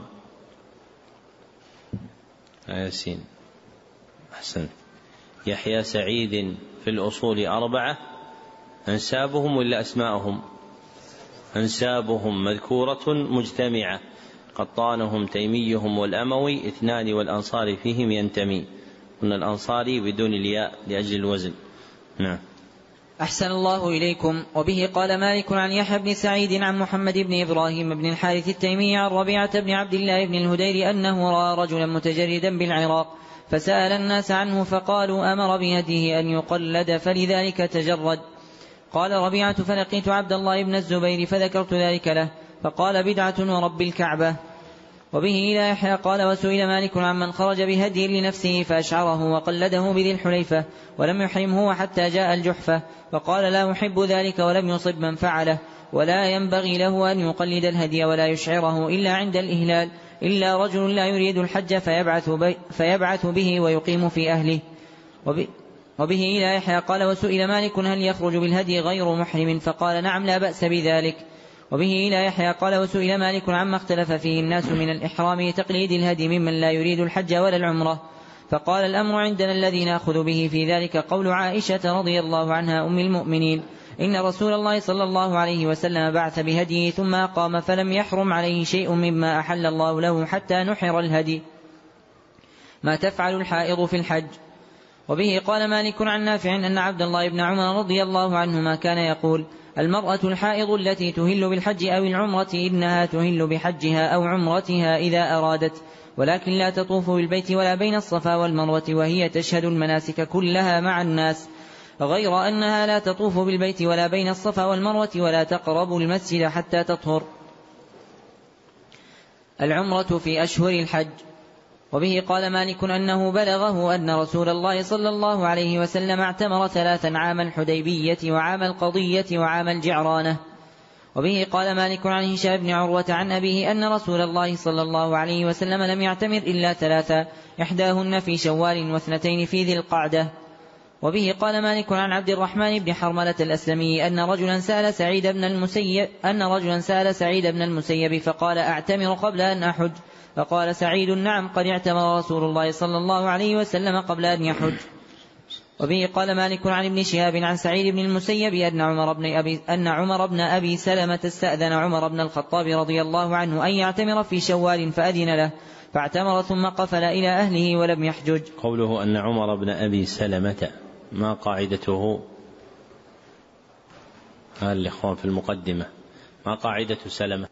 ياسين أحسن. يحيى سعيد في الأصول أربعة، أنسابهم ولا أسماءهم؟ أنسابهم مذكورة مجتمعة، قطانهم تيميهم والأموي اثنان، والأنصار فيهم ينتمي، قلنا الأنصاري بدون الياء لأجل الوزن. نعم. أحسن الله إليكم. وبه قال مالك عن يحيى بن سعيد عن محمد بن إبراهيم بن الحارث التيمي عن ربيعة بن عبد الله بن الهدير أنه رأى رجلا متجردا بالعراق فسأل الناس عنه فقالوا أمر بهديه أن يقلد فلذلك تجرد. قال ربيعة فلقيت عبد الله بن الزبير فذكرت ذلك له فقال بدعة ورب الكعبة. وبه إلى يحيى قال وسئل مالك عمن خرج بهدي لنفسه فأشعره وقلده بذي الحليفة ولم يحرمه حتى جاء الجحفة، فقال لا أحب ذلك ولم يصب من فعله، ولا ينبغي له أن يقلد الهدي ولا يشعره إلا عند الإهلال، إلا رجل لا يريد الحج فيبعث, فيبعث به ويقيم في أهله. وبه إلى يحيى قال وسئل مالك هل يخرج بالهدي غير محرم فقال نعم لا بأس بذلك. وبه إلى يحيى قال وسئل مالك عما اختلف فيه الناس من الإحرام تقليد الهدي ممن لا يريد الحج ولا العمرة، فقال الأمر عندنا الذي نأخذ به في ذلك قول عائشة رضي الله عنها أم المؤمنين إن رسول الله صلى الله عليه وسلم بعث بهديه ثم أقام فلم يحرم عليه شيء مما أحل الله له حتى نحر الهدي ما تفعل الحائض في الحج. وبه قال مالك عن نافع أن عبد الله بن عمر رضي الله عنهما كان يقول المرأة الحائض التي تهل بالحج أو العمرة إنها تهل بحجها أو عمرتها إذا أرادت، ولكن لا تطوف بالبيت ولا بين الصفا والمروة وهي تشهد المناسك كلها مع الناس، غير أنها لا تطوف بالبيت ولا بين الصفا والمروة ولا تقرب المسجد حتى تطهر. العمرة في أشهر الحج. وبه قال مالك أنه بلغه أن رسول الله صلى الله عليه وسلم اعتمر ثلاثا عام الحديبية وعام القضية وعام الجعرانة. وبه قال مالك عن هشام بن عروة عن أبيه أن رسول الله صلى الله عليه وسلم لم يعتمر إلا ثلاثا، إحداهن في شوال واثنتين في ذي القعدة. وبه قال مالك عن عبد الرحمن بن حرملة الأسلمي أن رجلا سأل سعيد بن المسيب أن رجلا سأل سعيد بن المسيب فقال أعتمر قبل أن أحج، فقال سعيد نعم قد اعتمر رسول الله صلى الله عليه وسلم قبل أن يحج. وبه قال مالك عن ابن شهاب عن سعيد بن المسيب أن عمر بن أبي, أن عمر بن أبي سلمة استأذن عمر بن الخطاب رضي الله عنه أن يعتمر في شوال فأذن له فاعتمر ثم قفل إلى أهله ولم يحجج. قوله أن عمر بن أبي سلمة ما قاعدته؟ هذا الإخوان في المقدمة ما قاعدة سلمة؟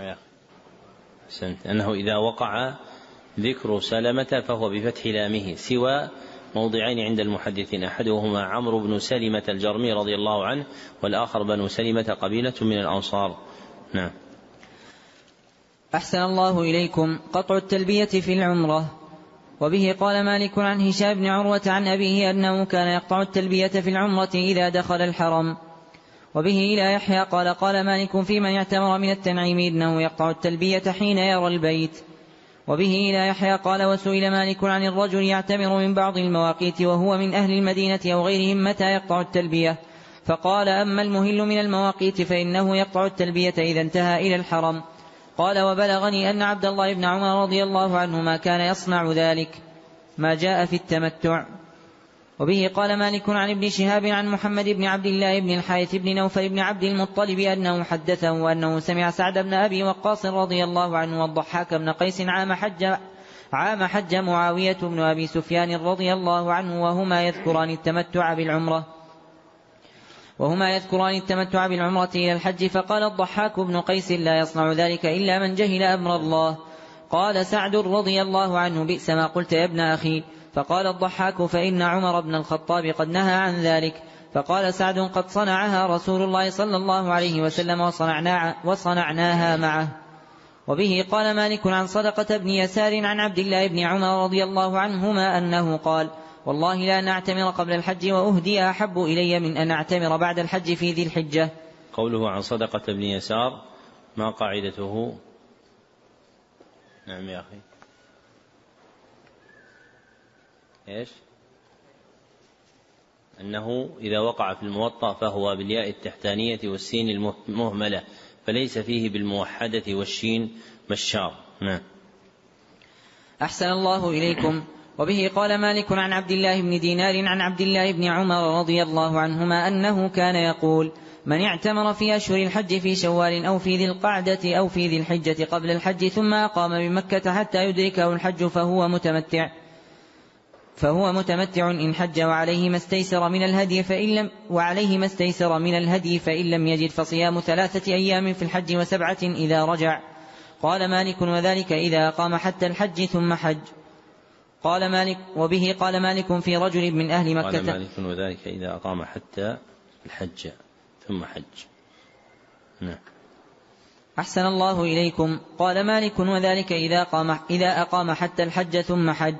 أنه إذا وقع ذكر سلمة فهو بفتح لامه سوى موضعين عند المحدثين، أحدهما عمرو بن سلمة الجرمي رضي الله عنه والآخر بنو سلمة قبيلة من الأنصار. نعم. أحسن الله إليكم. قطع التلبية في العمرة. وبه قال مالك عن هشام بن عروة عن أبيه أنه كان يقطع التلبية في العمرة إذا دخل الحرم. وبه إلى يحيى قال قال مالك في من يعتمر من التنعيم إنه يقطع التلبية حين يرى البيت. وبه إلى يحيى قال وسئل مالك عن الرجل يعتمر من بعض المواقيت وهو من أهل المدينة أو غيرهم متى يقطع التلبية، فقال أما المهل من المواقيت فإنه يقطع التلبية إذا انتهى إلى الحرم. قال وبلغني أن عبد الله بن عمر رضي الله عنهما كان يصنع ذلك ما جاء في التمتع. وبه قال مالك عن ابن شهاب عن محمد بن عبد الله بن الحارث بن نوفل بن عبد المطلب أنه حدثه وأنه سمع سعد بن أبي وقاص رضي الله عنه والضحاك بن قيس عام حج, عام حج معاوية بن أبي سفيان رضي الله عنه وهما يذكران التمتع بالعمرة وهما يذكران التمتع بالعمرة إلى الحج، فقال الضحاك بن قيس لا يصنع ذلك إلا من جهل أمر الله. قال سعد رضي الله عنه بئس ما قلت يا ابن أخي، فقال الضحاك: فإن عمر بن الخطاب قد نهى عن ذلك. فقال سعد: قد صنعها رسول الله صلى الله عليه وسلم وصنعنا وصنعناها معه. وبه قال مالك عن صدقة بن يسار عن عبد الله بن عمر رضي الله عنهما أنه قال: والله لا نعتمر قبل الحج وأهدي أحب إلي من أن أعتمر بعد الحج في ذي الحجة. قوله عن صدقة بن يسار ما قاعدته؟ نعم يا أخي. إيش؟ أنه إذا وقع في الموطأ فهو بالياء التحتانية والسين المهملة، فليس فيه بالموحدة والشين مشار. نعم. أحسن الله إليكم. وبه قال مالك عن عبد الله بن دينار عن عبد الله بن عمر رضي الله عنهما أنه كان يقول: من اعتمر في أشهر الحج في شوال أو في ذي القعدة أو في ذي الحجة قبل الحج ثم أقام بمكة حتى يدركه الحج فهو متمتع فهو متمتع إن حج وعليه ما استيسر من الهدي فإن لم وعليه ما استيسر من الهدي فإن لم يجد فصيام ثلاثة أيام في الحج وسبعة إذا رجع. قال مالك: وذلك إذا أقام حتى الحج ثم حج. قال مالك: وبه قال مالك في رجل من أهل مكة. قال مالك: وذلك إذا أقام حتى الحج ثم حج. نعم. أحسن الله إليكم. قال مالك: وذلك إذا أقام, إذا أقام حتى الحج ثم حج.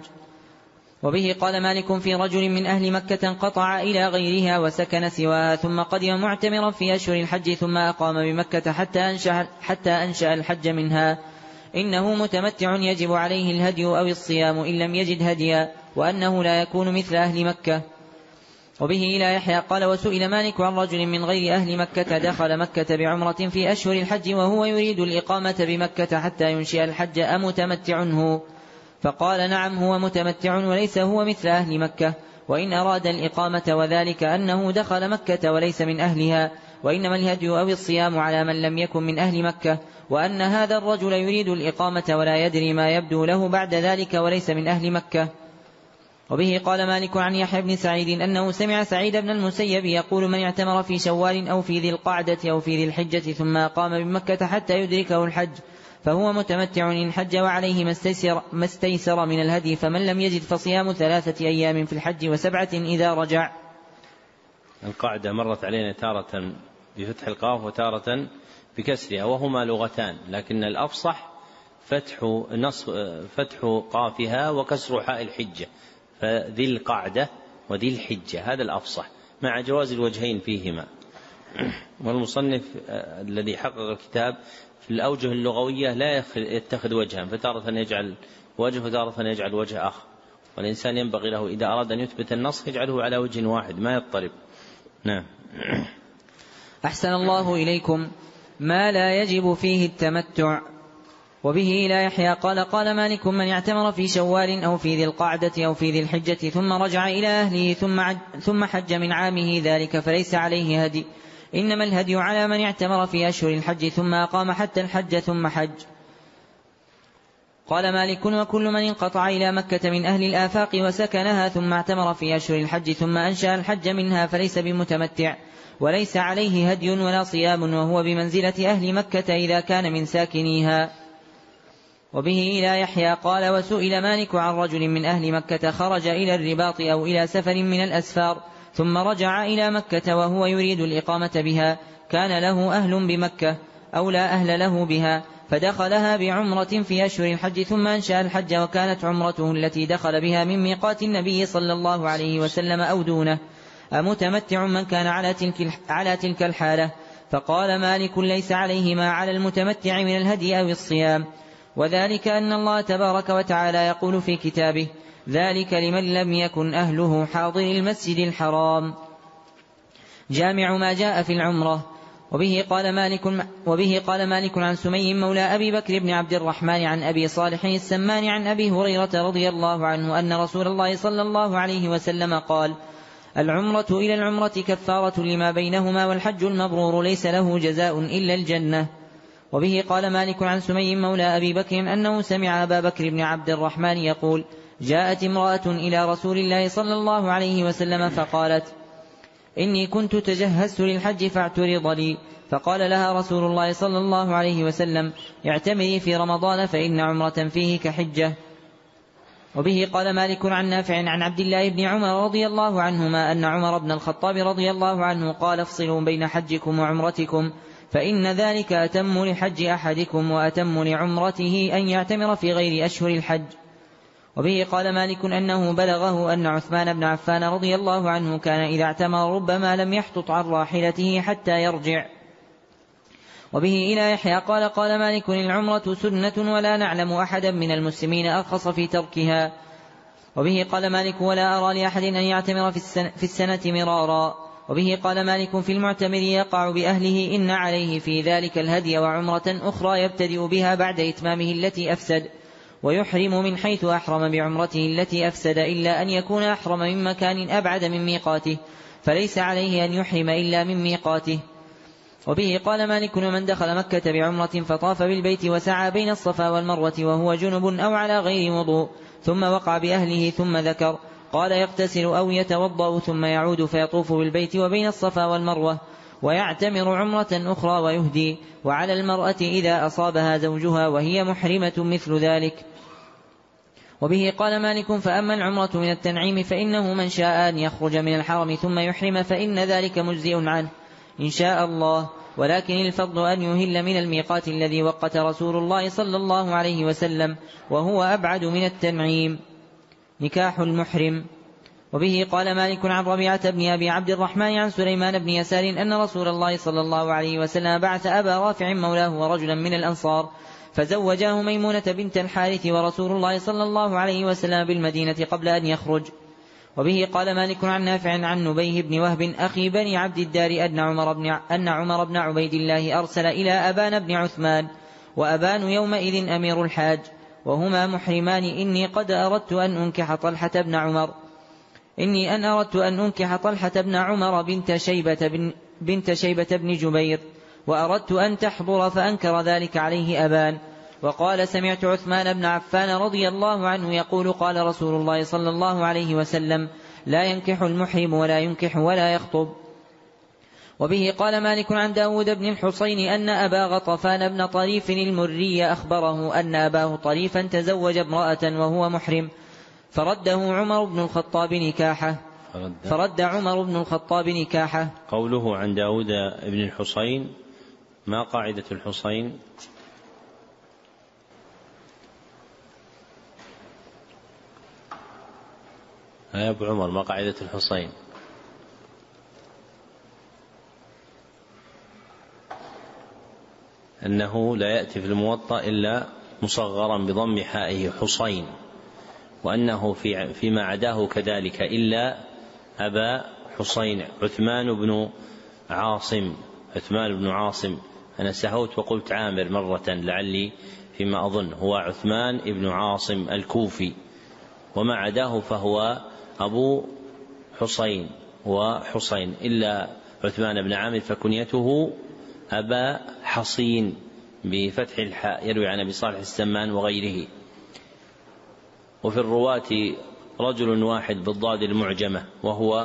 وبه قال مالك في رجل من أهل مكة انقطع إلى غيرها وسكن سواها ثم قدم معتمرا في أشهر الحج ثم أقام بمكة حتى أنشأ, حتى أنشأ الحج منها، إنه متمتع يجب عليه الهدي أو الصيام إن لم يجد هديا، وأنه لا يكون مثل أهل مكة. وبه إلى يحيى قال: وسئل مالك عن رجل من غير أهل مكة دخل مكة بعمرة في أشهر الحج وهو يريد الإقامة بمكة حتى ينشئ الحج أمتمتع هو؟ فقال: نعم، هو متمتع وليس هو مثل أهل مكة، وإن أراد الإقامة، وذلك أنه دخل مكة وليس من أهلها، وإنما الهدي أو الصيام على من لم يكن من أهل مكة، وأن هذا الرجل يريد الإقامة ولا يدري ما يبدو له بعد ذلك وليس من أهل مكة. وبه قال مالك عن يحيى بن سعيد أنه سمع سعيد بن المسيب يقول: من اعتمر في شوال أو في ذي القعدة أو في ذي الحجة ثم قام بمكة حتى يدركه الحج فهو متمتع إن حج وعليه ما استيسر من الهدي، فمن لم يجد فصيام ثلاثة أيام في الحج وسبعة إذا رجع. القاعدة مرت علينا تارة بفتح القاف وتارة بكسرها، وهما لغتان، لكن الأفصح فتح نصب فتح قافها وكسر حاء الحجة، فذي القعدة وذي الحجة، هذا الأفصح مع جواز الوجهين فيهما. والمصنف الذي حقق الكتاب في الأوجه اللغوية لا يتخذ وجها، فتارة يجعل وجه وتارة يجعل وجه آخر، والإنسان ينبغي له إذا أراد أن يثبت النص يجعله على وجه واحد ما يضطرب. نعم. أحسن الله إليكم. ما لا يجب فيه التمتع. وبه إلى يحيى قال: قال مالك: من اعتمر في شوال أو في ذي القعدة أو في ذي الحجة ثم رجع إلى أهله ثم, ثم حج من عامه ذلك فليس عليه هدي، إنما الهدي على من اعتمر في أشهر الحج ثم أقام حتى الحج ثم حج. قال مالك: وكل من انقطع إلى مكة من أهل الآفاق وسكنها ثم اعتمر في أشهر الحج ثم أنشأ الحج منها فليس بمتمتع، وليس عليه هدي ولا صيام، وهو بمنزلة أهل مكة إذا كان من ساكنيها. وبه إلى يحيى قال: وسئل مالك عن رجل من أهل مكة خرج إلى الرباط أو إلى سفر من الأسفار ثم رجع إلى مكة وهو يريد الإقامة بها، كان له أهل بمكة أو لا أهل له بها، فدخلها بعمرة في أشهر الحج ثم أنشأ الحج، وكانت عمرته التي دخل بها من ميقات النبي صلى الله عليه وسلم أو دونه، أمتمتع من كان على تلك, على تلك الحالة؟ فقال مالك: ليس عليه ما على المتمتع من الهدي أو الصيام، وذلك أن الله تبارك وتعالى يقول في كتابه: ذلك لمن لم يكن أهله حاضر المسجد الحرام. جامع ما جاء في العمرة. وبه قال مالك, وبه قال مالك عن سمي مولى أبي بكر بن عبد الرحمن عن أبي صالح السمان عن أبي هريرة رضي الله عنه أن رسول الله صلى الله عليه وسلم قال: العمرة إلى العمرة كفارة لما بينهما، والحج المبرور ليس له جزاء إلا الجنة. وبه قال مالك عن سمي مولى أبي بكر أنه سمع أبا بكر بن عبد الرحمن يقول: جاءت امرأة إلى رسول الله صلى الله عليه وسلم فقالت: إني كنت تجهزت للحج فاعترض لي، فقال لها رسول الله صلى الله عليه وسلم: اعتمري في رمضان فإن عمرة فيه كحجة. وبه قال مالك عن نافع عن عبد الله بن عمر رضي الله عنهما أن عمر بن الخطاب رضي الله عنه قال افصلوا بين حجكم وعمرتكم فإن ذلك أتم لحج أحدكم وأتم لعمرته أن يعتمر في غير أشهر الحج. وبه قال مالك أنه بلغه أن عثمان بن عفان رضي الله عنه كان إذا اعتمر ربما لم يحطط عن راحلته حتى يرجع. وبه إلى يحيى قال قال مالك العمرة سنة ولا نعلم أحدا من المسلمين أرخص في تركها. وبه قال مالك ولا أرى لأحد أن يعتمر في السنة, في السنة مرارا. وبه قال مالك في المعتمر يقع بأهله إن عليه في ذلك الهدي وعمرة أخرى يبتدئ بها بعد إتمامه التي أفسد ويحرم من حيث أحرم بعمرته التي أفسد إلا أن يكون أحرم من مكان أبعد من ميقاته فليس عليه أن يحرم إلا من ميقاته. وبه قال مالك ومن دخل مكة بعمرة فطاف بالبيت وسعى بين الصفا والمروة وهو جنب أو على غير وضوء ثم وقع بأهله ثم ذكر قال يغتسل أو يتوضأ ثم يعود فيطوف بالبيت وبين الصفا والمروة ويعتمر عمرة أخرى ويهدي. وعلى المرأة إذا أصابها زوجها وهي محرمة مثل ذلك. وبه قال مالك فأما العمرة من التنعيم فإنه من شاء أن يخرج من الحرم ثم يحرم فإن ذلك مجزئ عنه إن شاء الله ولكن الفضل أن يهل من الميقات الذي وقت رسول الله صلى الله عليه وسلم وهو أبعد من التنعيم. نكاح المحرم. وبه قال مالك عن ربيعة بن أبي عبد الرحمن عن سليمان بن يسار أن رسول الله صلى الله عليه وسلم بعث أبا رافع مولاه ورجلا من الأنصار فزوجاه ميمونة بنت الحارث ورسول الله صلى الله عليه وسلم بالمدينة قبل أن يخرج. وبه قال مالك عن نافع عن نبيه بن وهب أخي بني عبد الدار أن عمر بن, أن عمر بن عبيد الله أرسل إلى أبان بن عثمان وأبان يومئذ أمير الحاج وهما محرمان إني قد أردت أن أنكح طلحة بن عمر إني أن أردت أن أنكح طلحة بن عمر بنت شيبة بن, بنت شيبة بن جبير وأردت أن تحضر فأنكر ذلك عليه أبان وقال سمعت عثمان بن عفان رضي الله عنه يقول قال رسول الله صلى الله عليه وسلم لا ينكح المحرم ولا ينكح ولا يخطب. وبه قال مالك عن داود بن الحصين أن أبا غطفان بن طريف المري أخبره أن أباه طريفا تزوج امرأة وهو محرم فرده عمر بن الخطاب نكاحه فرد, فرد عمر بن الخطاب نكاحه. قوله عن داود بن الحصين ما قاعدة الحصين؟ يا أبو عمر ما قاعدة الحصين؟ أنه لا يأتي في الموطأ إلا مصغرا بضم حائه حصين وأنه في فيما عداه كذلك إلا أبا حصين عثمان بن عاصم عثمان بن عاصم أنا سهوت وقلت عامر مرة لعلي فيما أظن هو عثمان بن عاصم الكوفي وما عداه فهو أبو حصين وحصين إلا عثمان بن عامر فكنيته أبا حصين بفتح الحاء يروي عن أبي صالح السمان وغيره. وفي الرواة رجل واحد بالضاد المعجمة وهو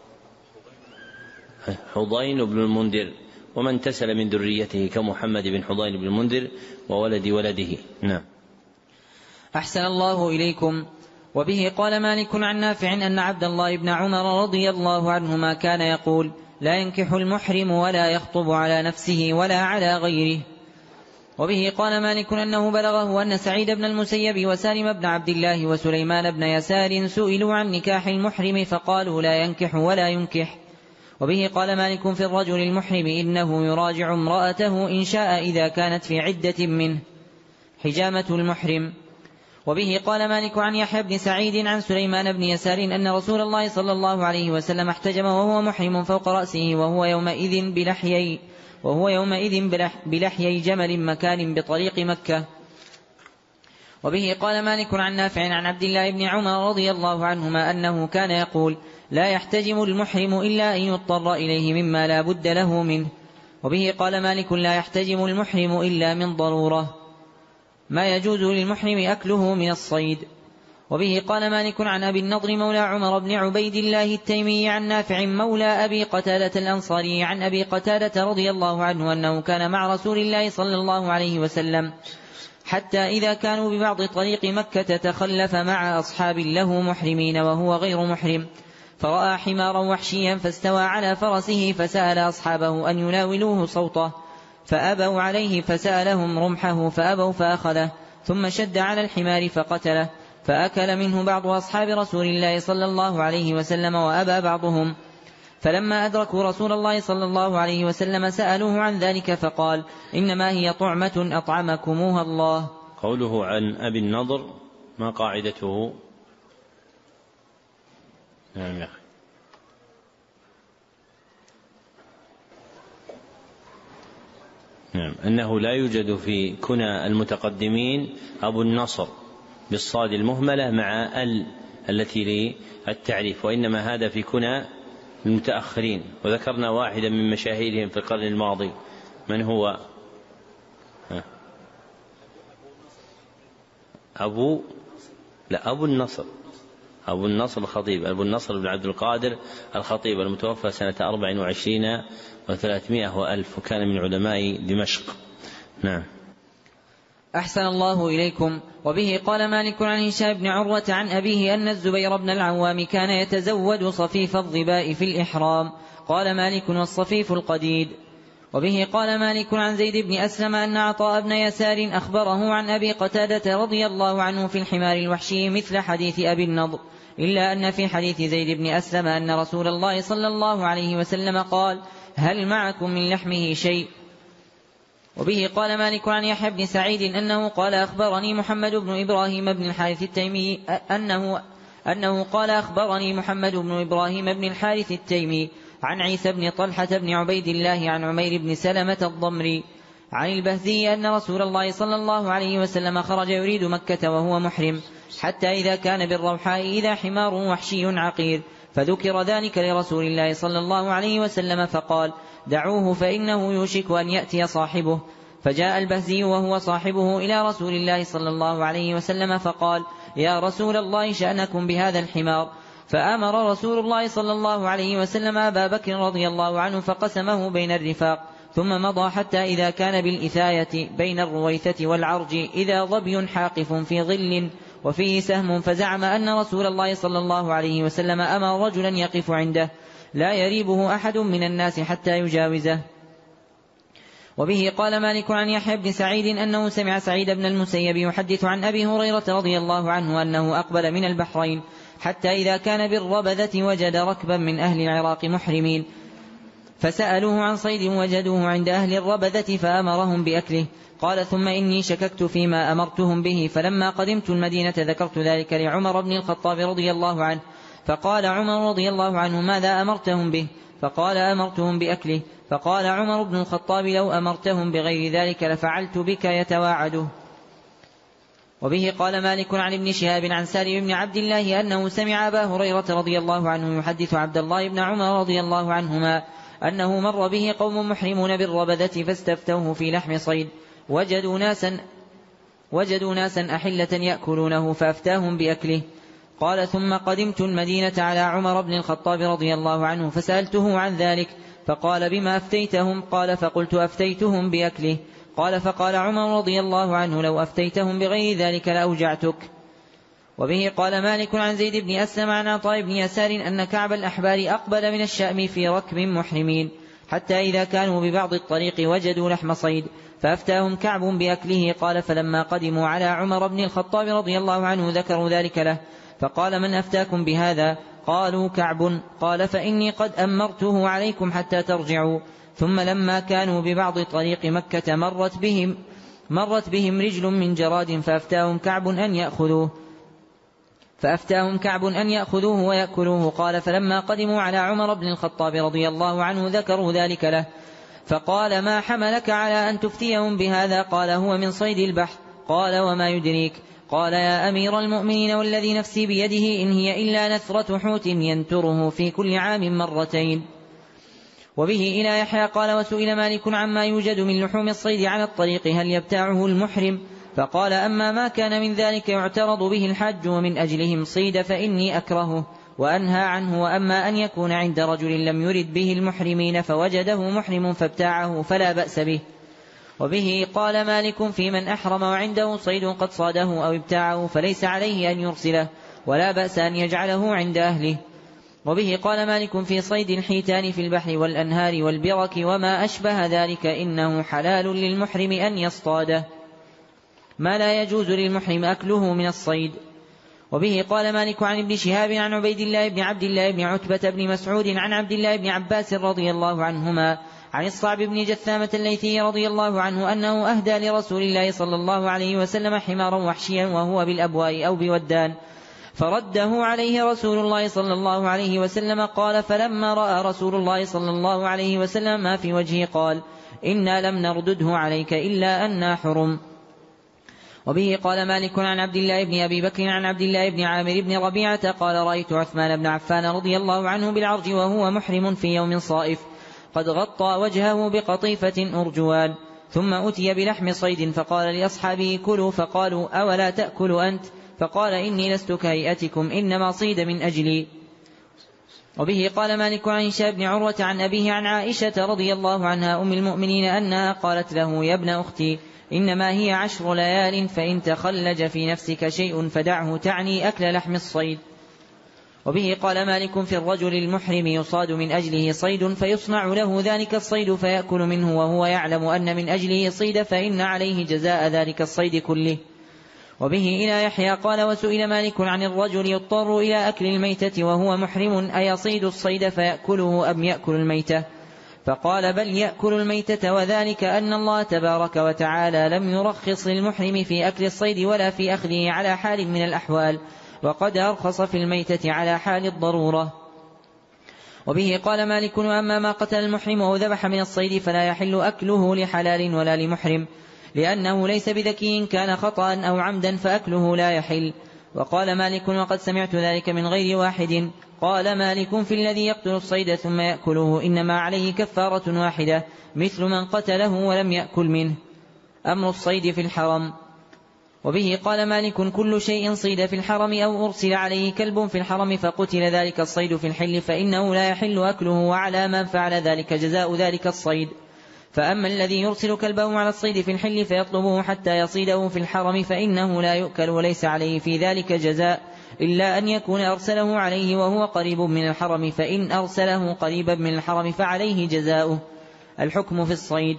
حضين بن المنذر ومن تسل من ذريته كمحمد بن حضين بن المنذر وولد ولده. نعم. أحسن الله إليكم. وبه قال مالك عن نافع أن عبد الله بن عمر رضي الله عنهما كان يقول لا ينكح المحرم ولا يخطب على نفسه ولا على غيره. وبه قال مالك أنه بلغه أن سعيد بن المسيب وسالم بن عبد الله وسليمان بن يسار سئلوا عن نكاح المحرم فقالوا لا ينكح ولا ينكح. وبه قال مالك في الرجل المحرم إنه يراجع امرأته إن شاء إذا كانت في عدة منه حجامة المحرم. وبه قال مالك عن يحيى بن سعيد عن سليمان بن يسار أن رسول الله صلى الله عليه وسلم احتجم وهو محرم فوق رأسه وهو يومئذ بلحيي وهو يومئذ بلحيي جمل مكان بطريق مكة. وبه قال مالك عن نافع عن عبد الله بن عمر رضي الله عنهما أنه كان يقول لا يحتجم المحرم إلا أن يضطر إليه مما لا بد له منه. وبه قال مالك لا يحتجم المحرم إلا من ضرورة ما يجوز للمحرم أكله من الصيد. وبه قال مالك عن أبي النضر مولى عمر بن عبيد الله التيمي عن نافع مولى أبي قتادة الأنصاري عن أبي قتادة رضي الله عنه أنه كان مع رسول الله صلى الله عليه وسلم حتى إذا كانوا ببعض طريق مكة تخلف مع أصحاب له محرمين وهو غير محرم، فرأى حمارا وحشيا فاستوى على فرسه فسأل أصحابه أن يناولوه صوته فأبوا عليه، فسألهم رمحه فأبوا فأخذه، ثم شد على الحمار فقتله، فأكل منه بعض أصحاب رسول الله صلى الله عليه وسلم وأبى بعضهم. فلما أدركوا رسول الله صلى الله عليه وسلم سألوه عن ذلك فقال: إنما هي طعمة أطعمكموها الله. قوله عن أبي النضر ما قاعدته؟ نعم يا أخي. نعم، أنه لا يوجد في كنى المتقدمين أبو النصر بالصاد المهملة مع ال التي للتعريف، وإنما هذا في كنى المتأخرين. وذكرنا واحدا من مشاهيرهم في القرن الماضي، من هو؟ أبو لا أبو النصر أبو النصر الخطيب، أبو النصر بن عبد القادر الخطيب المتوفى سنة أربع وعشرين وثلاثمائة وألف، وكان من علماء دمشق. نعم. أحسن الله إليكم. وبه قال مالك عن هشام بن عروة عن أبيه أن الزبير بن العوام كان يتزود صفيف الظباء في الإحرام. قال مالك: والصفيف القديد. وبه قال مالك عن زيد بن أسلم أن عطاء بن يسار أخبره عن أبي قتادة رضي الله عنه في الحمار الوحشي مثل حديث أبي النضر، إلا أن في حديث زيد بن أسلم أن رسول الله صلى الله عليه وسلم قال: هل معكم من لحمه شيء؟ وبه قال مالك عن يحيى بن سعيد أنه قال: أخبرني محمد بن إبراهيم بن الحارث التيمي أنه أنه قال أخبرني محمد بن إبراهيم بن الحارث التيمي عن عيسى بن طلحة بن عبيد الله عن عمير بن سلمة الضمري عن البهذي أن رسول الله صلى الله عليه وسلم خرج يريد مكة وهو محرم، حتى إذا كان بالروحاء إذا حمار وحشي عقير، فذكر ذلك لرسول الله صلى الله عليه وسلم فقال: دعوه فإنه يوشك أن يأتي صاحبه. فجاء البهزي وهو صاحبه إلى رسول الله صلى الله عليه وسلم فقال: يا رسول الله شأنكم بهذا الحمار. فأمر رسول الله صلى الله عليه وسلم أبا بكر رضي الله عنه فقسمه بين الرفاق، ثم مضى حتى إذا كان بالإثاية بين الرويثة والعرج إذا ظبي حاقف في ظل وفيه سهم، فزعم أن رسول الله صلى الله عليه وسلم أمر رجلا يقف عنده لا يريبه أحد من الناس حتى يجاوزه. وبه قال مالك عن يحيى بن سعيد أنه سمع سعيد بن المسيب يحدث عن أبي هريرة رضي الله عنه أنه أقبل من البحرين حتى إذا كان بالربذة وجد ركبا من أهل العراق محرمين، فسألوه عن صيد وجدوه عند أهل الربذة فأمرهم بأكله. قال: ثم إني شككت فيما أمرتهم به، فلما قدمت المدينة ذكرت ذلك لعمر بن الخطاب رضي الله عنه، فقال عمر رضي الله عنه: ماذا أمرتهم به؟ فقال: أمرتهم بأكله. فقال عمر بن الخطاب: لو أمرتهم بغير ذلك لفعلت بك يتواعده. وبه قال مالك عن ابن شهاب عن سالم بن عبد الله أنه سمع أبا هريرة رضي الله عنه يحدث عبد الله بن عمر رضي الله عنهما أنه مر به قوم محرمون بالربذة فاستفتوه في لحم صيد، وجدوا ناسا, وجدوا ناسا أحلة يأكلونه فأفتاهم بأكله. قال: ثم قدمت المدينة على عمر بن الخطاب رضي الله عنه فسألته عن ذلك، فقال: بما أفتيتهم؟ قال: فقلت: أفتيتهم بأكله. قال: فقال عمر رضي الله عنه: لو أفتيتهم بغير ذلك لأوجعتك. وبه قال مالك عن زيد بن أسلم عن عطاء بن يسار أن كعب الأحبار أقبل من الشام في ركب محرمين، حتى إذا كانوا ببعض الطريق وجدوا لحم صيد فأفتاهم كعب بأكله. قال: فلما قدموا على عمر بن الخطاب رضي الله عنه ذكروا ذلك له، فقال: من أفتاكم بهذا؟ قالوا: كعب. قال: فإني قد أمرته عليكم حتى ترجعوا. ثم لما كانوا ببعض طريق مكة مرت بهم, مرت بهم رجل من جراد فأفتاهم كعب أن يأخذوه فأفتاهم كعب أن يأخذوه ويأكلوه. قال: فلما قدموا على عمر بن الخطاب رضي الله عنه ذكروا ذلك له، فقال: ما حملك على أن تفتيهم بهذا؟ قال: هو من صيد البحر. قال: وما يدريك؟ قال: يا أمير المؤمنين والذي نفسي بيده إن هي إلا نثرة حوت ينتره في كل عام مرتين. وبه إلى يحيى قال: وسئل مالك عما يوجد من لحوم الصيد على الطريق هل يبتاعه المحرم؟ فقال: أما ما كان من ذلك يعترض به الحج ومن أجلهم صيد فإني أكرهه وأنهى عنه، وأما أن يكون عند رجل لم يرد به المحرمين فوجده محرم فابتاعه فلا بأس به. وبه قال مالك في من أحرم وعنده صيد قد صاده أو ابتاعه فليس عليه أن يرسله ولا بأس أن يجعله عند أهله. وبه قال مالك في صيد الحيتان في البحر والأنهار والبرك وما أشبه ذلك إنه حلال للمحرم أن يصطاده ما لا يجوز للمحرم أكله من الصيد. وبه قال مالك عن ابن شهاب عن عبيد الله بن عبد الله بن عتبة بن مسعود عن عبد الله بن عباس رضي الله عنهما عن الصعب بن جثامة الليثي رضي الله عنه أنه أهدى لرسول الله صلى الله عليه وسلم حمارا وحشيا وهو بالأبواء أو بودان فرده عليه رسول الله صلى الله عليه وسلم قال فلما رأى رسول الله صلى الله عليه وسلم ما في وجهه قال إنا لم نردده عليك إلا أننا حرم. وبه قال مالك عن عبد الله بن أبي بكر عن عبد الله بن عامر بن ربيعة قال رأيت عثمان بن عفان رضي الله عنه بالعرج وهو محرم في يوم صائف قد غطى وجهه بقطيفة أرجوان ثم أتي بلحم صيد فقال لأصحابه كلوا فقالوا أولا تأكل أنت فقال إني لست كهيئتكم إنما صيد من أجلي. وبه قال مالك عن هشام بن عروة عن أبيه عن عائشة رضي الله عنها أم المؤمنين أنها قالت له يا ابن أختي إنما هي عشر ليال فإن تخلج في نفسك شيء فدعه تعني أكل لحم الصيد. وبه قال مالك في الرجل المحرم يصاد من أجله صيد فيصنع له ذلك الصيد فيأكل منه وهو يعلم أن من أجله صيد فإن عليه جزاء ذلك الصيد كله. وبه إلى يحيى قال وسئل مالك عن الرجل يضطر إلى أكل الميتة وهو محرم أيصيد الصيد فيأكله أم يأكل الميتة فقال بل يأكل الميتة وذلك أن الله تبارك وتعالى لم يرخص للمحرم في أكل الصيد ولا في أخذه على حال من الأحوال وقد أرخص في الميتة على حال الضرورة. وبه قال مالك وأما ما قتل المحرم أو ذبح من الصيد فلا يحل أكله لحلال ولا لمحرم لأنه ليس بذكي كان خطأ أو عمدا فأكله لا يحل. وقال مالك وقد سمعت ذلك من غير واحد. قال مالك في الذي يقتل الصيد ثم يأكله إنما عليه كفارة واحدة مثل من قتله ولم يأكل منه. أمر الصيد في الحرم. وبه قال مالك كل شيء صيد في الحرم أو أرسل عليه كلب في الحرم فقتل ذلك الصيد في الحل فإنه لا يحل أكله وعلى من فعل ذلك جزاء ذلك الصيد. فأما الذي يرسل كلبه على الصيد في الحل فيطلبه حتى يصيده في الحرم فإنه لا يؤكل وليس عليه في ذلك جزاء إلا أن يكون أرسله عليه وهو قريب من الحرم فإن أرسله قريبا من الحرم فعليه جزاؤه. الحكم في الصيد.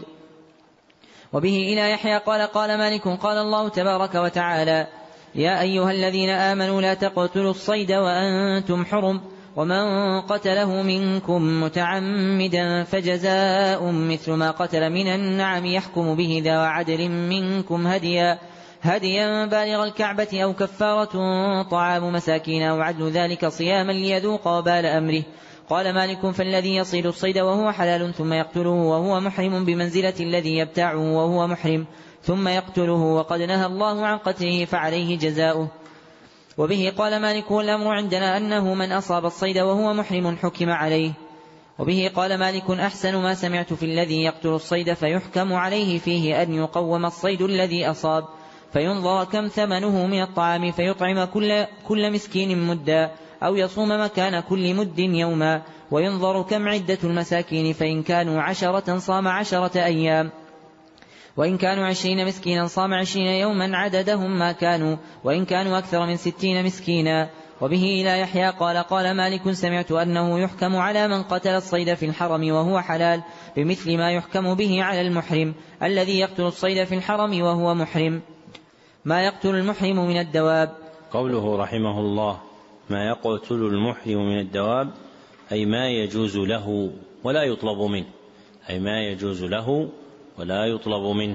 وبه إلى يحيى قال قال مالك قال الله تبارك وتعالى يا أيها الذين آمنوا لا تقتلوا الصيد وأنتم حرم ومن قتله منكم متعمدا فجزاء مثل ما قتل من النعم يحكم به ذو عدل منكم هديا هديا بالغ الكعبة أو كفارة طعام مساكين أو عدل ذلك صياما ليذوق وبال أمره. قال مالك فالذي يصيد الصيد وهو حلال ثم يقتله وهو محرم بمنزلة الذي يبتاعه وهو محرم ثم يقتله وقد نهى الله عن قتله فعليه جزاؤه. وبه قال مالك والأمر عندنا أنه من أصاب الصيد وهو محرم حكم عليه. وبه قال مالك أحسن ما سمعت في الذي يقتل الصيد فيحكم عليه فيه أن يقوم الصيد الذي أصاب فينظر كم ثمنه من الطعام فيطعم كل, كل مسكين مدا أو يصوم مكان كل مد يوما وينظر كم عدة المساكين فإن كانوا عشرة صام عشرة أيام وإن كانوا عشرين مسكينا صام عشرين يوما عددهم ما كانوا وإن كانوا أكثر من ستين مسكينا. وبه إلى يحيى قال قال مالك سمعت أنه يحكم على من قتل الصيد في الحرم وهو حلال بمثل ما يحكم به على المحرم الذي يقتل الصيد في الحرم وهو محرم. ما يقتل المحرم من الدواب. قوله رحمه الله ما يقتل المحرم من الدواب أي ما يجوز له ولا يطلب منه أي ما يجوز له ولا يطلب منه.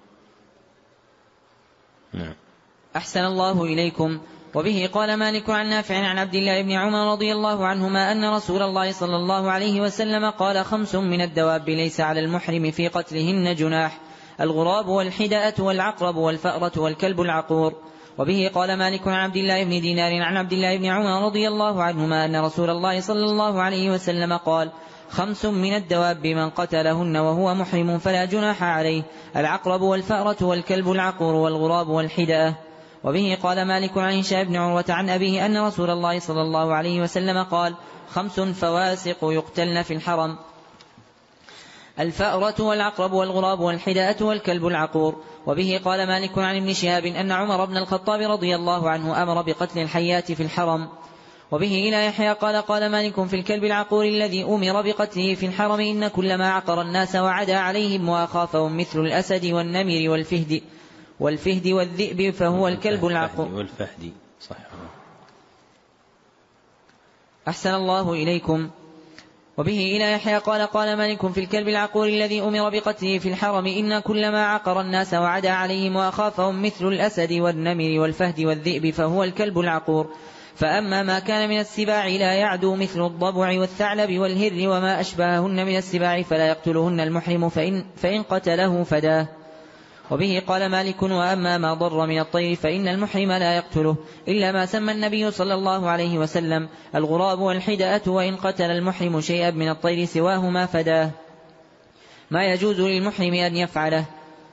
نعم. أحسن الله إليكم. وبه قال مالك عن نافع عن عبد الله بن عمر رضي الله عنهما أن رسول الله صلى الله عليه وسلم قال خمس من الدواب ليس على المحرم في قتلهن جناح الغراب والحدأة والعقرب والفأرة والكلب العقور. وبه قال مالك عن عبد الله بن دينار عن عبد الله بن عمر رضي الله عنهما أن رسول الله صلى الله عليه وسلم قال خمس من الدواب من قتلهن وهو محرم فلا جناح عليه العقرب والفأرة والكلب العقور والغراب والحدأة. وبه قال مالك عن هشام بن عروة عن أبيه أن رسول الله صلى الله عليه وسلم قال خمس فواسق يقتلن في الحرم الفأرة والعقرب والغراب والحداءة والكلب العقور. وبه قال مالك عن ابن شهاب أن عمر بن الخطاب رضي الله عنه أمر بقتل الحيات في الحرم. وبه إلى يحيى قال قال مالك في الكلب العقور الذي أمر بقتله في الحرم إن كل ما عقر الناس وعدا عليهم وأخافهم مثل الأسد والنمر والفهد والفهد والذئب فهو الكلب العقور. والفهد صح. أحسن الله إليكم. وبه إلى يحيى قال قال مالك في الكلب العقور الذي أمر بقتله في الحرم إن كل ما عقر الناس وعدا عليهم وأخافهم مثل الأسد والنمر والفهد والذئب فهو الكلب العقور. فأما ما كان من السباع لا يعدو مثل الضبع والثعلب والهر وما أشبههن من السباع فلا يقتلهن المحرم فإن, فإن قتله فداه. وبه قال مالك وأما ما ضر من الطير فإن المحرم لا يقتله إلا ما سمى النبي صلى الله عليه وسلم الغراب والحداءة وإن قتل المحرم شيئا من الطير سواهما فداه ما يجوز للمحرم أن يفعله.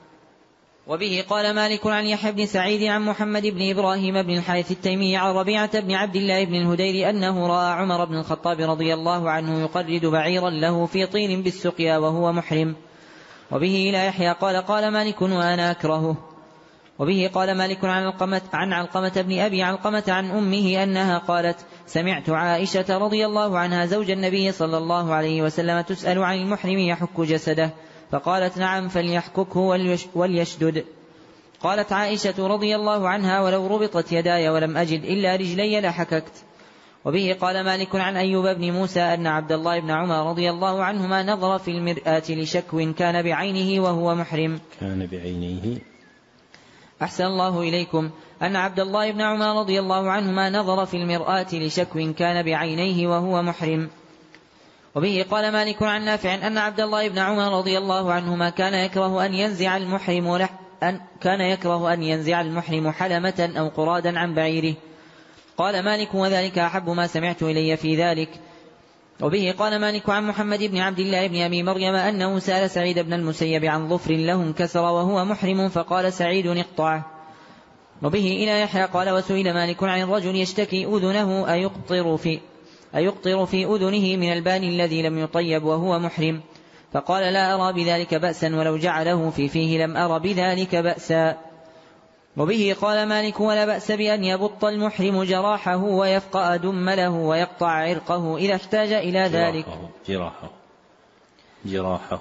وبه قال مالك عن يحيى بن سعيد عن محمد بن إبراهيم بن الحارث التيمي عن ربيعة بن عبد الله بن الهدير أنه رأى عمر بن الخطاب رضي الله عنه يقرد بعيرا له في طين بالسقيا وهو محرم. وبه إلى يحيى قال قال مالك وأنا أكرهه. وبه قال مالك عن علقمة, عن علقمة بن أبي علقمة عن أمه أنها قالت سمعت عائشة رضي الله عنها زوج النبي صلى الله عليه وسلم تسأل عن المحرم يحك جسده فقالت نعم فليحككه وليشدد. قالت عائشة رضي الله عنها ولو ربطت يداي ولم أجد إلا رجلي لحككت. وبه قال مالك عن أيوب بن موسى أن عبد الله بن عمر رضي الله عنهما نظر في المرآة لشكو كان بعينه وهو محرم. كان بعينه. أحسن الله إليكم. أن عبد الله بن عمر رضي الله عنهما نظر في المرآة لشكو كان بعينيه وهو محرم. وبه قال مالك عن نافع أن عبد الله بن عمر رضي الله عنهما كان يكره أن ينزع المحرم لح أن كان يكره أن ينزع المحرم حلمة أو قرادا عن بعيره. قال مالك وذلك أحب ما سمعت إلي في ذلك. وبه قال مالك عن محمد بن عبد الله بن أبي مريم أنه سأل سعيد بن المسيب عن ظفر له انكسر وهو محرم فقال سعيد اقطعه. وبه إلى يحيى قال وسئل مالك عن الرجل يشتكي أذنه أيقطر في أيقطر في أذنه من البان الذي لم يطيب وهو محرم فقال لا أرى بذلك بأسا ولو جعله في فيه لم أرى بذلك بأسا. وبه قال مالك ولا بأس بأن يبط المحرم جراحه ويفقأ دمله ويقطع عرقه إذا احتاج إلى ذلك. جراحه جراحه.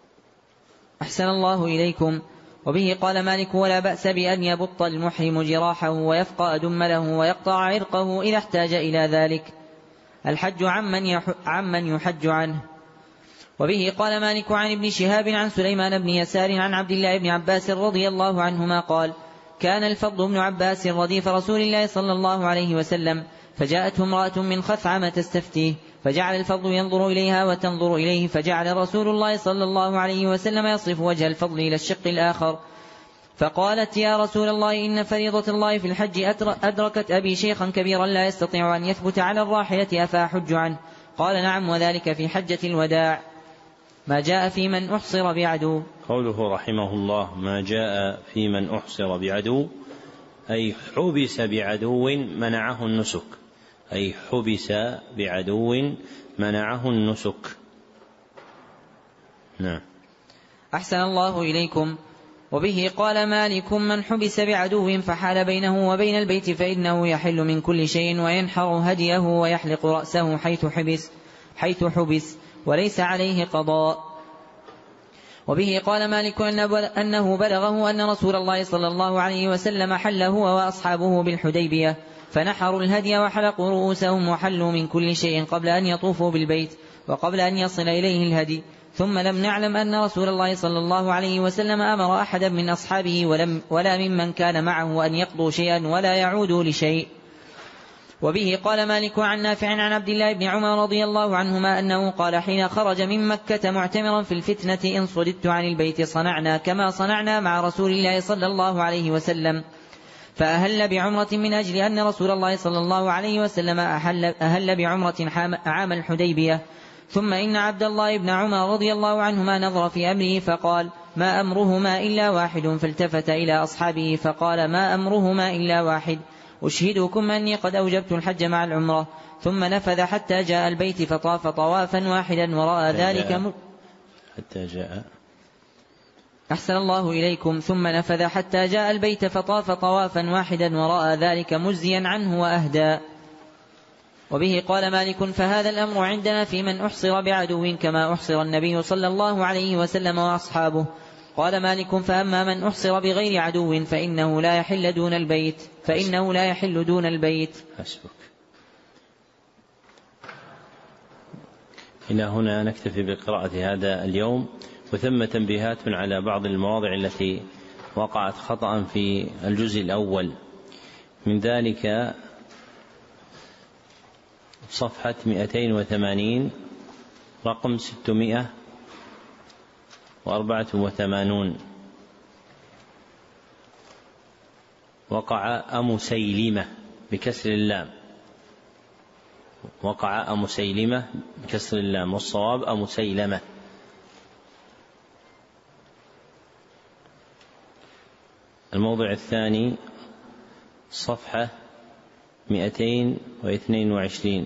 أحسن الله إليكم. وبه قال مالك ولا بأس بأن يبط المحرم جراحه ويفقأ دمله ويقطع عرقه إذا احتاج إلى ذلك. الحج عمن, عمن يحج عنه. وبه قال مالك عن ابن شهاب عن سليمان بن يسار عن عبد الله بن عباس رضي الله عنهما قال كان الفضل بن عباس رديف رسول الله صلى الله عليه وسلم فجاءته امرأة من خثعم تستفتيه فجعل الفضل ينظر إليها وتنظر إليه فجعل رسول الله صلى الله عليه وسلم يصرف وجه الفضل إلى الشق الآخر فقالت يا رسول الله إن فريضة الله في الحج أدركت أبي شيخا كبيرا لا يستطيع أن يثبت على الراحلة أفأحج عنه؟ قال نعم وذلك في حجة الوداع. ما جاء في من أحصر بعدو. قوله رحمه الله ما جاء في من أحصر بعدو أي حبس بعدو منعه النسك أي حبس بعدو منعه النسك. نعم. أحسن الله إليكم. وبه قال مالك من حبس بعدو فحال بينه وبين البيت فإنه يحل من كل شيء وينحر هديه ويحلق رأسه حيث حبس حيث حبس وليس عليه قضاء. وبه قال مالك أنه بلغه أن رسول الله صلى الله عليه وسلم حل هو وأصحابه بالحديبية فنحروا الهدي وحلقوا رؤوسهم وحلوا من كل شيء قبل أن يطوفوا بالبيت وقبل أن يصل إليه الهدي ثم لم نعلم أن رسول الله صلى الله عليه وسلم أمر أحدا من أصحابه ولم ولا ممن كان معه أن يقضوا شيئا ولا يعودوا لشيء. وبه قال مالك عن نافع عن عبد الله بن عمر رضي الله عنهما أنه قال حين خرج من مكة معتمرا في الفتنة إن صددت عن البيت صنعنا كما صنعنا مع رسول الله صلى الله عليه وسلم فأهل بعمرة من أجل أن رسول الله صلى الله عليه وسلم أهل, أهل بعمرة عام الحديبية. ثم إن عبد الله بن عمر رضي الله عنهما نظر في أمره فقال ما أمرهما إلا واحد فالتفت إلى أصحابه فقال ما أمرهما إلا واحد أشهدكم أني قد أوجبت الحج مع العمرة. ثم نفذ حتى جاء البيت فطاف طوافا واحدا ورأى ذلك م... حتى جاء أحسن الله إليكم. ثم نفذ حتى جاء البيت فطاف طوافا واحدا ورأى ذلك مجزيا عنه وأهدى. وبه قال مالك: فهذا الأمر عندنا في من أحصر بعدو كما أحصر النبي صلى الله عليه وسلم وأصحابه. قال مالك: فأما من أحصر بغير عدو فإنه لا يحل دون البيت فإنه لا يحل دون البيت. حسبك. إلى هنا نكتفي بقراءة هذا اليوم، وثم تنبيهات على بعض المواضع التي وقعت خطأ في الجزء الأول، من ذلك صفحة مئتين وثمانين رقم ستمائة وأربعة وثمانون، وقع أمسيلمة بكسر اللام، وقع أمسيلمة بكسر اللام، والصواب أمسيلمة. الموضع الثاني صفحة مئتين واثنين وعشرين،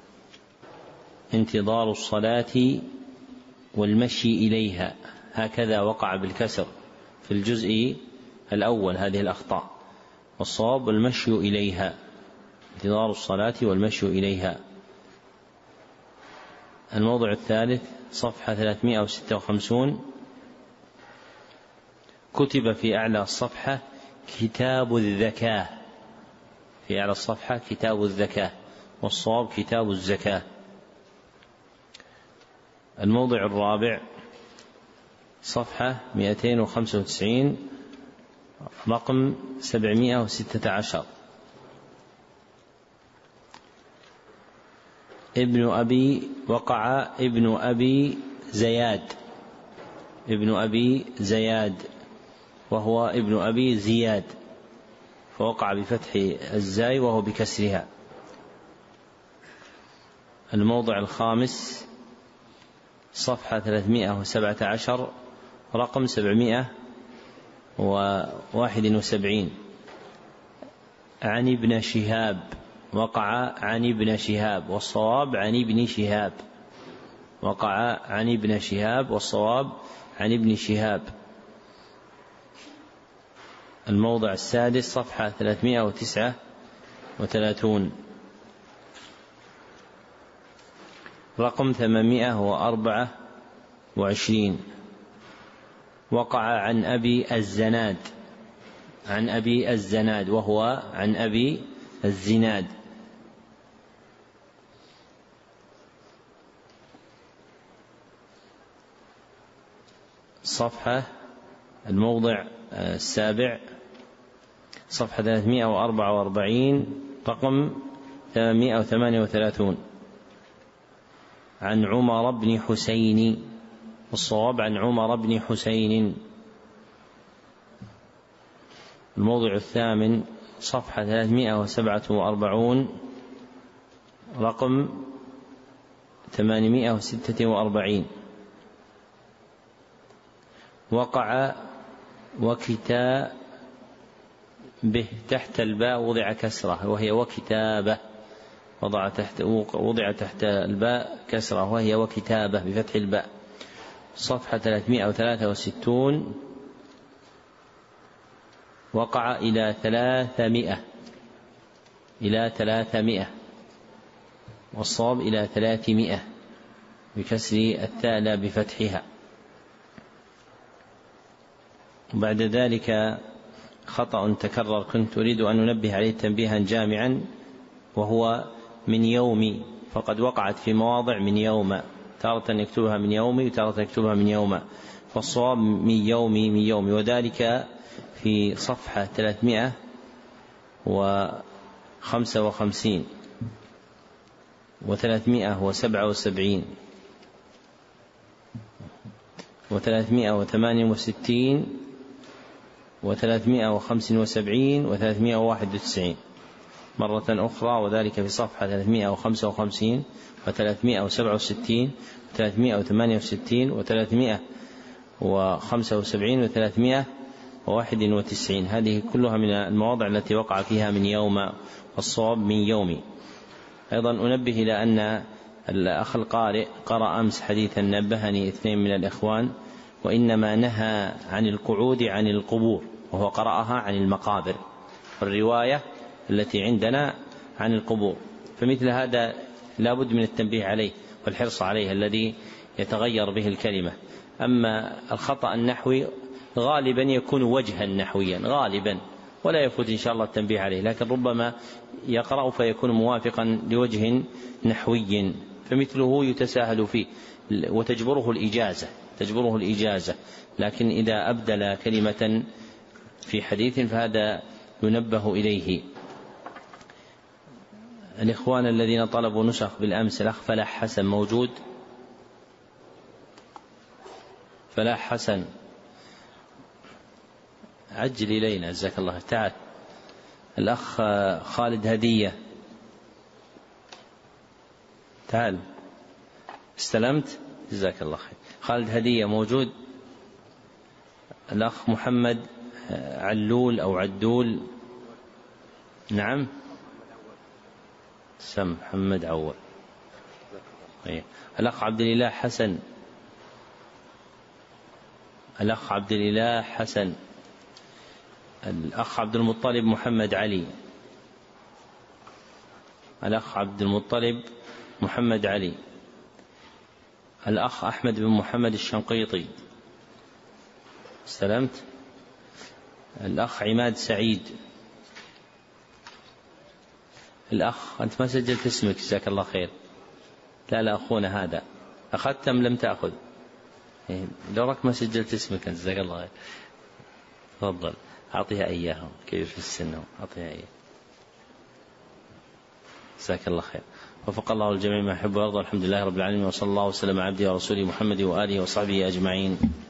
انتظار الصلاة والمشي إليها، هكذا وقع بالكسر في الجزء الأول هذه الأخطاء، والصواب المشي إليها، انتظار الصلاة والمشي إليها. الموضع الثالث صفحة ثلاثمائة وستة وخمسين، كتب في أعلى الصفحة كتاب الزكاة، في أعلى الصفحة كتاب الزكاة، والصواب كتاب الزكاة. الموضع الرابع صفحة مئتين وخمسة وتسعين رقم سبعمائة وستة عشر، ابن أبي وقع ابن أبي زياد، ابن أبي زياد وهو ابن أبي زياد، فوقع بفتح الزاي وهو بكسرها. الموضع الخامس صفحة ثلاثمائة وسبعة عشر رقم سبعمائة وواحد وسبعين، عن ابن شهاب، وقع عن ابن شهاب، والصواب عن ابن شهاب، وقع عن ابن شهاب، والصواب عن ابن شهاب. الموضع السادس صفحة ثلاثمائة وتسعة وثلاثون رقم ثمانمائة وأربعة وعشرين، وقع عن أبي الزناد، عن أبي الزناد وهو عن أبي الزناد. صفحة الموضع السابع صفحة ثلاثمائة وأربعة وأربعين رقم ثمانمائة وثمانية وثلاثون، عن عمر بن حسين، والصواب عن عمر بن حسين. الموضع الثامن صفحة ثلاثمائة وسبعة وأربعون رقم ثمانمائة وستة وأربعين، وقع وكتابه تحت الباء وضع كسرة وهي وكتابه، وضع تحت وضع تحت الباء كسرة وهي وكتابه بفتح الباء. صفحة ثلاثمائة وثلاثة وستون، وقع إلى ثلاثمائة، إلى ثلاثمائة، والصواب إلى ثلاثمائة بكسر الثاء لا بفتحها. بعد ذلك خطأ تكرر كنت أريد أن أنبه عليه تنبيها جامعا، وهو من يومي، فقد وقعت في مواضع من يوم، تارة يكتبها من يومي وتارة يكتبها من يوم، فالصواب من يومي من يومي، وذلك في صفحة ثلاثمائة وخمسة وخمسين وثلاثمائة وسبعة وسبعين وثلاثمائة وثمانية وستين وثلاثمائة وخمسة وسبعين وثلاثمائة وواحد وتسعين مرة أخرى، وذلك في صفحة ثلاثمائة وخمسة وخمسين وثلاثمائة وسبعة وستين وثلاثمائة وثمانية وستين وثلاثمائة وخمسة وسبعين وثلاثمائة وواحد وتسعين. هذه كلها من المواضع التي وقع فيها من يوم، والصواب من يومي. أيضا أنبه إلى أن الأخ القارئ قرأ أمس حديثا نبهني اثنين من الإخوان وإنما نهى عن القعود عن القبور، وهو قرأها عن المقابر، والرواية التي عندنا عن القبور، فمثل هذا لا بد من التنبيه عليه والحرص عليه الذي يتغير به الكلمة. أما الخطأ النحوي غالبا يكون وجها نحويا غالبا، ولا يفوت إن شاء الله التنبيه عليه، لكن ربما يقرأ فيكون موافقا لوجه نحوي فمثله يتساهل فيه وتجبره الإجازة تجبره الإجازة لكن إذا أبدل كلمة في حديث فهذا ينبه إليه. الإخوان الذين طلبوا نسخ بالأمس، الأخ فلاح حسن موجود؟ فلاح حسن عجل إلينا جزاك الله. تعال. الأخ خالد هدية تعال. استلمت جزاك الله خير. خالد هدية موجود؟ الأخ محمد علول أو عدول؟ نعم سم محمد عول. الأخ عبد الإله حسن؟ الأخ عبد الإله حسن. الأخ عبد المطلب محمد علي؟ الأخ عبد المطلب محمد علي. الأخ أحمد بن محمد الشنقيطي؟ استلمت. الأخ عماد سعيد. الأخ أنت ما سجلت اسمك جزاك الله خير. لا لا أخونا هذا أخذت أم لم تأخذ؟ دورك ما سجلت اسمك جزاك الله خير. تفضل أعطيها إياهم كبير في السن أعطيها إياه جزاك الله خير. وفق الله الجميع ما يحب ويرضى. الحمد لله رب العالمين، وصلى الله وسلم على عبده ورسوله محمد وآله وصحبه أجمعين.